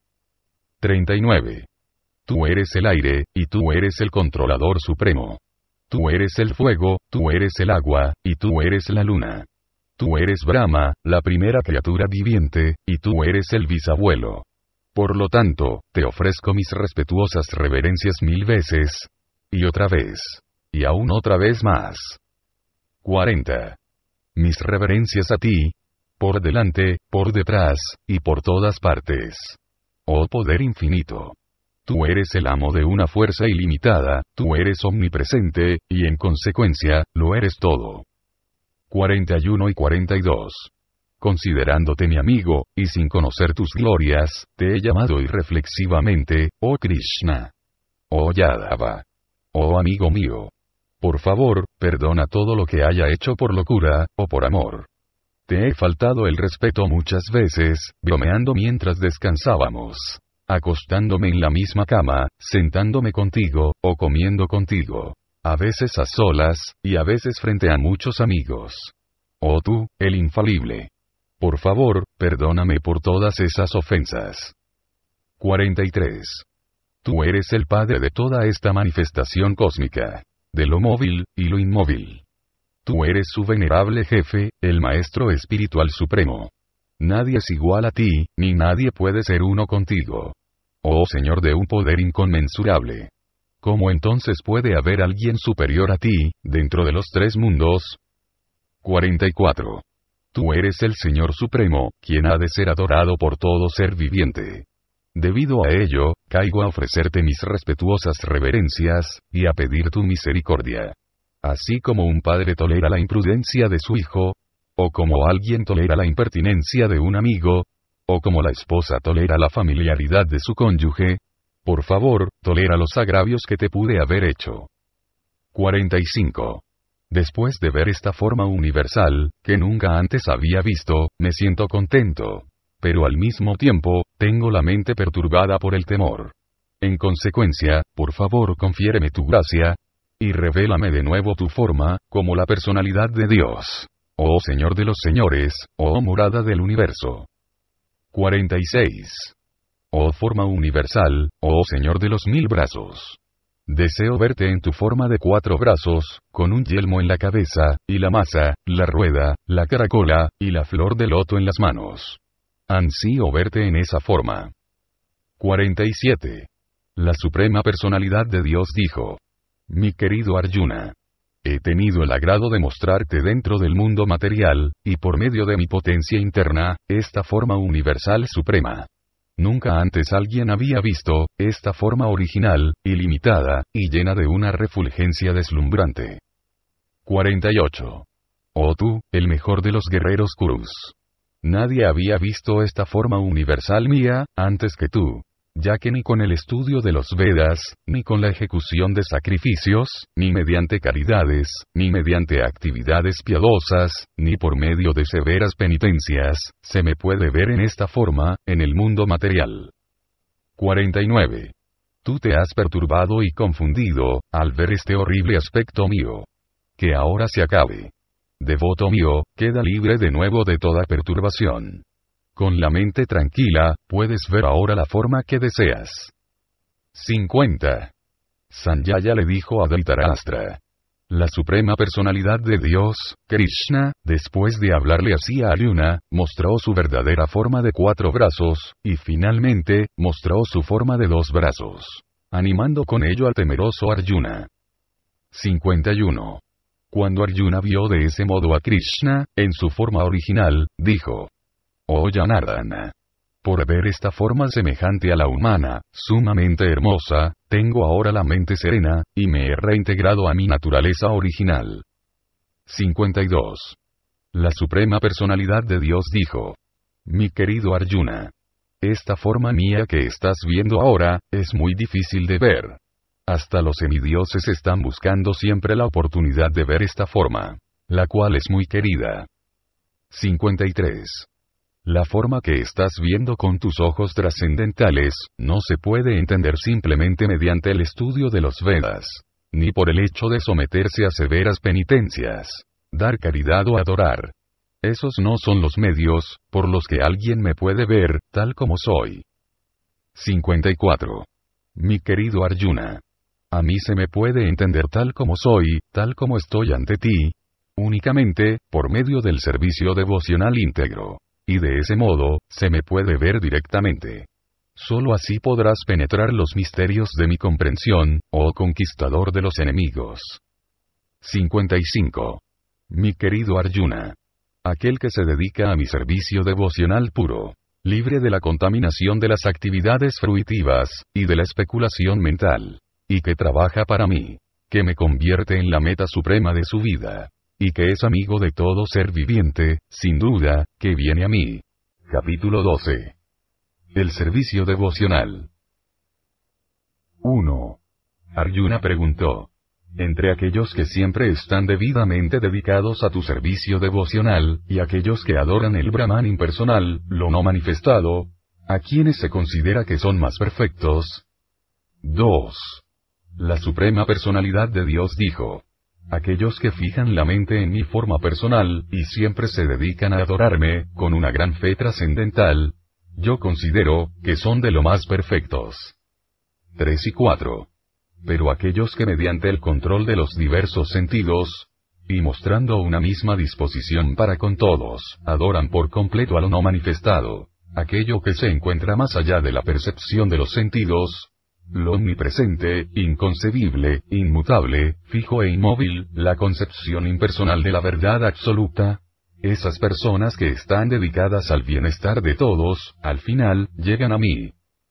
39. Tú eres el aire, y tú eres el controlador supremo. Tú eres el fuego, tú eres el agua, y tú eres la luna. Tú eres Brahma, la primera criatura viviente, y tú eres el bisabuelo. Por lo tanto, te ofrezco mis respetuosas reverencias 1000 veces. Y otra vez. Y aún otra vez más. 40. Mis reverencias a ti. Por delante, por detrás, y por todas partes. Oh poder infinito. Tú eres el amo de una fuerza ilimitada, tú eres omnipresente, y en consecuencia, lo eres todo. 41 y 42. Considerándote mi amigo, y sin conocer tus glorias, te he llamado irreflexivamente, oh Krishna. Oh Yadava. Oh amigo mío. Por favor, perdona todo lo que haya hecho por locura, o por amor. Te he faltado el respeto muchas veces, bromeando mientras descansábamos. Acostándome en la misma cama, sentándome contigo, o comiendo contigo. A veces a solas, y a veces frente a muchos amigos. Oh tú, el infalible. Por favor, perdóname por todas esas ofensas. 43. Tú eres el Padre de toda esta manifestación cósmica. De lo móvil, y lo inmóvil. Tú eres su venerable jefe, el Maestro Espiritual Supremo. Nadie es igual a ti, ni nadie puede ser uno contigo. Oh Señor de un poder inconmensurable. ¿Cómo entonces puede haber alguien superior a ti, dentro de los 3 mundos? 44. Tú eres el Señor Supremo, quien ha de ser adorado por todo ser viviente. Debido a ello, caigo a ofrecerte mis respetuosas reverencias, y a pedir tu misericordia. Así como un padre tolera la imprudencia de su hijo, o como alguien tolera la impertinencia de un amigo, o como la esposa tolera la familiaridad de su cónyuge, por favor, tolera los agravios que te pude haber hecho. 45. Después de ver esta forma universal, que nunca antes había visto, me siento contento. Pero al mismo tiempo, tengo la mente perturbada por el temor. En consecuencia, por favor confiéreme tu gracia, y revélame de nuevo tu forma, como la personalidad de Dios. Oh Señor de los señores, oh morada del universo. 46. Oh forma universal, oh Señor de los 1000 brazos. Deseo verte en tu forma de 4 brazos, con un yelmo en la cabeza, y la masa, la rueda, la caracola, y la flor de loto en las manos. Ansío verte en esa forma. 47. La Suprema Personalidad de Dios dijo: Mi querido Arjuna, he tenido el agrado de mostrarte dentro del mundo material, y por medio de mi potencia interna, esta forma universal suprema. Nunca antes alguien había visto esta forma original, ilimitada, y llena de una refulgencia deslumbrante. 48. Oh tú, el mejor de los guerreros Kurus. Nadie había visto esta forma universal mía, antes que tú. Ya que ni con el estudio de los Vedas, ni con la ejecución de sacrificios, ni mediante caridades, ni mediante actividades piadosas, ni por medio de severas penitencias, se me puede ver en esta forma, en el mundo material. 49. Tú te has perturbado y confundido, al ver este horrible aspecto mío. Que ahora se acabe. Devoto mío, queda libre de nuevo de toda perturbación. Con la mente tranquila, puedes ver ahora la forma que deseas. 50. Sanjaya le dijo a Dhritarashtra. La Suprema Personalidad de Dios, Krishna, después de hablarle así a Arjuna, mostró su verdadera forma de 4 brazos, y finalmente, mostró su forma de 2 brazos. Animando con ello al temeroso Arjuna. 51. Cuando Arjuna vio de ese modo a Krishna, en su forma original, dijo: Oh Janardana. Por ver esta forma semejante a la humana, sumamente hermosa, tengo ahora la mente serena, y me he reintegrado a mi naturaleza original. 52. La Suprema Personalidad de Dios dijo: Mi querido Arjuna, esta forma mía que estás viendo ahora, es muy difícil de ver. Hasta los semidioses están buscando siempre la oportunidad de ver esta forma, la cual es muy querida. 53. La forma que estás viendo con tus ojos trascendentales, no se puede entender simplemente mediante el estudio de los Vedas, ni por el hecho de someterse a severas penitencias, dar caridad o adorar. Esos no son los medios, por los que alguien me puede ver, tal como soy. 54. Mi querido Arjuna, a mí se me puede entender tal como soy, tal como estoy ante ti, únicamente, por medio del servicio devocional íntegro. Y de ese modo, se me puede ver directamente. Solo así podrás penetrar los misterios de mi comprensión, oh conquistador de los enemigos. 55. Mi querido Arjuna, aquel que se dedica a mi servicio devocional puro, libre de la contaminación de las actividades fruitivas, y de la especulación mental, y que trabaja para mí, que me convierte en la meta suprema de su vida, y que es amigo de todo ser viviente, sin duda, que viene a mí. Capítulo 12. El servicio devocional. 1. Arjuna preguntó: entre aquellos que siempre están debidamente dedicados a tu servicio devocional, y aquellos que adoran el Brahman impersonal, lo no manifestado, ¿a quienes se considera que son más perfectos? 2. La Suprema Personalidad de Dios dijo: aquellos que fijan la mente en mi forma personal, y siempre se dedican a adorarme, con una gran fe trascendental, yo considero, que son de lo más perfectos. 3 y 4. Pero aquellos que mediante el control de los diversos sentidos, y mostrando una misma disposición para con todos, adoran por completo a lo no manifestado, aquello que se encuentra más allá de la percepción de los sentidos, lo omnipresente, inconcebible, inmutable, fijo e inmóvil, la concepción impersonal de la verdad absoluta, esas personas que están dedicadas al bienestar de todos, al final, llegan a mí.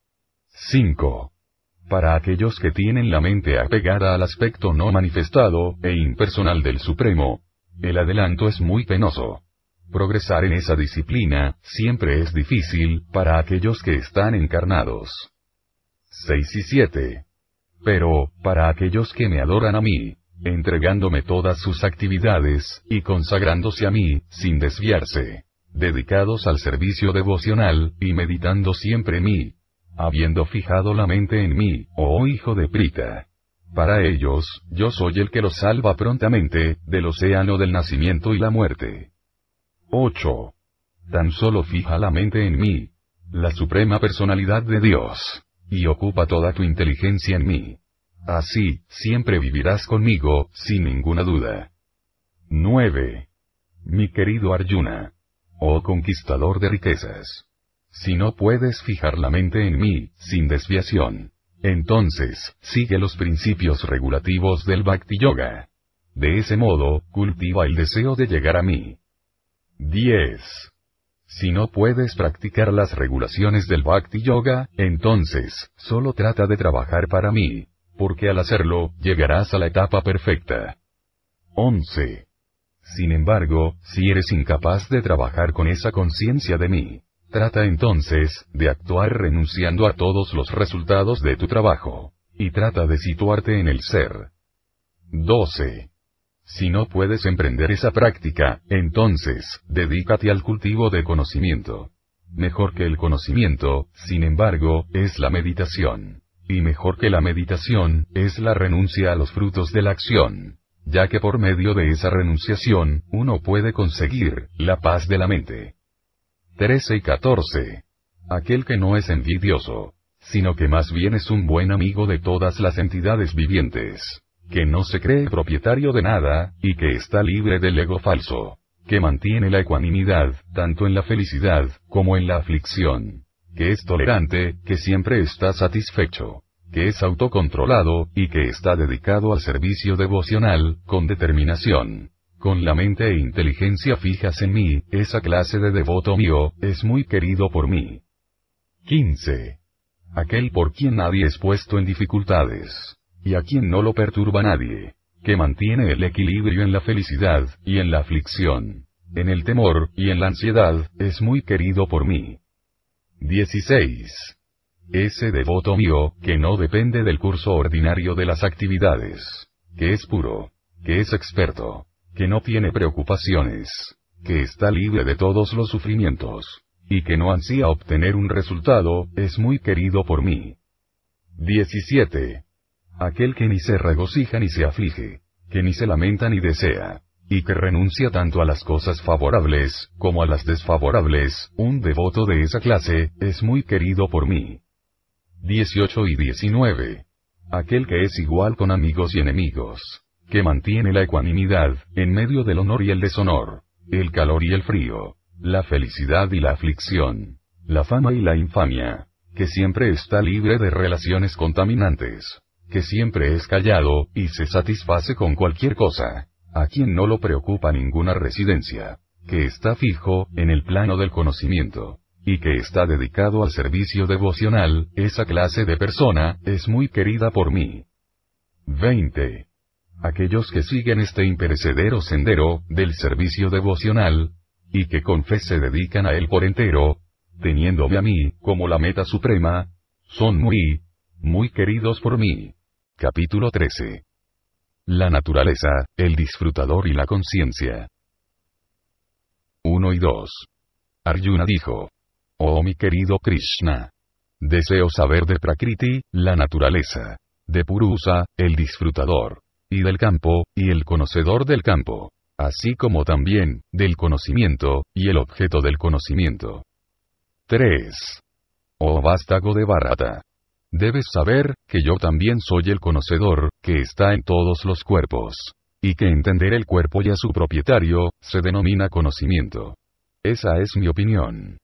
5. Para aquellos que tienen la mente apegada al aspecto no manifestado, e impersonal del Supremo, el adelanto es muy penoso. Progresar en esa disciplina, siempre es difícil, para aquellos que están encarnados. 6 y 7. Pero, para aquellos que me adoran a mí, entregándome todas sus actividades, y consagrándose a mí, sin desviarse, dedicados al servicio devocional, y meditando siempre en mí, habiendo fijado la mente en mí, oh hijo de Prita. Para ellos, yo soy el que los salva prontamente, del océano del nacimiento y la muerte. 8. Tan solo fija la mente en mí, la Suprema Personalidad de Dios, y ocupa toda tu inteligencia en mí. Así, siempre vivirás conmigo, sin ninguna duda. 9. Mi querido Arjuna, oh conquistador de riquezas, si no puedes fijar la mente en mí, sin desviación, entonces, sigue los principios regulativos del Bhakti Yoga. De ese modo, cultiva el deseo de llegar a mí. 10. Si no puedes practicar las regulaciones del Bhakti Yoga, entonces, solo trata de trabajar para mí, porque al hacerlo, llegarás a la etapa perfecta. 11. Sin embargo, si eres incapaz de trabajar con esa conciencia de mí, trata entonces, de actuar renunciando a todos los resultados de tu trabajo, y trata de situarte en el ser. 12. Si no puedes emprender esa práctica, entonces, dedícate al cultivo de conocimiento. Mejor que el conocimiento, sin embargo, es la meditación. Y mejor que la meditación, es la renuncia a los frutos de la acción, ya que por medio de esa renunciación, uno puede conseguir la paz de la mente. 13 y 14. Aquel que no es envidioso, sino que más bien es un buen amigo de todas las entidades vivientes, que no se cree propietario de nada, y que está libre del ego falso, que mantiene la ecuanimidad, tanto en la felicidad, como en la aflicción, que es tolerante, que siempre está satisfecho, que es autocontrolado, y que está dedicado al servicio devocional, con determinación. Con la mente e inteligencia fijas en mí, esa clase de devoto mío, es muy querido por mí. 15. Aquel por quien nadie es puesto en dificultades, y a quien no lo perturba nadie, que mantiene el equilibrio en la felicidad, y en la aflicción, en el temor y en la ansiedad, es muy querido por mí. 16. Ese devoto mío, que no depende del curso ordinario de las actividades, que es puro, que es experto, que no tiene preocupaciones, que está libre de todos los sufrimientos, y que no ansía obtener un resultado, es muy querido por mí. 17. Aquel que ni se regocija ni se aflige, que ni se lamenta ni desea, y que renuncia tanto a las cosas favorables, como a las desfavorables, un devoto de esa clase, es muy querido por mí. 18 y 19. Aquel que es igual con amigos y enemigos, que mantiene la ecuanimidad, en medio del honor y el deshonor, el calor y el frío, la felicidad y la aflicción, la fama y la infamia, que siempre está libre de relaciones contaminantes, que siempre es callado, y se satisface con cualquier cosa, a quien no lo preocupa ninguna residencia, que está fijo, en el plano del conocimiento, y que está dedicado al servicio devocional, esa clase de persona, es muy querida por mí. 20. Aquellos que siguen este imperecedero sendero, del servicio devocional, y que con fe se dedican a él por entero, teniéndome a mí, como la meta suprema, son muy queridos por mí. Capítulo 13. La naturaleza, el disfrutador y la conciencia. 1 y 2. Arjuna dijo: Oh mi querido Krishna, deseo saber de Prakriti, la naturaleza, de Purusa, el disfrutador, y del campo, y el conocedor del campo, así como también, del conocimiento, y el objeto del conocimiento. 3. Oh vástago de Bharata, debes saber, que yo también soy el conocedor, que está en todos los cuerpos, y que entender el cuerpo y a su propietario, se denomina conocimiento. Esa es mi opinión.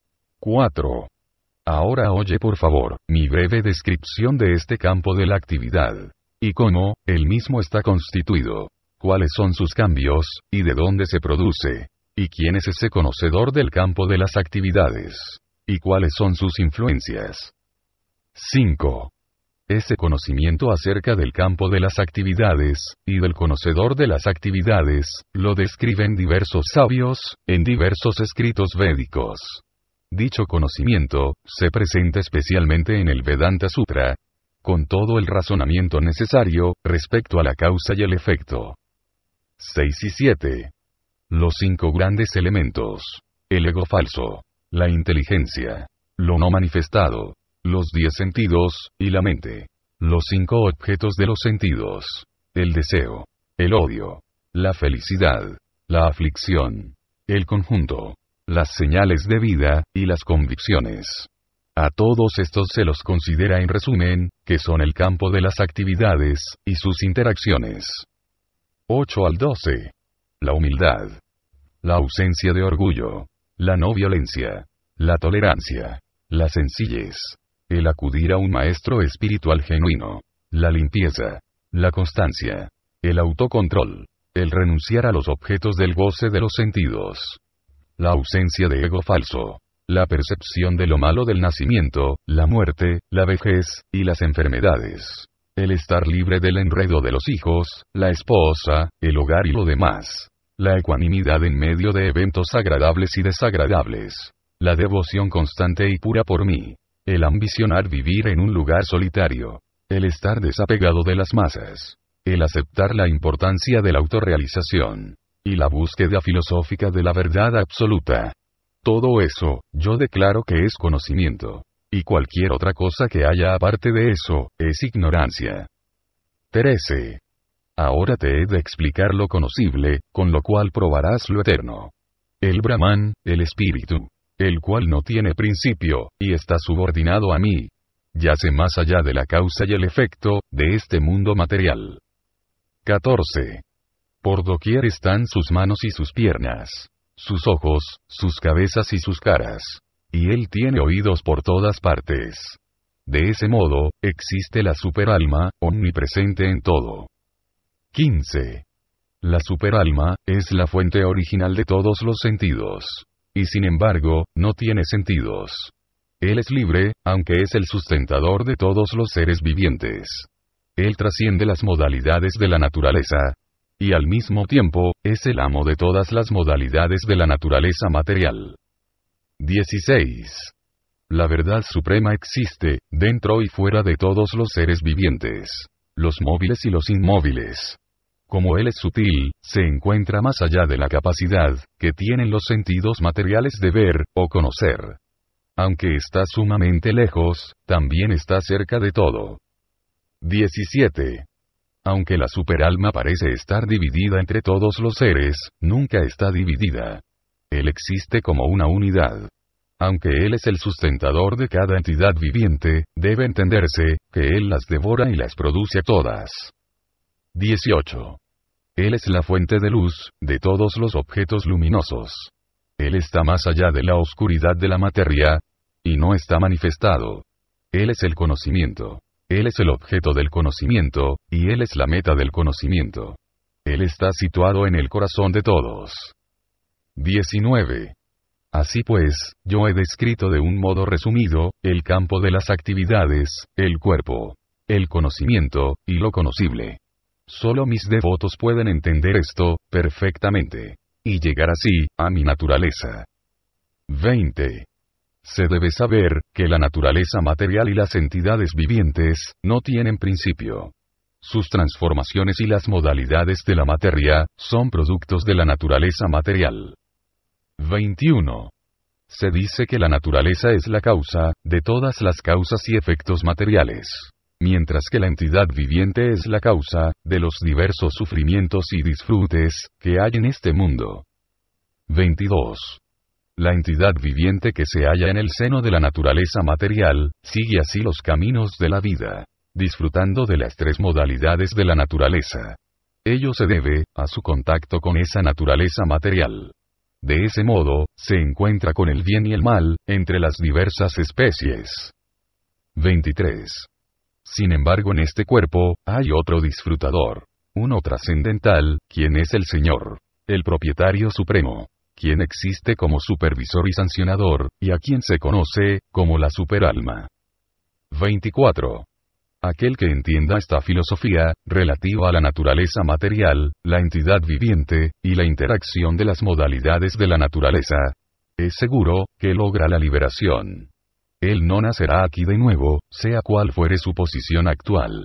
4. Ahora oye por favor, mi breve descripción de este campo de la actividad, y cómo, él mismo está constituido, cuáles son sus cambios, y de dónde se produce, y quién es ese conocedor del campo de las actividades, y cuáles son sus influencias. 5. Ese conocimiento acerca del campo de las actividades, y del conocedor de las actividades, lo describen diversos sabios, en diversos escritos védicos. Dicho conocimiento, se presenta especialmente en el Vedanta Sutra, con todo el razonamiento necesario, respecto a la causa y el efecto. 6 y 7. Los 5 grandes elementos. El ego falso, la inteligencia, lo no manifestado, los 10 sentidos, y la mente. Los 5 objetos de los sentidos. El deseo, el odio, la felicidad, la aflicción, el conjunto, las señales de vida, y las convicciones. A todos estos se los considera en resumen, que son el campo de las actividades, y sus interacciones. 8 al 12. La humildad, la ausencia de orgullo, la no violencia, la tolerancia, la sencillez, el acudir a un maestro espiritual genuino, la limpieza, la constancia, el autocontrol, el renunciar a los objetos del goce de los sentidos, la ausencia de ego falso, la percepción de lo malo del nacimiento, la muerte, la vejez, y las enfermedades, el estar libre del enredo de los hijos, la esposa, el hogar y lo demás, la ecuanimidad en medio de eventos agradables y desagradables, la devoción constante y pura por mí, el ambicionar vivir en un lugar solitario, el estar desapegado de las masas, el aceptar la importancia de la autorrealización, y la búsqueda filosófica de la verdad absoluta. Todo eso, yo declaro que es conocimiento, y cualquier otra cosa que haya aparte de eso, es ignorancia. 13. Ahora te he de explicar lo conocible, con lo cual probarás lo eterno. El Brahman, el espíritu, el cual no tiene principio, y está subordinado a mí, yace más allá de la causa y el efecto, de este mundo material. 14. Por doquier están sus manos y sus piernas, sus ojos, sus cabezas y sus caras. Y él tiene oídos por todas partes. De ese modo, existe la superalma, omnipresente en todo. 15. La superalma, es la fuente original de todos los sentidos. Y sin embargo, no tiene sentidos. Él es libre, aunque es el sustentador de todos los seres vivientes. Él trasciende las modalidades de la naturaleza, y al mismo tiempo, es el amo de todas las modalidades de la naturaleza material. 16. La verdad suprema existe, dentro y fuera de todos los seres vivientes, los móviles y los inmóviles. Como él es sutil, se encuentra más allá de la capacidad que tienen los sentidos materiales de ver o conocer. Aunque está sumamente lejos, también está cerca de todo. 17. Aunque la superalma parece estar dividida entre todos los seres, nunca está dividida. Él existe como una unidad. Aunque él es el sustentador de cada entidad viviente, debe entenderse que él las devora y las produce a todas. 18. Él es la fuente de luz de todos los objetos luminosos. Él está más allá de la oscuridad de la materia, y no está manifestado. Él es el conocimiento. Él es el objeto del conocimiento, y él es la meta del conocimiento. Él está situado en el corazón de todos. 19. Así pues, yo he descrito de un modo resumido, el campo de las actividades, el cuerpo, el conocimiento, y lo conocible. Solo mis devotos pueden entender esto, perfectamente. Y llegar así, a mi naturaleza. 20. Se debe saber, que la naturaleza material y las entidades vivientes, no tienen principio. Sus transformaciones y las modalidades de la materia, son productos de la naturaleza material. 21. Se dice que la naturaleza es la causa, de todas las causas y efectos materiales. Mientras que la entidad viviente es la causa, de los diversos sufrimientos y disfrutes, que hay en este mundo. 22. La entidad viviente que se halla en el seno de la naturaleza material, sigue así los caminos de la vida, disfrutando de las tres modalidades de la naturaleza. Ello se debe, a su contacto con esa naturaleza material. De ese modo, se encuentra con el bien y el mal, entre las diversas especies. 23. Sin embargo, en este cuerpo, hay otro disfrutador. Uno trascendental, quien es el Señor, el propietario supremo, quien existe como supervisor y sancionador, y a quien se conoce, como la superalma. 24. Aquel que entienda esta filosofía, relativa a la naturaleza material, la entidad viviente, y la interacción de las modalidades de la naturaleza, es seguro, que logra la liberación. Él no nacerá aquí de nuevo, sea cual fuere su posición actual.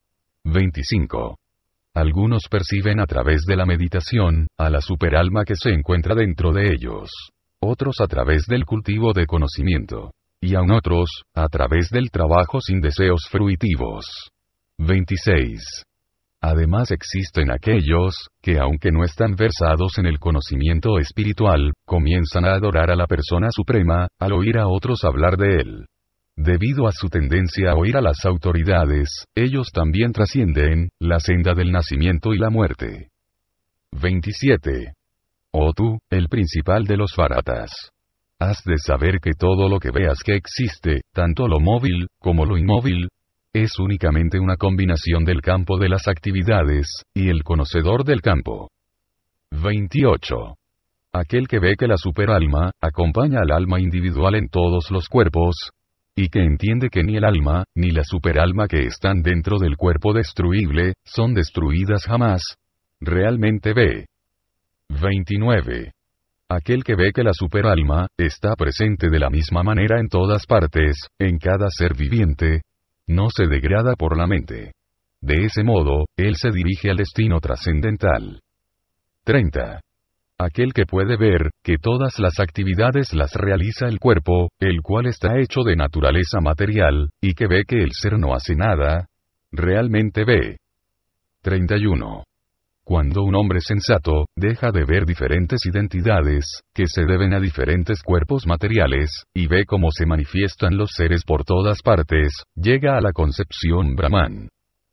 25. Algunos perciben a través de la meditación, a la superalma que se encuentra dentro de ellos. Otros a través del cultivo de conocimiento. Y aún otros, a través del trabajo sin deseos fruitivos. 26. Además existen aquellos, que aunque no están versados en el conocimiento espiritual, comienzan a adorar a la persona suprema, al oír a otros hablar de él. Debido a su tendencia a oír a las autoridades, ellos también trascienden la senda del nacimiento y la muerte. 27. Oh tú, el principal de los Varatas. Has de saber que todo lo que veas que existe, tanto lo móvil, como lo inmóvil, es únicamente una combinación del campo de las actividades, y el conocedor del campo. 28. Aquel que ve que la superalma, acompaña al alma individual en todos los cuerpos, y que entiende que ni el alma, ni la superalma que están dentro del cuerpo destruible, son destruidas jamás, realmente ve. 29. Aquel que ve que la superalma, está presente de la misma manera en todas partes, en cada ser viviente, no se degrada por la mente. De ese modo, él se dirige al destino trascendental. 30. Aquel que puede ver, que todas las actividades las realiza el cuerpo, el cual está hecho de naturaleza material, y que ve que el ser no hace nada, realmente ve. 31. Cuando un hombre sensato, deja de ver diferentes identidades, que se deben a diferentes cuerpos materiales, y ve cómo se manifiestan los seres por todas partes, llega a la concepción Brahman.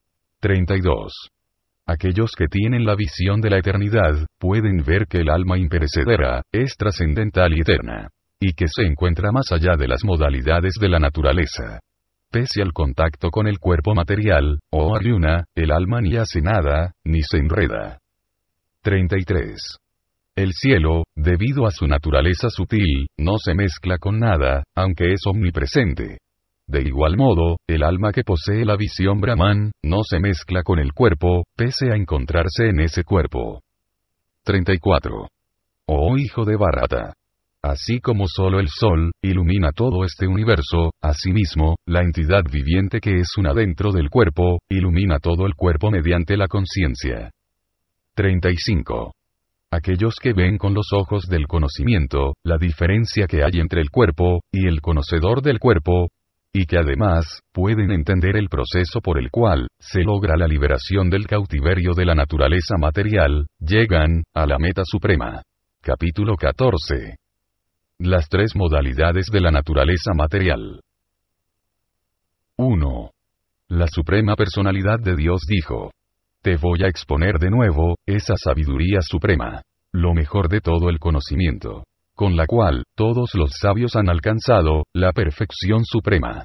32. Aquellos que tienen la visión de la eternidad, pueden ver que el alma imperecedera, es trascendental y eterna, y que se encuentra más allá de las modalidades de la naturaleza. Pese al contacto con el cuerpo material, oh Arjuna, el alma ni hace nada, ni se enreda. 33. El cielo, debido a su naturaleza sutil, no se mezcla con nada, aunque es omnipresente. De igual modo, el alma que posee la visión Brahman, no se mezcla con el cuerpo, pese a encontrarse en ese cuerpo. 34. Oh hijo de Bharata. Así como solo el sol ilumina todo este universo, asimismo, la entidad viviente que es una dentro del cuerpo, ilumina todo el cuerpo mediante la conciencia. 35. Aquellos que ven con los ojos del conocimiento, la diferencia que hay entre el cuerpo, y el conocedor del cuerpo, y que además, pueden entender el proceso por el cual, se logra la liberación del cautiverio de la naturaleza material, llegan, a la meta suprema. Capítulo 14. Las tres modalidades de la naturaleza material. 1. La Suprema Personalidad de Dios dijo: te voy a exponer de nuevo, esa sabiduría suprema, lo mejor de todo el conocimiento, con la cual, todos los sabios han alcanzado, la perfección suprema.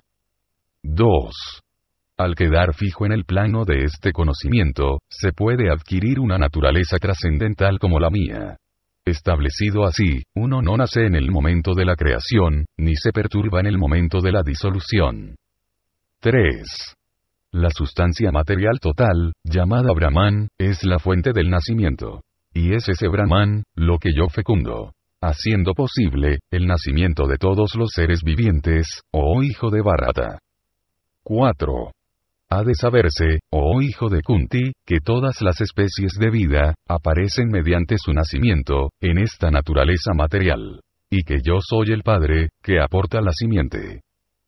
2. Al quedar fijo en el plano de este conocimiento, se puede adquirir una naturaleza trascendental como la mía. Establecido así, uno no nace en el momento de la creación, ni se perturba en el momento de la disolución. 3. La sustancia material total, llamada Brahman, es la fuente del nacimiento. Y es ese Brahman, lo que yo fecundo, haciendo posible, el nacimiento de todos los seres vivientes, oh hijo de Bharata. 4. Ha de saberse, oh hijo de Kunti, que todas las especies de vida, aparecen mediante su nacimiento, en esta naturaleza material. Y que yo soy el Padre, que aporta la simiente.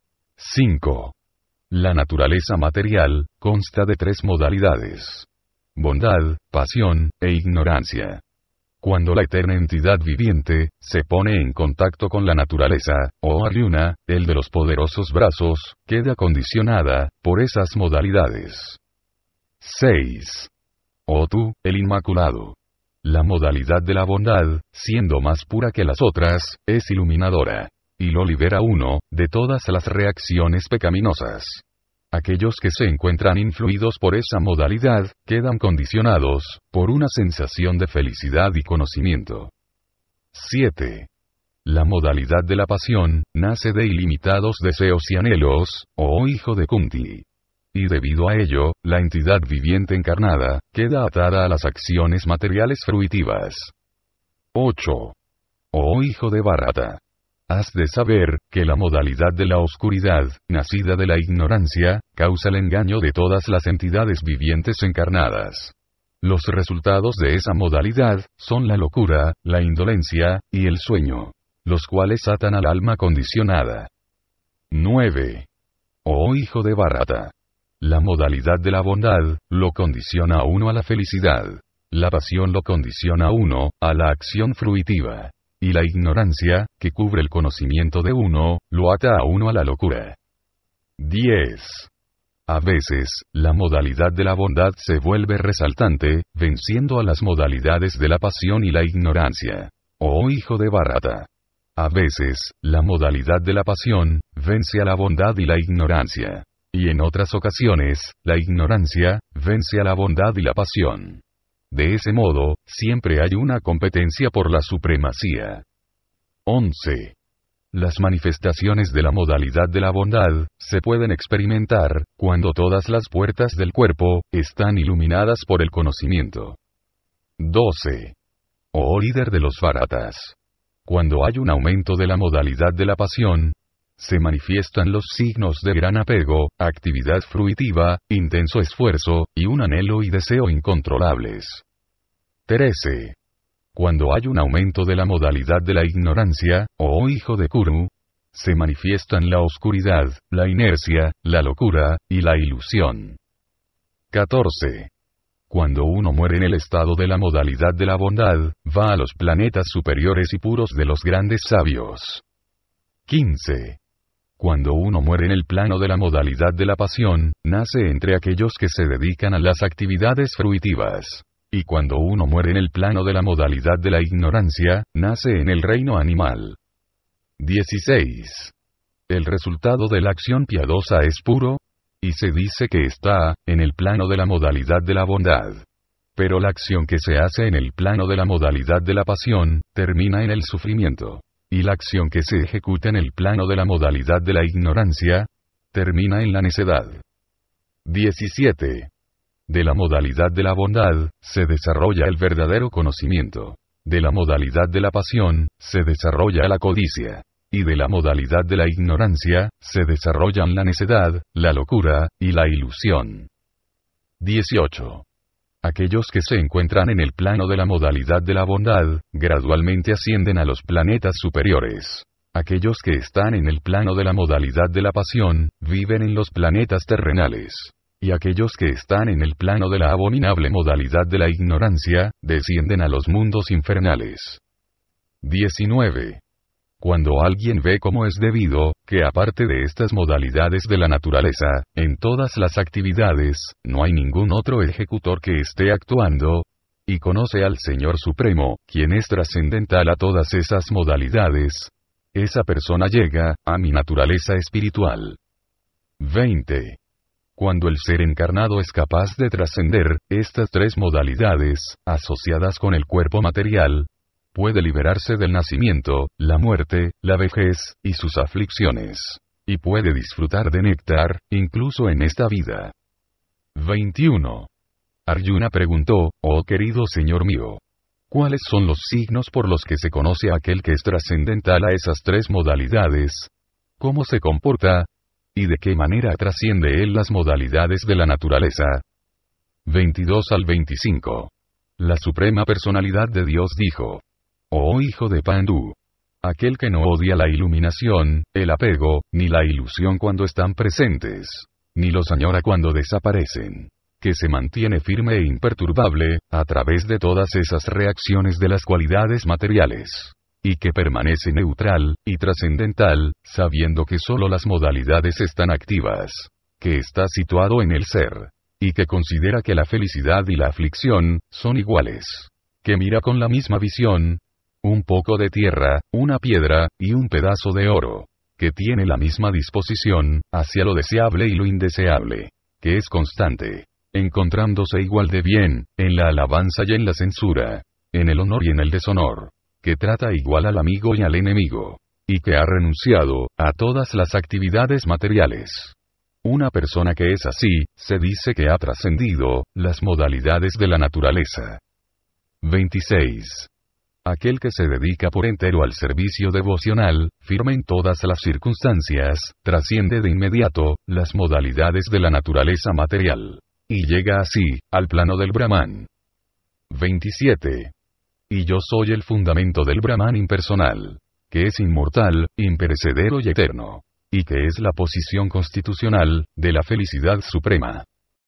5. La naturaleza material, consta de tres modalidades: bondad, pasión, e ignorancia. Cuando la eterna entidad viviente, se pone en contacto con la naturaleza, o Arjuna, el de los poderosos brazos, queda condicionada, por esas modalidades. 6. Oh tú, el Inmaculado. La modalidad de la bondad, siendo más pura que las otras, es iluminadora, y lo libera uno, de todas las reacciones pecaminosas. Aquellos que se encuentran influidos por esa modalidad, quedan condicionados, por una sensación de felicidad y conocimiento. 7. La modalidad de la pasión, nace de ilimitados deseos y anhelos, oh hijo de Kunti. Y debido a ello, la entidad viviente encarnada, queda atada a las acciones materiales fruitivas. 8. Oh hijo de Bharata. Has de saber, que la modalidad de la oscuridad, nacida de la ignorancia, causa el engaño de todas las entidades vivientes encarnadas. Los resultados de esa modalidad, son la locura, la indolencia, y el sueño, los cuales atan al alma condicionada. 9. Oh hijo de Bharata. La modalidad de la bondad, lo condiciona a uno a la felicidad. La pasión lo condiciona a uno, a la acción fruitiva. Y la ignorancia, que cubre el conocimiento de uno, lo ata a uno a la locura. 10. A veces, la modalidad de la bondad se vuelve resaltante, venciendo a las modalidades de la pasión y la ignorancia. Oh hijo de Bharata. A veces, la modalidad de la pasión, vence a la bondad y la ignorancia. Y en otras ocasiones, la ignorancia, vence a la bondad y la pasión. De ese modo, siempre hay una competencia por la supremacía. 11. Las manifestaciones de la modalidad de la bondad, se pueden experimentar, cuando todas las puertas del cuerpo, están iluminadas por el conocimiento. 12. Oh líder de los Bharatas. Cuando hay un aumento de la modalidad de la pasión, se manifiestan los signos de gran apego, actividad fruitiva, intenso esfuerzo, y un anhelo y deseo incontrolables. 13. Cuando hay un aumento de la modalidad de la ignorancia, oh hijo de Kuru, se manifiestan la oscuridad, la inercia, la locura, y la ilusión. 14. Cuando uno muere en el estado de la modalidad de la bondad, va a los planetas superiores y puros de los grandes sabios. 15. Cuando uno muere en el plano de la modalidad de la pasión, nace entre aquellos que se dedican a las actividades fruitivas. Y cuando uno muere en el plano de la modalidad de la ignorancia, nace en el reino animal. 16. El resultado de la acción piadosa es puro, y se dice que está, en el plano de la modalidad de la bondad. Pero la acción que se hace en el plano de la modalidad de la pasión, termina en el sufrimiento. Y la acción que se ejecuta en el plano de la modalidad de la ignorancia, termina en la necedad. 17. De la modalidad de la bondad, se desarrolla el verdadero conocimiento. De la modalidad de la pasión, se desarrolla la codicia. Y de la modalidad de la ignorancia, se desarrollan la necedad, la locura, y la ilusión. 18. Aquellos que se encuentran en el plano de la modalidad de la bondad, gradualmente ascienden a los planetas superiores. Aquellos que están en el plano de la modalidad de la pasión, viven en los planetas terrenales. Y aquellos que están en el plano de la abominable modalidad de la ignorancia, descienden a los mundos infernales. 19. Cuando alguien ve cómo es debido, que aparte de estas modalidades de la naturaleza, en todas las actividades, no hay ningún otro ejecutor que esté actuando, y conoce al Señor Supremo, quien es trascendental a todas esas modalidades, esa persona llega a mi naturaleza espiritual. 20. Cuando el ser encarnado es capaz de trascender estas tres modalidades, asociadas con el cuerpo material, puede liberarse del nacimiento, la muerte, la vejez, y sus aflicciones. Y puede disfrutar de néctar, incluso en esta vida. 21. Arjuna preguntó, oh querido Señor mío, ¿cuáles son los signos por los que se conoce a aquel que es trascendental a esas tres modalidades? ¿Cómo se comporta? ¿Y de qué manera trasciende él las modalidades de la naturaleza? 22 al 25. La Suprema Personalidad de Dios dijo, oh hijo de Pandú, aquel que no odia la iluminación, el apego, ni la ilusión cuando están presentes, ni los añora cuando desaparecen, que se mantiene firme e imperturbable, a través de todas esas reacciones de las cualidades materiales, y que permanece neutral, y trascendental, sabiendo que solo las modalidades están activas, que está situado en el ser, y que considera que la felicidad y la aflicción son iguales, que mira con la misma visión, un poco de tierra, una piedra, y un pedazo de oro, que tiene la misma disposición, hacia lo deseable y lo indeseable, que es constante, encontrándose igual de bien, en la alabanza y en la censura, en el honor y en el deshonor, que trata igual al amigo y al enemigo, y que ha renunciado a todas las actividades materiales. Una persona que es así, se dice que ha trascendido las modalidades de la naturaleza. 26. Aquel que se dedica por entero al servicio devocional, firme en todas las circunstancias, trasciende de inmediato las modalidades de la naturaleza material, y llega así al plano del Brahman. 27. Y yo soy el fundamento del Brahman impersonal, que es inmortal, imperecedero y eterno, y que es la posición constitucional de la felicidad suprema.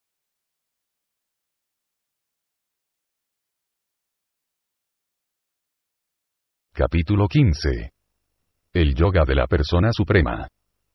Capítulo 15. El yoga de la persona suprema.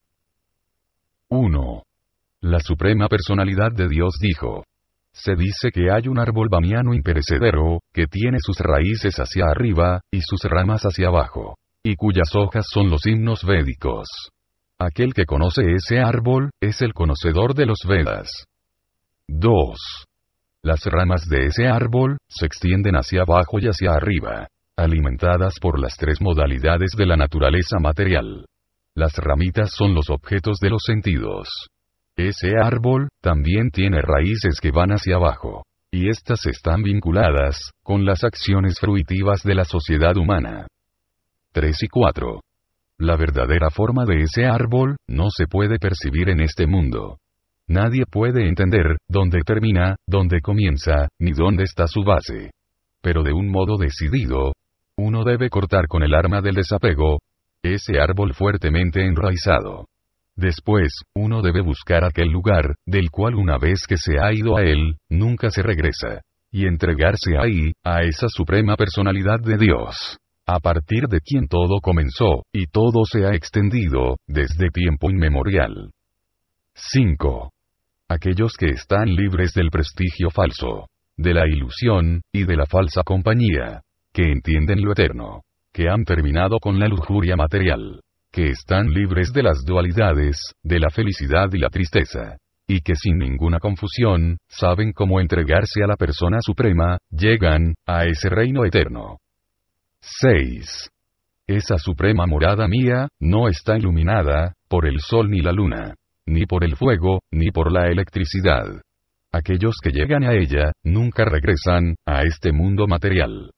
1. La Suprema Personalidad de Dios dijo. Se dice que hay un árbol bamiano imperecedero, que tiene sus raíces hacia arriba, y sus ramas hacia abajo, y cuyas hojas son los himnos védicos. Aquel que conoce ese árbol, es el conocedor de los Vedas. 2. Las ramas de ese árbol, se extienden hacia abajo y hacia arriba, alimentadas por las tres modalidades de la naturaleza material. Las ramitas son los objetos de los sentidos. Ese árbol, también tiene raíces que van hacia abajo, y éstas están vinculadas con las acciones fruitivas de la sociedad humana. 3 y 4. La verdadera forma de ese árbol, no se puede percibir en este mundo. Nadie puede entender dónde termina, dónde comienza, ni dónde está su base. Pero de un modo decidido, uno debe cortar con el arma del desapego ese árbol fuertemente enraizado. Después, uno debe buscar aquel lugar, del cual una vez que se ha ido a él, nunca se regresa, y entregarse ahí, a esa Suprema Personalidad de Dios, a partir de quien todo comenzó, y todo se ha extendido, desde tiempo inmemorial. 5. Aquellos que están libres del prestigio falso, de la ilusión, y de la falsa compañía, que entienden lo eterno, que han terminado con la lujuria material, que están libres de las dualidades, de la felicidad y la tristeza, y que sin ninguna confusión, saben cómo entregarse a la persona suprema, llegan a ese reino eterno. 6. Esa suprema morada mía, no está iluminada por el sol ni la luna. ni por el fuego, ni por la electricidad. Aquellos que llegan a ella, nunca regresan a este mundo material.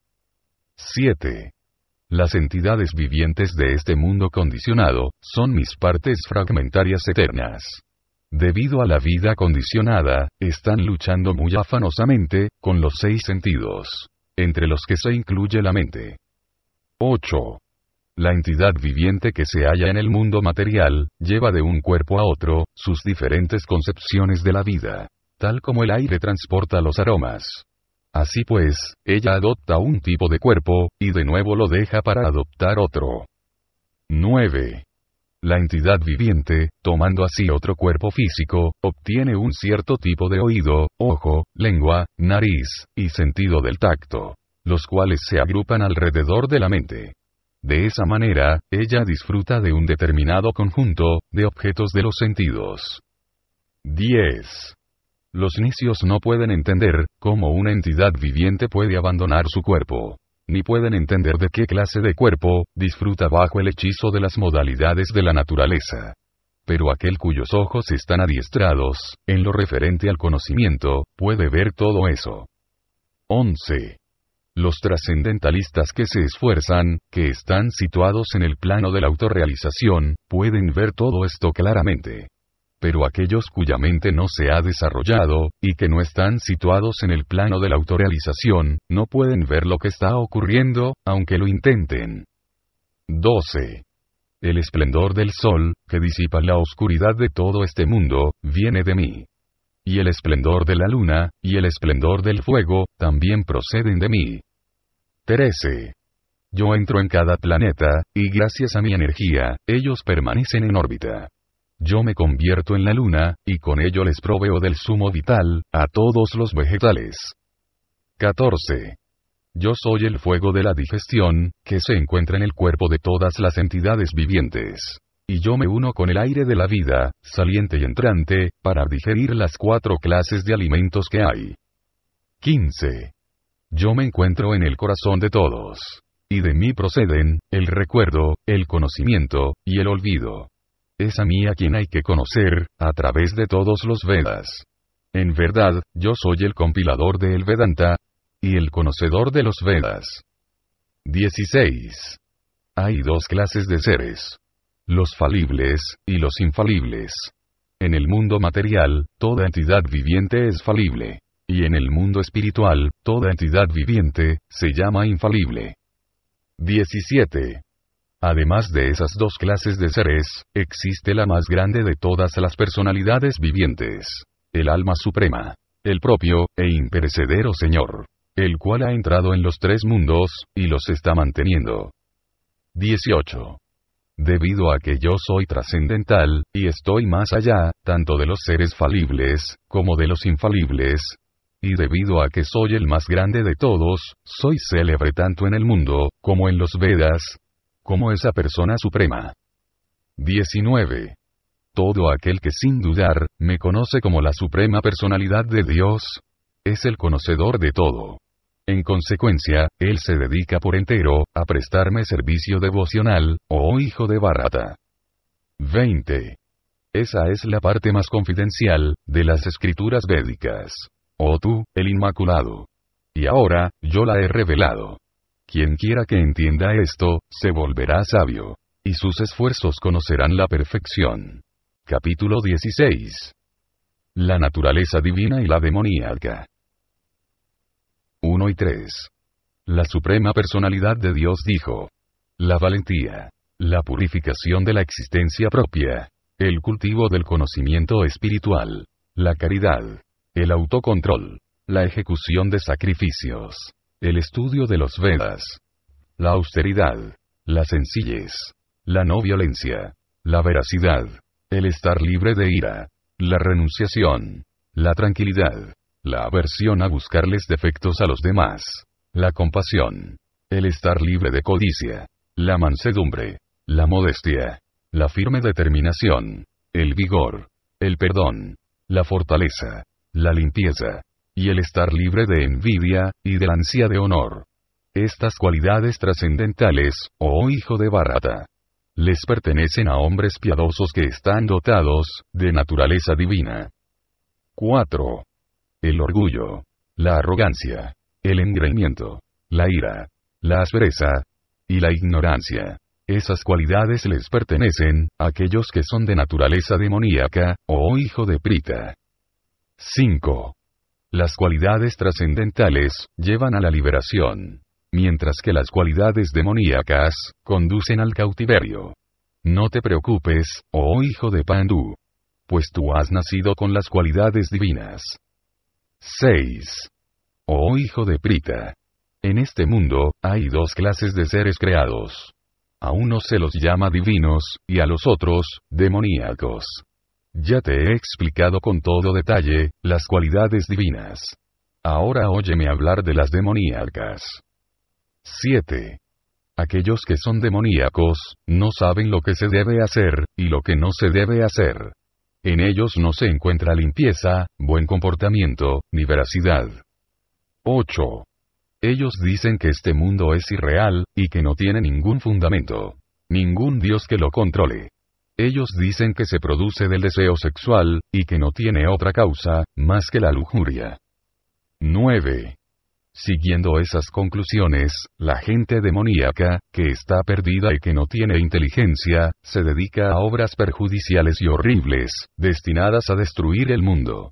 7. Las entidades vivientes de este mundo condicionado, son mis partes fragmentarias eternas. Debido a la vida condicionada, están luchando muy afanosamente, con los 6 sentidos, entre los que se incluye la mente. 8. La entidad viviente que se halla en el mundo material, lleva de un cuerpo a otro, sus diferentes concepciones de la vida, tal como el aire transporta los aromas. Así pues, ella adopta un tipo de cuerpo, y de nuevo lo deja para adoptar otro. 9. La entidad viviente, tomando así otro cuerpo físico, obtiene un cierto tipo de oído, ojo, lengua, nariz, y sentido del tacto, los cuales se agrupan alrededor de la mente. De esa manera, ella disfruta de un determinado conjunto de objetos de los sentidos. 10. Los necios no pueden entender cómo una entidad viviente puede abandonar su cuerpo, ni pueden entender de qué clase de cuerpo disfruta bajo el hechizo de las modalidades de la naturaleza. Pero aquel cuyos ojos están adiestrados, en lo referente al conocimiento, puede ver todo eso. 11. Los trascendentalistas que se esfuerzan, que están situados en el plano de la autorrealización, pueden ver todo esto claramente. Pero aquellos cuya mente no se ha desarrollado, y que no están situados en el plano de la autorrealización, no pueden ver lo que está ocurriendo, aunque lo intenten. 12. El esplendor del sol, que disipa la oscuridad de todo este mundo, viene de mí. Y el esplendor de la luna, y el esplendor del fuego, también proceden de mí. 13. Yo entro en cada planeta, y gracias a mi energía, ellos permanecen en órbita. Yo me convierto en la luna, y con ello les proveo del zumo vital, a todos los vegetales. 14. Yo soy el fuego de la digestión, que se encuentra en el cuerpo de todas las entidades vivientes. Y yo me uno con el aire de la vida, saliente y entrante, para digerir las 4 clases de alimentos que hay. 15. Yo me encuentro en el corazón de todos. Y de mí proceden, el recuerdo, el conocimiento, y el olvido. Es a mí a quien hay que conocer, a través de todos los Vedas. En verdad, yo soy el compilador del Vedanta, y el conocedor de los Vedas. 16. Hay 2 clases de seres. Los falibles, y los infalibles. En el mundo material, toda entidad viviente es falible. Y en el mundo espiritual, toda entidad viviente, se llama infalible. 17. Además de esas 2 clases de seres, existe la más grande de todas las personalidades vivientes. El alma suprema. El propio, e imperecedero Señor. El cual ha entrado en los 3 mundos, y los está manteniendo. 18. Debido a que yo soy trascendental, y estoy más allá, tanto de los seres falibles, como de los infalibles, y debido a que soy el más grande de todos, soy célebre tanto en el mundo, como en los Vedas, como esa persona suprema. 19. Todo aquel que sin dudar, me conoce como la suprema personalidad de Dios, es el conocedor de todo. En consecuencia, él se dedica por entero, a prestarme servicio devocional, oh hijo de Bharata. 20. Esa es la parte más confidencial, de las escrituras védicas. Oh tú, el Inmaculado. Y ahora, yo la he revelado. Quien quiera que entienda esto, se volverá sabio. Y sus esfuerzos conocerán la perfección. Capítulo 16. La naturaleza divina y la demoníaca. 1 y 3. La suprema personalidad de Dios dijo: la valentía, la purificación de la existencia propia, el cultivo del conocimiento espiritual, la caridad, el autocontrol, la ejecución de sacrificios, el estudio de los Vedas, la austeridad, la sencillez, la no violencia, la veracidad, el estar libre de ira, la renunciación, la tranquilidad, la aversión a buscarles defectos a los demás, la compasión, el estar libre de codicia, la mansedumbre, la modestia, la firme determinación, el vigor, el perdón, la fortaleza, la limpieza, y el estar libre de envidia, y de la ansia de honor. Estas cualidades trascendentales, oh hijo de Bharata, les pertenecen a hombres piadosos que están dotados de naturaleza divina. 4. El orgullo, la arrogancia, el engreimiento, la ira, la aspereza y la ignorancia. Esas cualidades les pertenecen a aquellos que son de naturaleza demoníaca, o hijo de Prita. 5. Las cualidades trascendentales llevan a la liberación, mientras que las cualidades demoníacas conducen al cautiverio. No te preocupes, oh hijo de Pandú, pues tú has nacido con las cualidades divinas. 6. Oh hijo de Prita, en este mundo hay dos clases de seres creados. A unos se los llama divinos, y a los otros, demoníacos. Ya te he explicado con todo detalle las cualidades divinas. Ahora óyeme hablar de las demoníacas. 7. Aquellos que son demoníacos, no saben lo que se debe hacer, y lo que no se debe hacer. En ellos no se encuentra limpieza, buen comportamiento, ni veracidad. 8. Ellos dicen que este mundo es irreal, y que no tiene ningún fundamento. Ningún Dios que lo controle. Ellos dicen que se produce del deseo sexual, y que no tiene otra causa, más que la lujuria. 9. Siguiendo esas conclusiones, la gente demoníaca, que está perdida y que no tiene inteligencia, se dedica a obras perjudiciales y horribles, destinadas a destruir el mundo.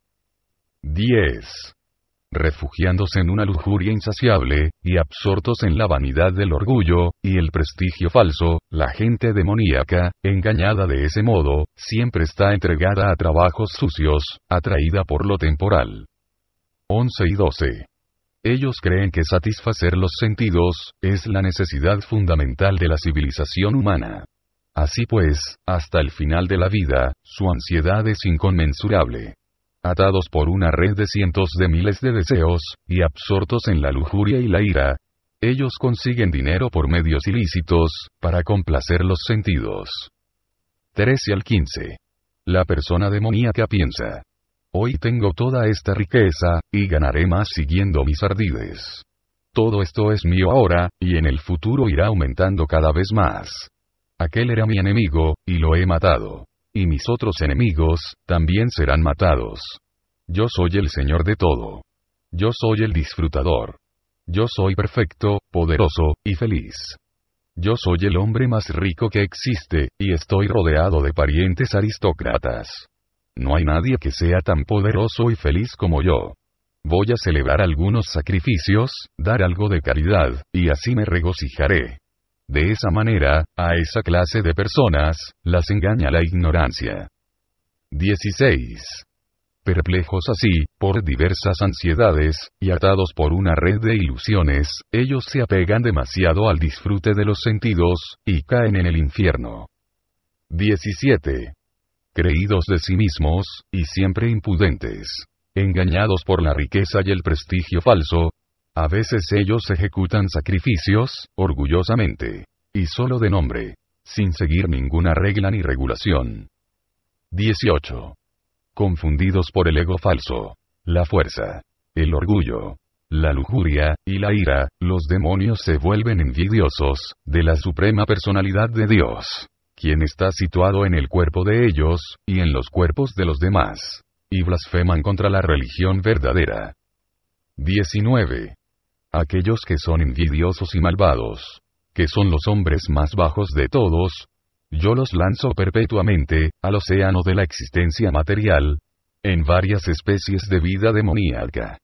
10. Refugiándose en una lujuria insaciable, y absortos en la vanidad del orgullo, y el prestigio falso, la gente demoníaca, engañada de ese modo, siempre está entregada a trabajos sucios, atraída por lo temporal. 11 y 12. Ellos creen que satisfacer los sentidos es la necesidad fundamental de la civilización humana. Así pues, hasta el final de la vida, su ansiedad es inconmensurable. Atados por una red de cientos de miles de deseos, y absortos en la lujuria y la ira, ellos consiguen dinero por medios ilícitos, para complacer los sentidos. 13 al 15. La persona demoníaca piensa: hoy tengo toda esta riqueza, y ganaré más siguiendo mis ardides. Todo esto es mío ahora, y en el futuro irá aumentando cada vez más. Aquel era mi enemigo, y lo he matado. Y mis otros enemigos, también serán matados. Yo soy el Señor de todo. Yo soy el disfrutador. Yo soy perfecto, poderoso, y feliz. Yo soy el hombre más rico que existe, y estoy rodeado de parientes aristócratas. No hay nadie que sea tan poderoso y feliz como yo. Voy a celebrar algunos sacrificios, dar algo de caridad, y así me regocijaré. De esa manera, a esa clase de personas, las engaña la ignorancia. 16. Perplejos así, por diversas ansiedades, y atados por una red de ilusiones, ellos se apegan demasiado al disfrute de los sentidos, y caen en el infierno. 17. Creídos de sí mismos, y siempre impudentes. Engañados por la riqueza y el prestigio falso, a veces ellos ejecutan sacrificios, orgullosamente, y solo de nombre, sin seguir ninguna regla ni regulación. 18. Confundidos por el ego falso, la fuerza, el orgullo, la lujuria, y la ira, los demonios se vuelven envidiosos de la suprema personalidad de Dios, quien está situado en el cuerpo de ellos, y en los cuerpos de los demás, y blasfeman contra la religión verdadera. 19. Aquellos que son envidiosos y malvados, que son los hombres más bajos de todos, yo los lanzo perpetuamente al océano de la existencia material, en varias especies de vida demoníaca.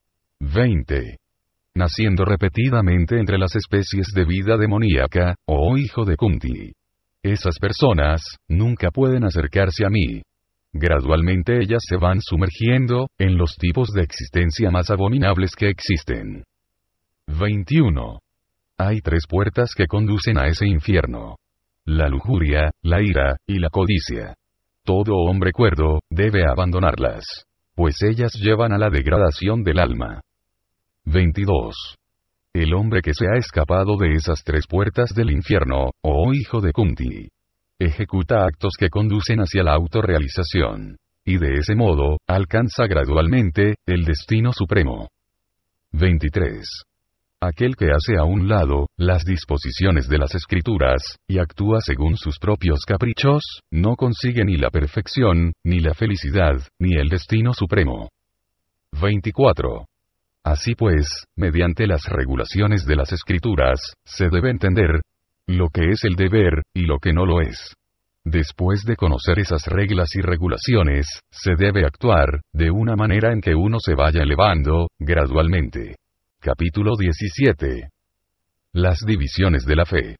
20. Naciendo repetidamente entre las especies de vida demoníaca, oh hijo de Kunti. Esas personas nunca pueden acercarse a mí. Gradualmente ellas se van sumergiendo en los tipos de existencia más abominables que existen. 21. Hay tres puertas que conducen a ese infierno: la lujuria, la ira, y la codicia. Todo hombre cuerdo debe abandonarlas, pues ellas llevan a la degradación del alma. 22. El hombre que se ha escapado de esas tres puertas del infierno, oh hijo de Kunti, ejecuta actos que conducen hacia la autorrealización, y de ese modo, alcanza gradualmente el destino supremo. 23. Aquel que hace a un lado las disposiciones de las escrituras, y actúa según sus propios caprichos, no consigue ni la perfección, ni la felicidad, ni el destino supremo. 24. Así pues, mediante las regulaciones de las escrituras, se debe entender lo que es el deber, y lo que no lo es. Después de conocer esas reglas y regulaciones, se debe actuar de una manera en que uno se vaya elevando gradualmente. Capítulo 17. Las divisiones de la fe.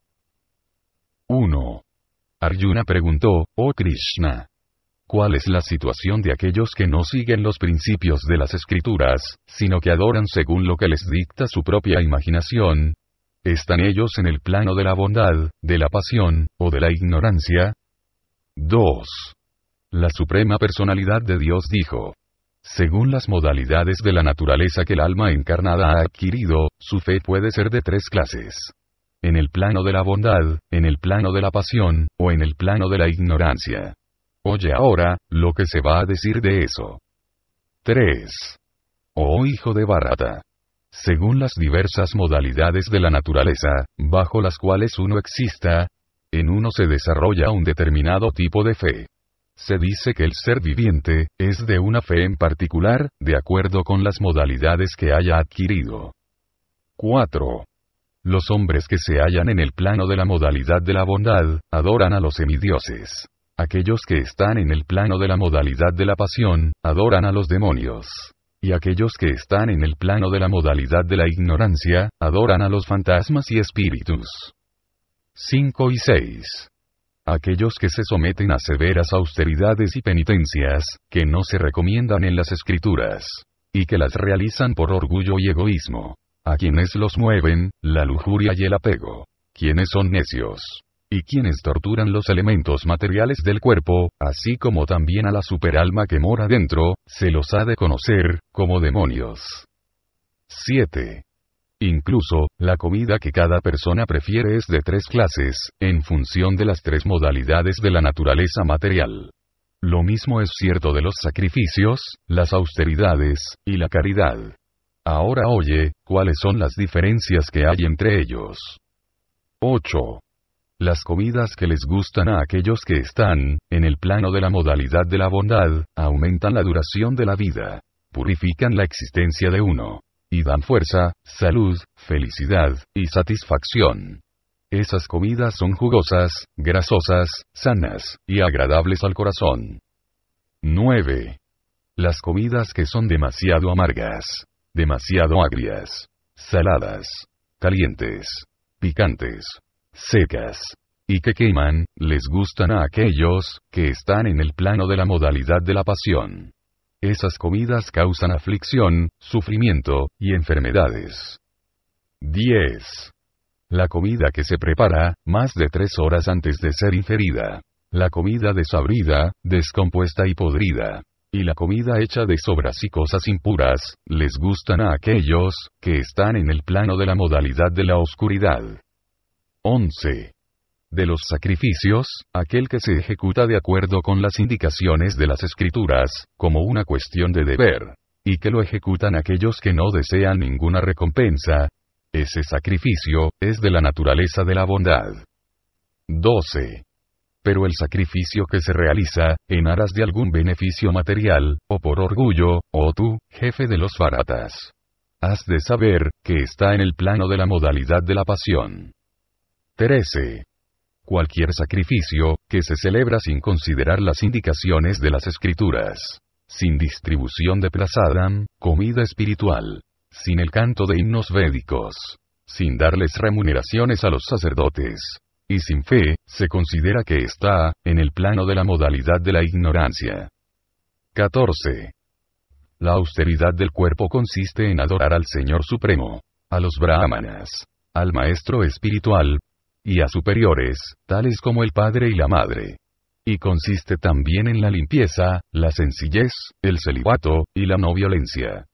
1. Arjuna preguntó, oh Krishna, ¿cuál es la situación de aquellos que no siguen los principios de las escrituras, sino que adoran según lo que les dicta su propia imaginación? ¿Están ellos en el plano de la bondad, de la pasión, o de la ignorancia? 2. La Suprema Personalidad de Dios dijo: según las modalidades de la naturaleza que el alma encarnada ha adquirido, su fe puede ser de 3 clases. En el plano de la bondad, en el plano de la pasión, o en el plano de la ignorancia. Oye ahora, lo que se va a decir de eso. 3. Oh hijo de Bharata. Según las diversas modalidades de la naturaleza, bajo las cuales uno exista, en uno se desarrolla un determinado tipo de fe. Se dice que el ser viviente es de una fe en particular, de acuerdo con las modalidades que haya adquirido. 4. Los hombres que se hallan en el plano de la modalidad de la bondad, adoran a los semidioses. Aquellos que están en el plano de la modalidad de la pasión, adoran a los demonios. Y aquellos que están en el plano de la modalidad de la ignorancia, adoran a los fantasmas y espíritus. 5 y 6. Aquellos que se someten a severas austeridades y penitencias, que no se recomiendan en las escrituras, y que las realizan por orgullo y egoísmo. A quienes los mueven, la lujuria y el apego. Quienes son necios. Y quienes torturan los elementos materiales del cuerpo, así como también a la superalma que mora dentro, se los ha de conocer como demonios. 7. Incluso, la comida que cada persona prefiere es de 3 clases, en función de las 3 modalidades de la naturaleza material. Lo mismo es cierto de los sacrificios, las austeridades, y la caridad. Ahora oye, ¿cuáles son las diferencias que hay entre ellos? 8. Las comidas que les gustan a aquellos que están en el plano de la modalidad de la bondad, aumentan la duración de la vida, purifican la existencia de uno, y dan fuerza, salud, felicidad, y satisfacción. Esas comidas son jugosas, grasosas, sanas, y agradables al corazón. 9. Las comidas que son demasiado amargas, demasiado agrias, saladas, calientes, picantes, secas, y que queman, les gustan a aquellos que están en el plano de la modalidad de la pasión. Esas comidas causan aflicción, sufrimiento, y enfermedades. 10. La comida que se prepara, más de 3 horas antes de ser ingerida. La comida desabrida, descompuesta y podrida. Y la comida hecha de sobras y cosas impuras, les gustan a aquellos que están en el plano de la modalidad de la oscuridad. 11. De los sacrificios, aquel que se ejecuta de acuerdo con las indicaciones de las escrituras, como una cuestión de deber, y que lo ejecutan aquellos que no desean ninguna recompensa, ese sacrificio es de la naturaleza de la bondad. 12. Pero el sacrificio que se realiza, en aras de algún beneficio material, o por orgullo, oh tú, jefe de los Bharatas, has de saber que está en el plano de la modalidad de la pasión. 13. Cualquier sacrificio, que se celebra sin considerar las indicaciones de las escrituras, sin distribución de prasadam, comida espiritual, sin el canto de himnos védicos, sin darles remuneraciones a los sacerdotes, y sin fe, se considera que está en el plano de la modalidad de la ignorancia. 14. La austeridad del cuerpo consiste en adorar al Señor Supremo, a los brahmanas, al Maestro espiritual, y a superiores, tales como el padre y la madre. Y consiste también en la limpieza, la sencillez, el celibato, y la no violencia.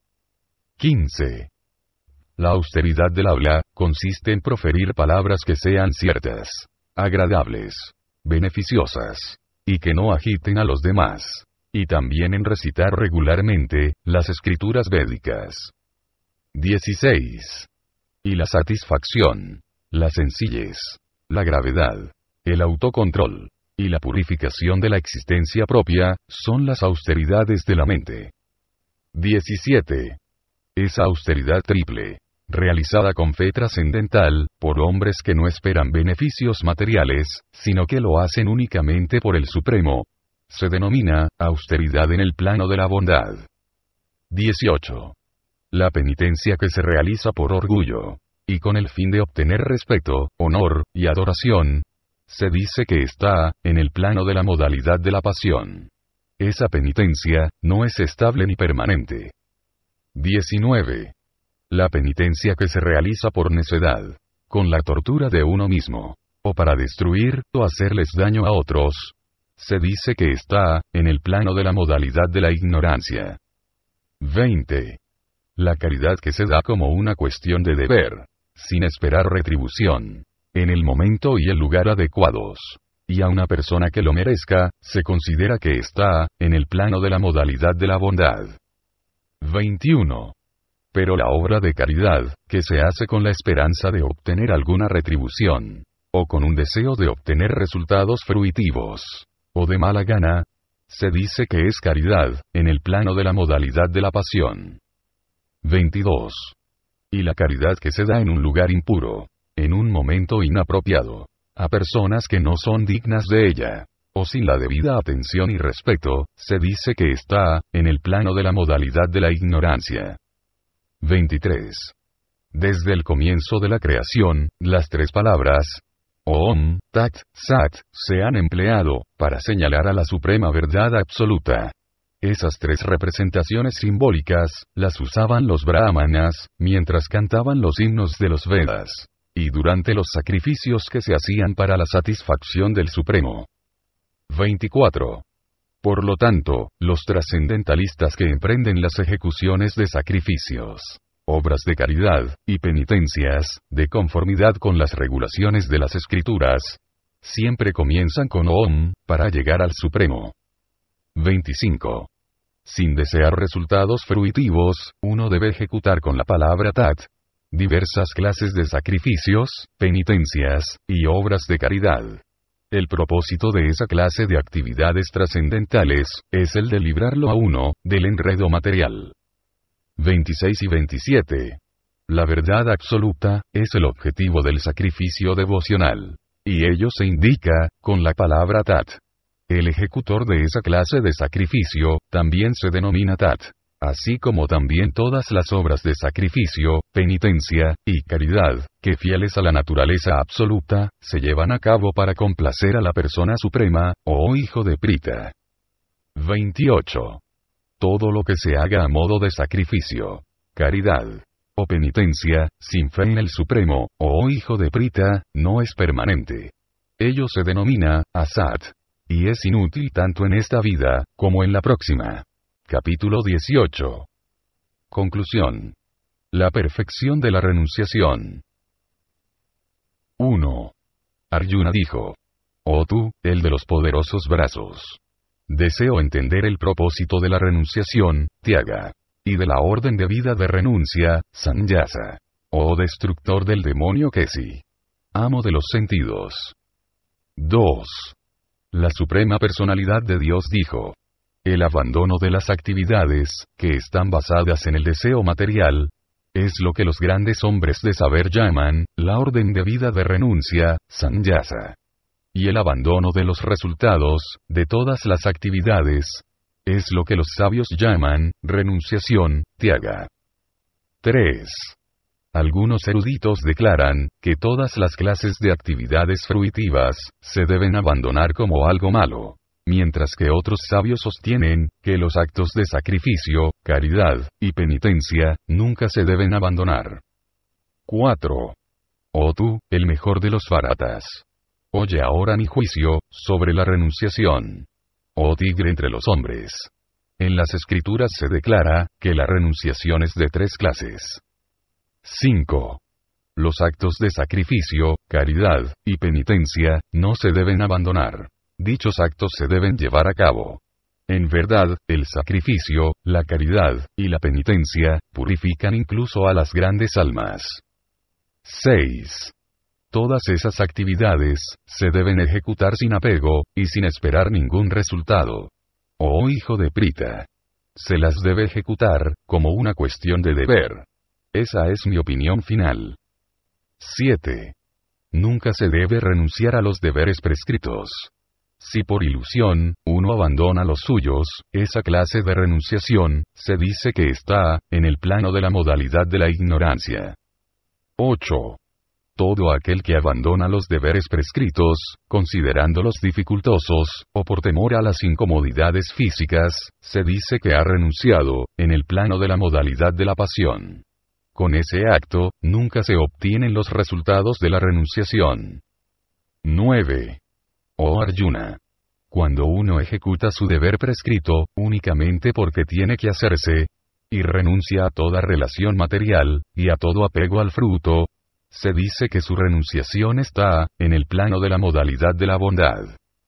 15. La austeridad del habla, consiste en proferir palabras que sean ciertas, agradables, beneficiosas, y que no agiten a los demás. Y también en recitar regularmente las escrituras védicas. 16. y la satisfacción, la sencillez, la gravedad, el autocontrol, y la purificación de la existencia propia, son las austeridades de la mente. 17. Esa austeridad triple, realizada con fe trascendental, por hombres que no esperan beneficios materiales, sino que lo hacen únicamente por el Supremo, se denomina austeridad en el plano de la bondad. 18. La penitencia que se realiza por orgullo, y con el fin de obtener respeto, honor, y adoración, se dice que está en el plano de la modalidad de la pasión. Esa penitencia no es estable ni permanente. 19. La penitencia que se realiza por necedad, con la tortura de uno mismo, o para destruir o hacerles daño a otros, se dice que está en el plano de la modalidad de la ignorancia. 20. La caridad que se da como una cuestión de deber, sin esperar retribución, en el momento y el lugar adecuados, y a una persona que lo merezca, se considera que está en el plano de la modalidad de la bondad. 21. Pero la obra de caridad, que se hace con la esperanza de obtener alguna retribución, o con un deseo de obtener resultados fruitivos, o de mala gana, se dice que es caridad, en el plano de la modalidad de la pasión. 22. Y la caridad que se da en un lugar impuro, en un momento inapropiado, a personas que no son dignas de ella, o sin la debida atención y respeto, se dice que está en el plano de la modalidad de la ignorancia. 23. Desde el comienzo de la creación, las tres palabras Om, Tat, Sat, se han empleado para señalar a la suprema verdad absoluta. Esas tres representaciones simbólicas las usaban los brahmanas mientras cantaban los himnos de los Vedas, y durante los sacrificios que se hacían para la satisfacción del Supremo. 24. Por lo tanto, los trascendentalistas que emprenden las ejecuciones de sacrificios, obras de caridad, y penitencias, de conformidad con las regulaciones de las escrituras, siempre comienzan con Om, para llegar al Supremo. 25. Sin desear resultados fruitivos, uno debe ejecutar con la palabra Tat diversas clases de sacrificios, penitencias, y obras de caridad. El propósito de esa clase de actividades trascendentales es el de librarlo a uno del enredo material. 26 y 27. La verdad absoluta es el objetivo del sacrificio devocional, y ello se indica con la palabra Tat. El ejecutor de esa clase de sacrificio también se denomina Tat, así como también todas las obras de sacrificio, penitencia, y caridad, que fieles a la naturaleza absoluta, se llevan a cabo para complacer a la persona suprema, o hijo de Prita. 28. Todo lo que se haga a modo de sacrificio, caridad, o penitencia, sin fe en el Supremo, o hijo de Prita, no es permanente. Ello se denomina asat, y es inútil tanto en esta vida, como en la próxima. Capítulo 18. Conclusión. La perfección de la renunciación. 1. Arjuna dijo: Oh tú, el de los poderosos brazos. Deseo entender el propósito de la renunciación, Tyaga, y de la orden de vida de renuncia, Sannyasa. Oh destructor del demonio Kesi. Amo de los sentidos. 2. La Suprema Personalidad de Dios dijo: el abandono de las actividades, que están basadas en el deseo material, es lo que los grandes hombres de saber llaman, la orden de vida de renuncia, Sannyasa. Y el abandono de los resultados, de todas las actividades, es lo que los sabios llaman, renunciación, Tyaga. 3. Algunos eruditos declaran, que todas las clases de actividades fruitivas, se deben abandonar como algo malo, mientras que otros sabios sostienen, que los actos de sacrificio, caridad, y penitencia, nunca se deben abandonar. 4. Oh tú, el mejor de los bharatas. Oye ahora mi juicio, sobre la renunciación. Oh tigre entre los hombres. En las escrituras se declara, que la renunciación es de 3 clases. 5. Los actos de sacrificio, caridad, y penitencia, no se deben abandonar. Dichos actos se deben llevar a cabo. En verdad, el sacrificio, la caridad, y la penitencia, purifican incluso a las grandes almas. 6. Todas esas actividades se deben ejecutar sin apego, y sin esperar ningún resultado. Oh hijo de Prita. Se las debe ejecutar, como una cuestión de deber. Esa es mi opinión final. 7. Nunca se debe renunciar a los deberes prescritos. Si por ilusión, uno abandona los suyos, esa clase de renunciación, se dice que está, en el plano de la modalidad de la ignorancia. 8. Todo aquel que abandona los deberes prescritos, considerándolos dificultosos, o por temor a las incomodidades físicas, se dice que ha renunciado, en el plano de la modalidad de la pasión. Con ese acto, nunca se obtienen los resultados de la renunciación. 9. Oh Arjuna. Cuando uno ejecuta su deber prescrito, únicamente porque tiene que hacerse, y renuncia a toda relación material, y a todo apego al fruto, se dice que su renunciación está, en el plano de la modalidad de la bondad.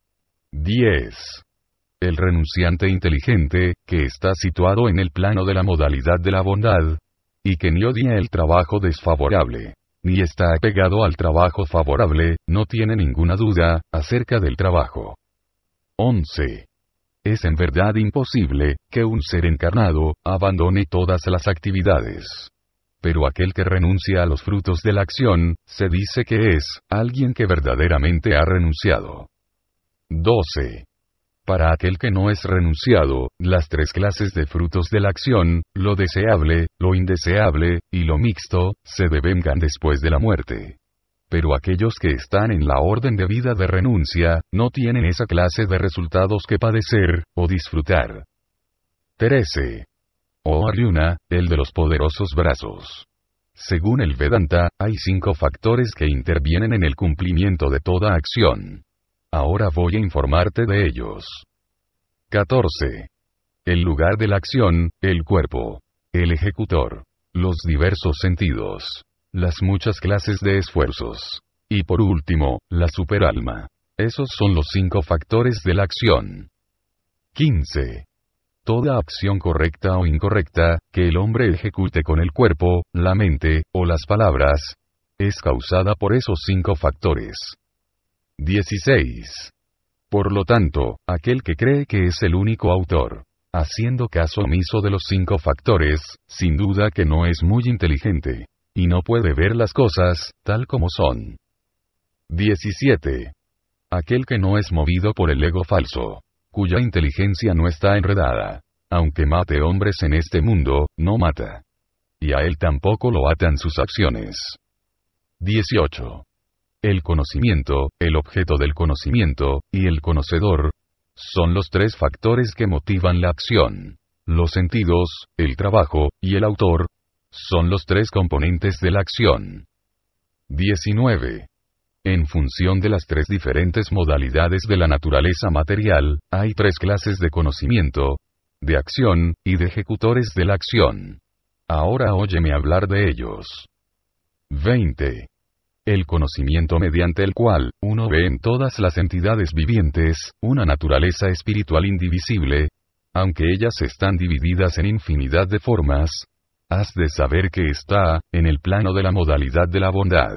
10. El renunciante inteligente, que está situado en el plano de la modalidad de la bondad, y que ni odia el trabajo desfavorable, ni está apegado al trabajo favorable, no tiene ninguna duda, acerca del trabajo. 11. Es en verdad imposible, que un ser encarnado, abandone todas las actividades. Pero aquel que renuncia a los frutos de la acción, se dice que es, alguien que verdaderamente ha renunciado. 12. Para aquel que no es renunciado, las tres clases de frutos de la acción, lo deseable, lo indeseable, y lo mixto, se devengan después de la muerte. Pero aquellos que están en la orden de vida de renuncia, no tienen esa clase de resultados que padecer, o disfrutar. 13. Oh Arjuna, el de los poderosos brazos. Según el Vedanta, hay 5 factores que intervienen en el cumplimiento de toda acción. Ahora voy a informarte de ellos. 14. El lugar de la acción, el cuerpo. El ejecutor. Los diversos sentidos. Las muchas clases de esfuerzos. Y por último, la superalma. Esos son los 5 factores de la acción. 15. Toda acción correcta o incorrecta, que el hombre ejecute con el cuerpo, la mente, o las palabras, es causada por esos 5 factores. 16. Por lo tanto, aquel que cree que es el único autor, haciendo caso omiso de los 5 factores, sin duda que no es muy inteligente, y no puede ver las cosas, tal como son. 17. Aquel que no es movido por el ego falso, cuya inteligencia no está enredada, aunque mate hombres en este mundo, no mata. Y a él tampoco lo atan sus acciones. 18. El conocimiento, el objeto del conocimiento, y el conocedor, son los 3 factores que motivan la acción. Los sentidos, el trabajo, y el autor, son los 3 componentes de la acción. 19. En función de las 3 diferentes modalidades de la naturaleza material, hay 3 clases de conocimiento, de acción, y de ejecutores de la acción. Ahora óyeme hablar de ellos. 20. El conocimiento mediante el cual, uno ve en todas las entidades vivientes, una naturaleza espiritual indivisible, aunque ellas están divididas en infinidad de formas, has de saber que está, en el plano de la modalidad de la bondad.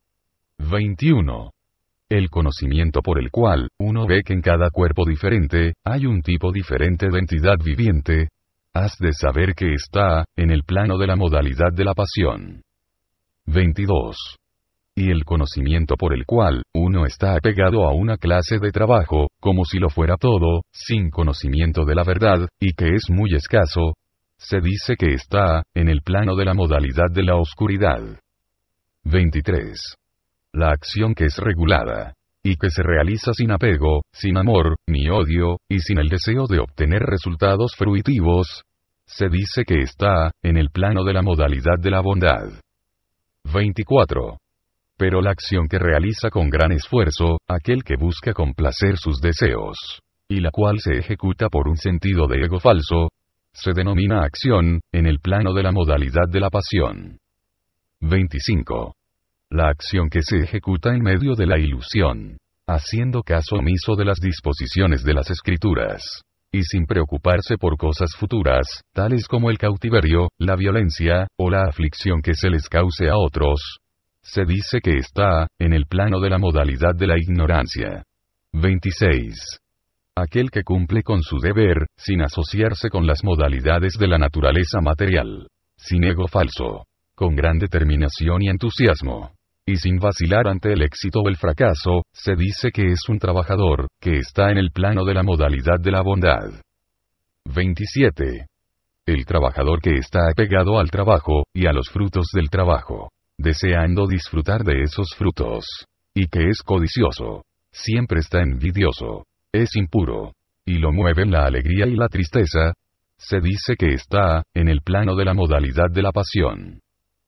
21. El conocimiento por el cual, uno ve que en cada cuerpo diferente, hay un tipo diferente de entidad viviente, has de saber que está, en el plano de la modalidad de la pasión. 22. Y el conocimiento por el cual, uno está apegado a una clase de trabajo, como si lo fuera todo, sin conocimiento de la verdad, y que es muy escaso, se dice que está, en el plano de la modalidad de la oscuridad. 23. La acción que es regulada, y que se realiza sin apego, sin amor, ni odio, y sin el deseo de obtener resultados fruitivos, se dice que está, en el plano de la modalidad de la bondad. 24. Pero la acción que realiza con gran esfuerzo, aquel que busca complacer sus deseos, y la cual se ejecuta por un sentido de ego falso, se denomina acción, en el plano de la modalidad de la pasión. 25. La acción que se ejecuta en medio de la ilusión, haciendo caso omiso de las disposiciones de las escrituras, y sin preocuparse por cosas futuras, tales como el cautiverio, la violencia, o la aflicción que se les cause a otros, se dice que está en el plano de la modalidad de la ignorancia. 26. Aquel que cumple con su deber, sin asociarse con las modalidades de la naturaleza material, sin ego falso, con gran determinación y entusiasmo, y sin vacilar ante el éxito o el fracaso, se dice que es un trabajador, que está en el plano de la modalidad de la bondad. 27. El trabajador que está apegado al trabajo, y a los frutos del trabajo, deseando disfrutar de esos frutos, y que es codicioso, siempre está envidioso, es impuro, y lo mueven la alegría y la tristeza, se dice que está en el plano de la modalidad de la pasión.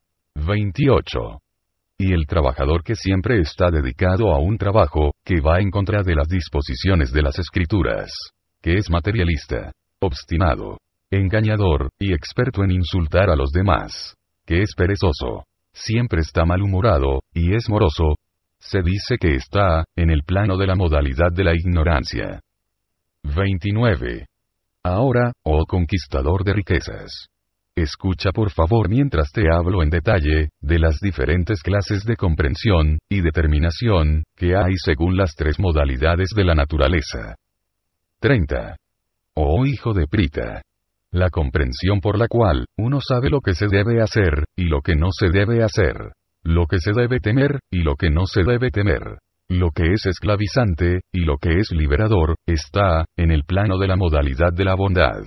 28. Y el trabajador que siempre está dedicado a un trabajo, que va en contra de las disposiciones de las escrituras, que es materialista, obstinado, engañador, y experto en insultar a los demás, que es perezoso, siempre está malhumorado, y es moroso, se dice que está en el plano de la modalidad de la ignorancia. 29. Ahora, oh conquistador de riquezas, escucha por favor mientras te hablo en detalle, de las diferentes clases de comprensión y determinación que hay según las tres modalidades de la naturaleza. 30. Oh hijo de Prita, la comprensión por la cual uno sabe lo que se debe hacer, y lo que no se debe hacer, lo que se debe temer, y lo que no se debe temer, lo que es esclavizante, y lo que es liberador, está en el plano de la modalidad de la bondad.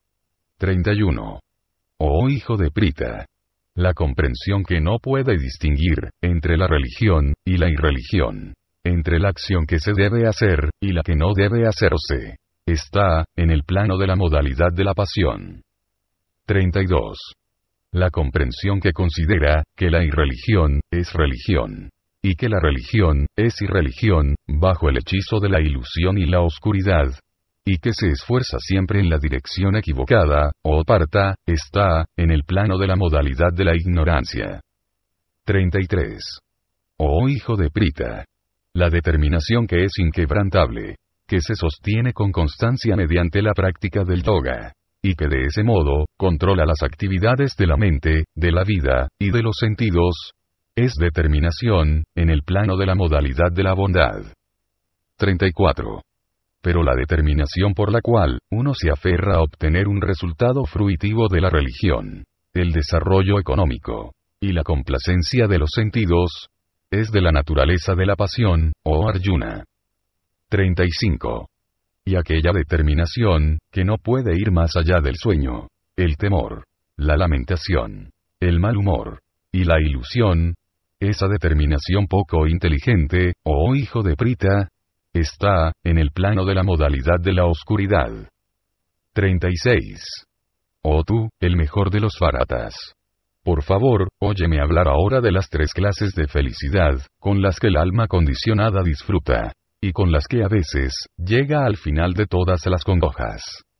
31. Oh hijo de Prita, la comprensión que no puede distinguir entre la religión y la irreligión, entre la acción que se debe hacer y la que no debe hacerse, está en el plano de la modalidad de la pasión. 32. La comprensión que considera que la irreligión es religión, y que la religión es irreligión, bajo el hechizo de la ilusión y la oscuridad, y que se esfuerza siempre en la dirección equivocada, o parta, está en el plano de la modalidad de la ignorancia. 33. Oh hijo de Prita, la determinación que es inquebrantable, que se sostiene con constancia mediante la práctica del yoga, y que de ese modo controla las actividades de la mente, de la vida, y de los sentidos, es determinación en el plano de la modalidad de la bondad. 34. Pero la determinación por la cual uno se aferra a obtener un resultado fruitivo de la religión, el desarrollo económico, y la complacencia de los sentidos, es de la naturaleza de la pasión, oh Arjuna. 35. Y aquella determinación, que no puede ir más allá del sueño, el temor, la lamentación, el mal humor, y la ilusión, esa determinación poco inteligente, oh hijo de Prita, está en el plano de la modalidad de la oscuridad. 36. Oh tú, el mejor de los Bharatas. Por favor, óyeme hablar ahora de las tres clases de felicidad, con las que el alma condicionada disfruta, y con las que a veces llega al final de todas las congojas.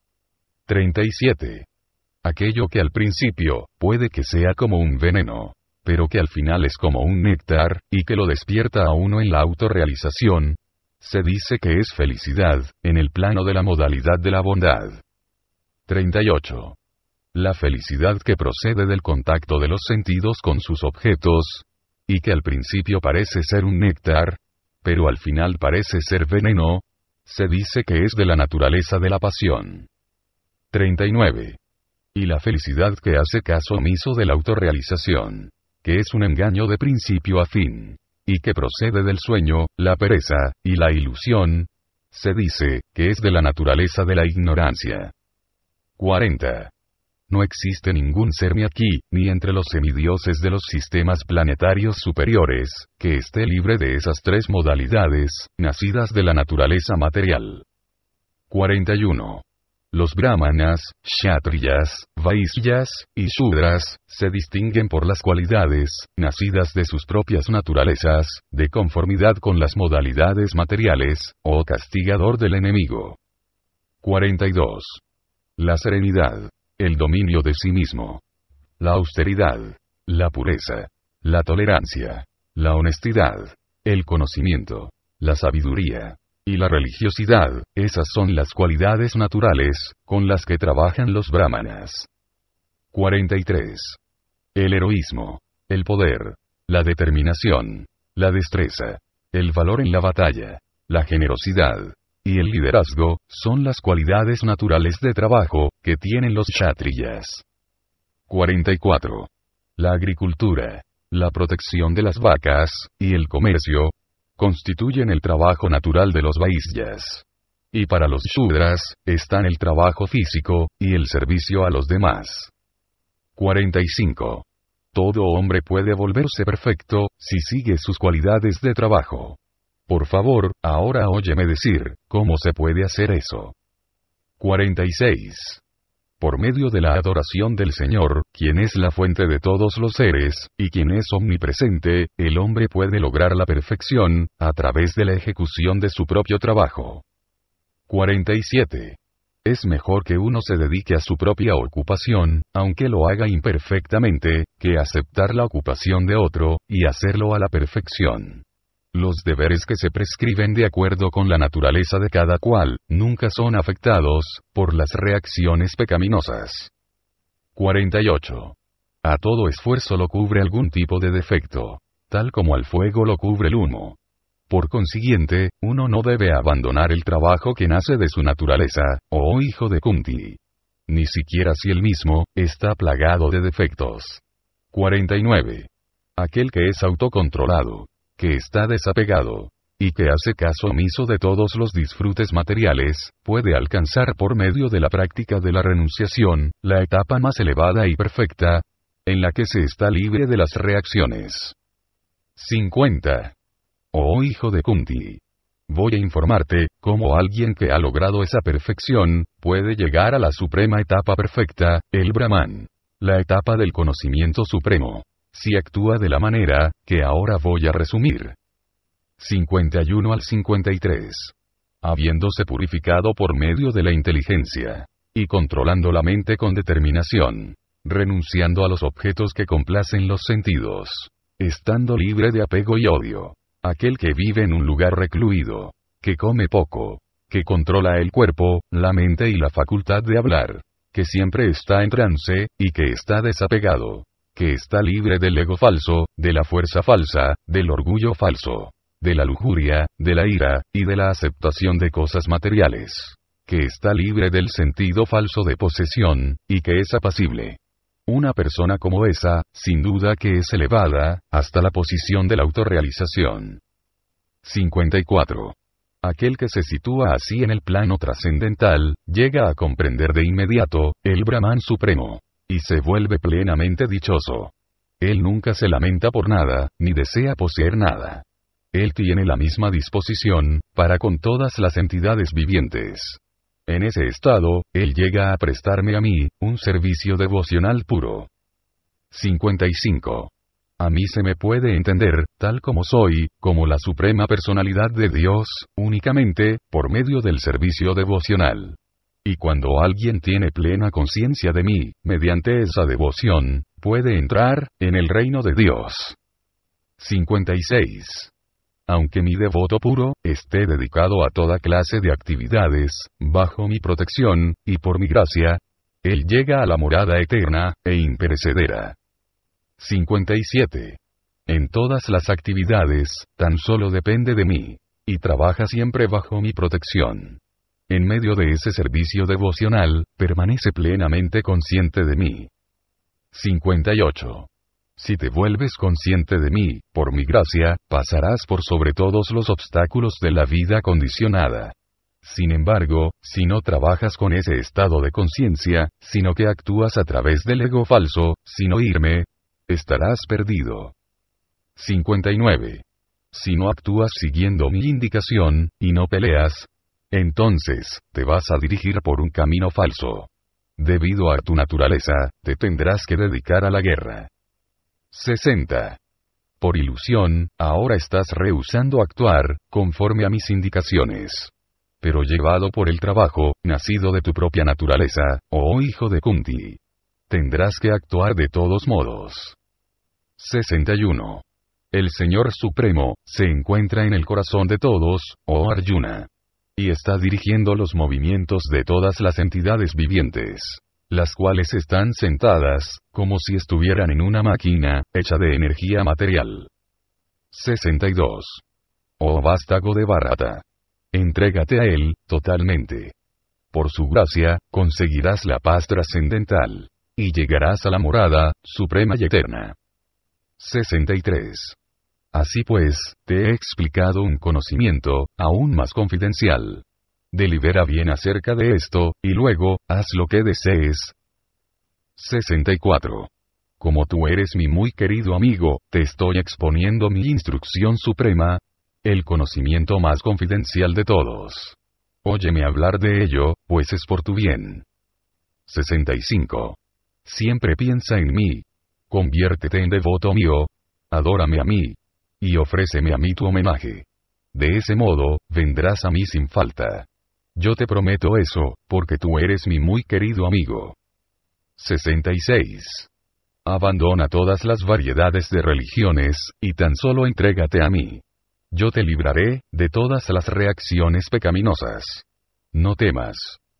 37. Aquello que al principio puede que sea como un veneno, pero que al final es como un néctar, y que lo despierta a uno en la autorrealización, se dice que es felicidad, en el plano de la modalidad de la bondad. 38. La felicidad que procede del contacto de los sentidos con sus objetos, y que al principio parece ser un néctar, pero al final parece ser veneno, se dice que es de la naturaleza de la pasión. 39. Y la felicidad que hace caso omiso de la autorrealización, que es un engaño de principio a fin, y que procede del sueño, la pereza, y la ilusión, se dice que es de la naturaleza de la ignorancia. 40. No existe ningún ser ni aquí, ni entre los semidioses de los sistemas planetarios superiores, que esté libre de esas tres modalidades, nacidas de la naturaleza material. 41. Los brahmanas, kshatriyas, vaisyas, y shudras, se distinguen por las cualidades, nacidas de sus propias naturalezas, de conformidad con las modalidades materiales, o castigador del enemigo. 42. La serenidad, el dominio de sí mismo, la austeridad, la pureza, la tolerancia, la honestidad, el conocimiento, la sabiduría, y la religiosidad, esas son las cualidades naturales, con las que trabajan los brahmanas. 43. El heroísmo, el poder, la determinación, la destreza, el valor en la batalla, la generosidad y el liderazgo son las cualidades naturales de trabajo que tienen los kshatriyas. 44. La agricultura, la protección de las vacas y el comercio constituyen el trabajo natural de los vaisyas. Y para los shudras están el trabajo físico y el servicio a los demás. 45. Todo hombre puede volverse perfecto si sigue sus cualidades de trabajo. Por favor, ahora óyeme decir, ¿cómo se puede hacer eso? 46. Por medio de la adoración del Señor, quien es la fuente de todos los seres, y quien es omnipresente, el hombre puede lograr la perfección, a través de la ejecución de su propio trabajo. 47. Es mejor que uno se dedique a su propia ocupación, aunque lo haga imperfectamente, que aceptar la ocupación de otro, y hacerlo a la perfección. Los deberes que se prescriben de acuerdo con la naturaleza de cada cual, nunca son afectados por las reacciones pecaminosas. 48. A todo esfuerzo lo cubre algún tipo de defecto, tal como al fuego lo cubre el humo. Por consiguiente, uno no debe abandonar el trabajo que nace de su naturaleza, oh hijo de Kunti. Ni siquiera si él mismo está plagado de defectos. 49. Aquel que es autocontrolado, que está desapegado, y que hace caso omiso de todos los disfrutes materiales, puede alcanzar por medio de la práctica de la renunciación, la etapa más elevada y perfecta, en la que se está libre de las reacciones. 50. Oh hijo de Kunti. Voy a informarte, cómo alguien que ha logrado esa perfección, puede llegar a la suprema etapa perfecta, el Brahman. La etapa del conocimiento supremo. Si actúa de la manera, que ahora voy a resumir. 51 al 53. Habiéndose purificado por medio de la inteligencia, y controlando la mente con determinación, renunciando a los objetos que complacen los sentidos, estando libre de apego y odio. Aquel que vive en un lugar recluido, que come poco, que controla el cuerpo, la mente y la facultad de hablar, que siempre está en trance, y que está desapegado, que está libre del ego falso, de la fuerza falsa, del orgullo falso, de la lujuria, de la ira, y de la aceptación de cosas materiales, que está libre del sentido falso de posesión, y que es apacible. Una persona como esa, sin duda que es elevada, hasta la posición de la autorrealización. 54. Aquel que se sitúa así en el plano trascendental, llega a comprender de inmediato, el Brahman supremo, y se vuelve plenamente dichoso. Él nunca se lamenta por nada, ni desea poseer nada. Él tiene la misma disposición, para con todas las entidades vivientes. En ese estado, él llega a prestarme a mí, un servicio devocional puro. 55. A mí se me puede entender, tal como soy, como la suprema personalidad de Dios, únicamente, por medio del servicio devocional. Y cuando alguien tiene plena conciencia de mí, mediante esa devoción, puede entrar, en el reino de Dios. 56. Aunque mi devoto puro, esté dedicado a toda clase de actividades, bajo mi protección, y por mi gracia, él llega a la morada eterna, e imperecedera. 57. En todas las actividades, tan solo depende de mí, y trabaja siempre bajo mi protección. En medio de ese servicio devocional, permanece plenamente consciente de mí. 58. Si te vuelves consciente de mí, por mi gracia, pasarás por sobre todos los obstáculos de la vida condicionada. Sin embargo, si no trabajas con ese estado de conciencia, sino que actúas a través del ego falso, sin oírme, estarás perdido. 59. Si no actúas siguiendo mi indicación, y no peleas, entonces, te vas a dirigir por un camino falso. Debido a tu naturaleza, te tendrás que dedicar a la guerra. 60. Por ilusión, ahora estás rehusando actuar, conforme a mis indicaciones. Pero llevado por el trabajo, nacido de tu propia naturaleza, oh hijo de Kunti, tendrás que actuar de todos modos. 61. El Señor Supremo, se encuentra en el corazón de todos, oh Arjuna. Y está dirigiendo los movimientos de todas las entidades vivientes. las cuales están sentadas, como si estuvieran en una máquina, hecha de energía material. 62. Oh vástago de Bharata. Entrégate a él, totalmente. Por su gracia, conseguirás la paz trascendental. Y llegarás a la morada, suprema y eterna. 63. Así pues, te he explicado un conocimiento, aún más confidencial. Delibera bien acerca de esto, y luego, haz lo que desees. 64. Como tú eres mi muy querido amigo, te estoy exponiendo mi instrucción suprema, el conocimiento más confidencial de todos. Óyeme hablar de ello, pues es por tu bien. 65. Siempre piensa en mí. Conviértete en devoto mío. Adórame a mí. Y ofréceme a mí tu homenaje. De ese modo, vendrás a mí sin falta. Yo te prometo eso, porque tú eres mi muy querido amigo. 66. Abandona todas las variedades de religiones, y tan solo entrégate a mí. Yo te libraré de todas las reacciones pecaminosas. No temas.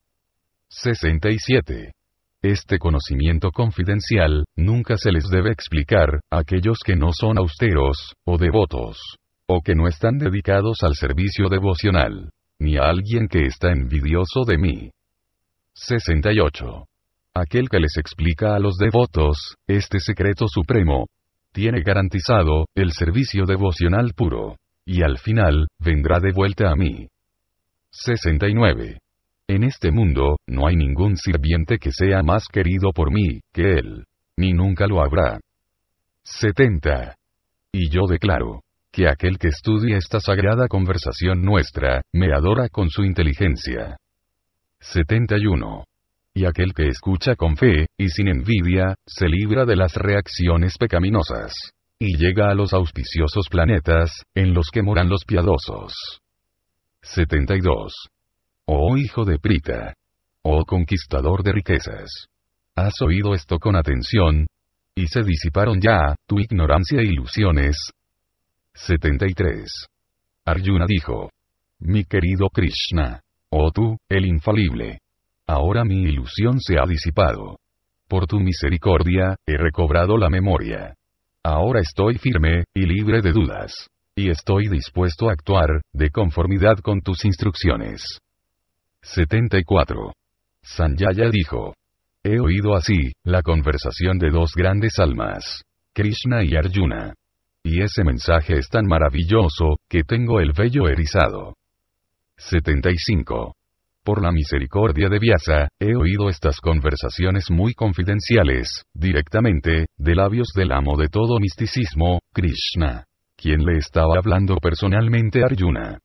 67. Este conocimiento confidencial, nunca se les debe explicar a aquellos que no son austeros, o devotos, o que no están dedicados al servicio devocional, ni a alguien que está envidioso de mí. 68. Aquel que les explica a los devotos, este secreto supremo, tiene garantizado el servicio devocional puro, y al final, vendrá de vuelta a mí. 69. En este mundo, no hay ningún sirviente que sea más querido por mí, que él. Ni nunca lo habrá. 70. Y yo declaro, que aquel que estudia esta sagrada conversación nuestra, me adora con su inteligencia. 71. Y aquel que escucha con fe, y sin envidia, se libra de las reacciones pecaminosas. Y llega a los auspiciosos planetas, en los que moran los piadosos. 72. Oh hijo de Prita. Oh conquistador de riquezas. ¿Has oído esto con atención? Y se disiparon ya, tu ignorancia e ilusiones. 73. Arjuna dijo. Mi querido Krishna. Oh tú, el infalible. Ahora mi ilusión se ha disipado. Por tu misericordia, he recobrado la memoria. Ahora estoy firme, y libre de dudas. Y estoy dispuesto a actuar, de conformidad con tus instrucciones. 74. Sanjaya dijo. He oído así, la conversación de dos grandes almas, Krishna y Arjuna. Y ese mensaje es tan maravilloso, que tengo el vello erizado. 75. Por la misericordia de Vyasa, he oído estas conversaciones muy confidenciales, directamente, de labios del amo de todo misticismo, Krishna, quien le estaba hablando personalmente a Arjuna.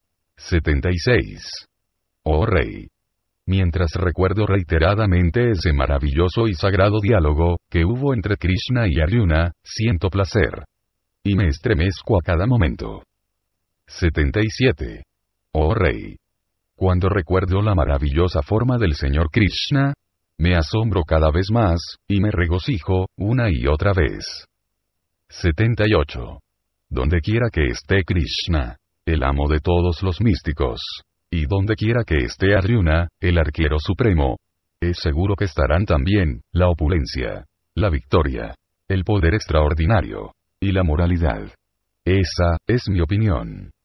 76. Oh Rey. Mientras recuerdo reiteradamente ese maravilloso y sagrado diálogo, que hubo entre Krishna y Arjuna, siento placer. Y me estremezco a cada momento. 77. Oh Rey. Cuando recuerdo la maravillosa forma del Señor Krishna, me asombro cada vez más, y me regocijo, una y otra vez. 78. Donde quiera que esté Krishna, el amo de todos los místicos, y donde quiera que esté Arjuna, el arquero supremo, es seguro que estarán también, la opulencia, la victoria, el poder extraordinario, y la moralidad. Esa, es mi opinión.